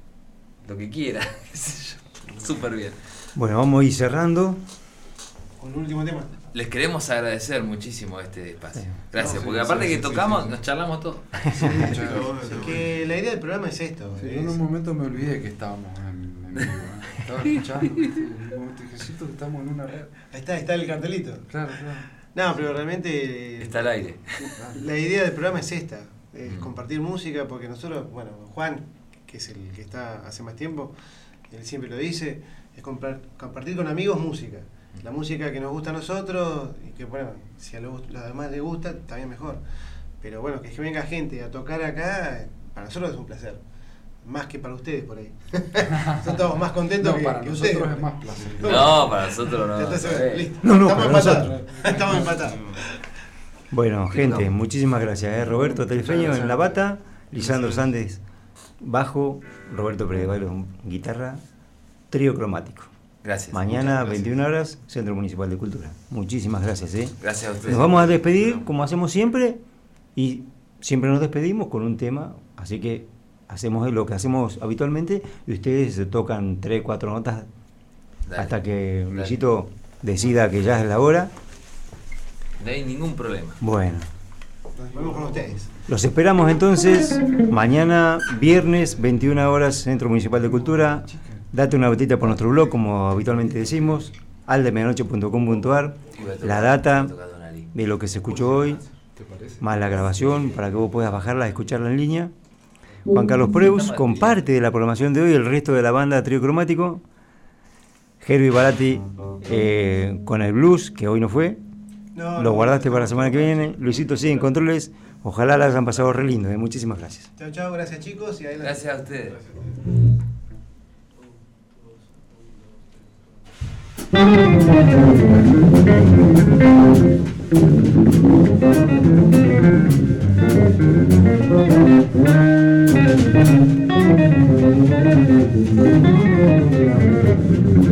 [SPEAKER 8] lo que quiera, qué sé yo, súper bien.
[SPEAKER 4] Bueno, vamos a ir cerrando.
[SPEAKER 5] Con el último tema.
[SPEAKER 8] Les queremos agradecer muchísimo este espacio.
[SPEAKER 4] Sí.
[SPEAKER 8] Gracias,
[SPEAKER 7] No, sí,
[SPEAKER 8] porque aparte
[SPEAKER 7] sí,
[SPEAKER 8] que
[SPEAKER 7] sí,
[SPEAKER 8] tocamos,
[SPEAKER 7] sí.
[SPEAKER 8] nos charlamos todo.
[SPEAKER 5] Es que la idea del programa es esto.
[SPEAKER 9] Sí,
[SPEAKER 5] es-
[SPEAKER 9] yo en un momento me olvidé que estábamos en vivo. Estaba escuchando, ¿viste? En un momento dije, siento que estamos en una red.
[SPEAKER 5] Ahí está el cartelito.
[SPEAKER 9] Claro, claro.
[SPEAKER 5] No, pero realmente
[SPEAKER 8] Está al aire.
[SPEAKER 5] la idea del programa es esta, es
[SPEAKER 8] Mm.
[SPEAKER 5] compartir música, porque nosotros, bueno, Juan, que es el que está hace más tiempo, él siempre lo dice, es compartir con amigos música. La música que nos gusta a nosotros, y que bueno, si a los demás les gusta, también mejor. Pero bueno, que venga gente a tocar acá, para nosotros es un placer. Más que para ustedes por ahí. Estamos más contentos
[SPEAKER 9] No, para
[SPEAKER 5] que
[SPEAKER 9] nosotros
[SPEAKER 5] ustedes.
[SPEAKER 9] es más placer.
[SPEAKER 8] No, para nosotros no.
[SPEAKER 5] Ya está,
[SPEAKER 8] está bien.
[SPEAKER 5] listo.
[SPEAKER 4] No,
[SPEAKER 5] Estamos
[SPEAKER 4] para
[SPEAKER 5] empatados. Estamos empatados.
[SPEAKER 4] Bueno, gente,
[SPEAKER 8] no.
[SPEAKER 4] muchísimas gracias. Roberto Telefeño
[SPEAKER 5] gracias.
[SPEAKER 4] en la bata, Lisandro Sandes bajo, Roberto Predevalo guitarra, trío cromático.
[SPEAKER 8] Gracias.
[SPEAKER 4] Mañana,
[SPEAKER 8] muchas gracias.
[SPEAKER 4] 21 horas, Centro Municipal de Cultura. Muchísimas gracias.
[SPEAKER 8] Gracias a ustedes.
[SPEAKER 4] Nos vamos a despedir como hacemos siempre y siempre nos despedimos con un tema, así que hacemos lo que hacemos habitualmente y ustedes tocan 3, 4 notas
[SPEAKER 8] Dale.
[SPEAKER 4] hasta que
[SPEAKER 8] Dale.
[SPEAKER 4] Luisito decida que ya es la hora.
[SPEAKER 8] No hay ningún problema.
[SPEAKER 4] Bueno,
[SPEAKER 5] Nos vemos con ustedes.
[SPEAKER 4] los esperamos entonces mañana, viernes, 21 horas, Centro Municipal de Cultura. Date una vueltita por nuestro blog, como habitualmente decimos, aldemedianoche.com.ar, la data de lo que se escuchó hoy,
[SPEAKER 9] ¿Te parece?
[SPEAKER 4] más la grabación, para que vos puedas bajarla y escucharla en línea. Juan Carlos Preus, con parte de la programación de hoy, el resto de la banda Trío Cromático. Herbie Barati con el blues, que hoy no fue. Lo guardaste para la semana que viene. Luisito sigue en controles. Ojalá la hayan pasado re lindo. Muchísimas gracias.
[SPEAKER 5] Chao, chao, gracias chicos y adelante.
[SPEAKER 8] Gracias a ustedes.
[SPEAKER 10] Thank you.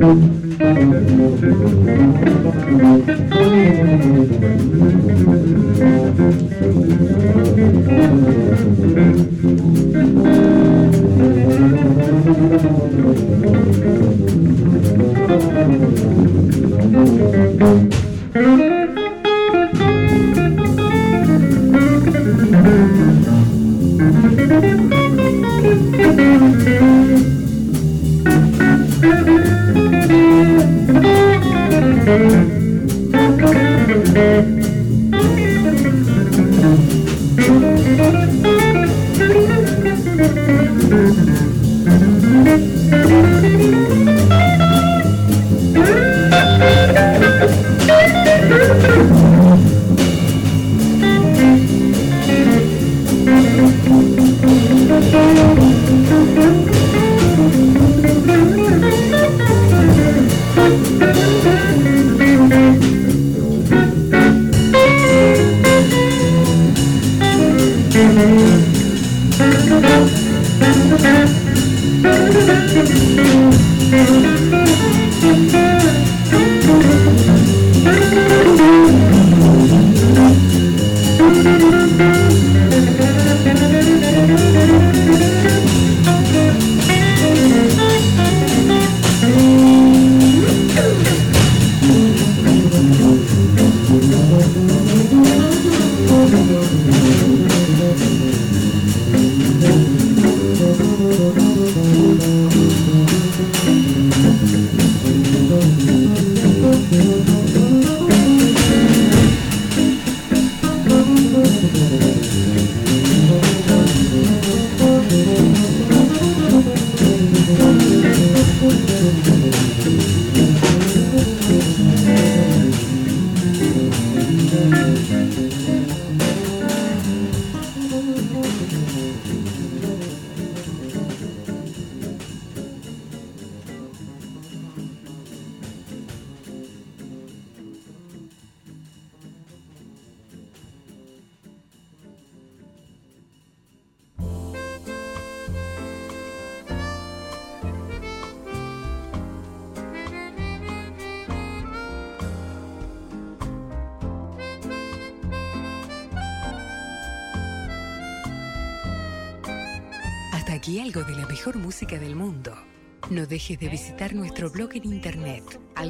[SPEAKER 10] Hasta aquí algo de la mejor música del mundo. No dejes de visitar nuestro blog en internet,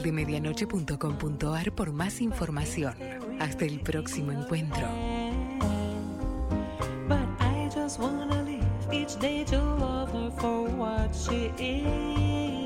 [SPEAKER 10] aldemedianoche.com.ar, por más información. Hasta el próximo encuentro.
[SPEAKER 11] But I just wanna live each day to love her for what she is.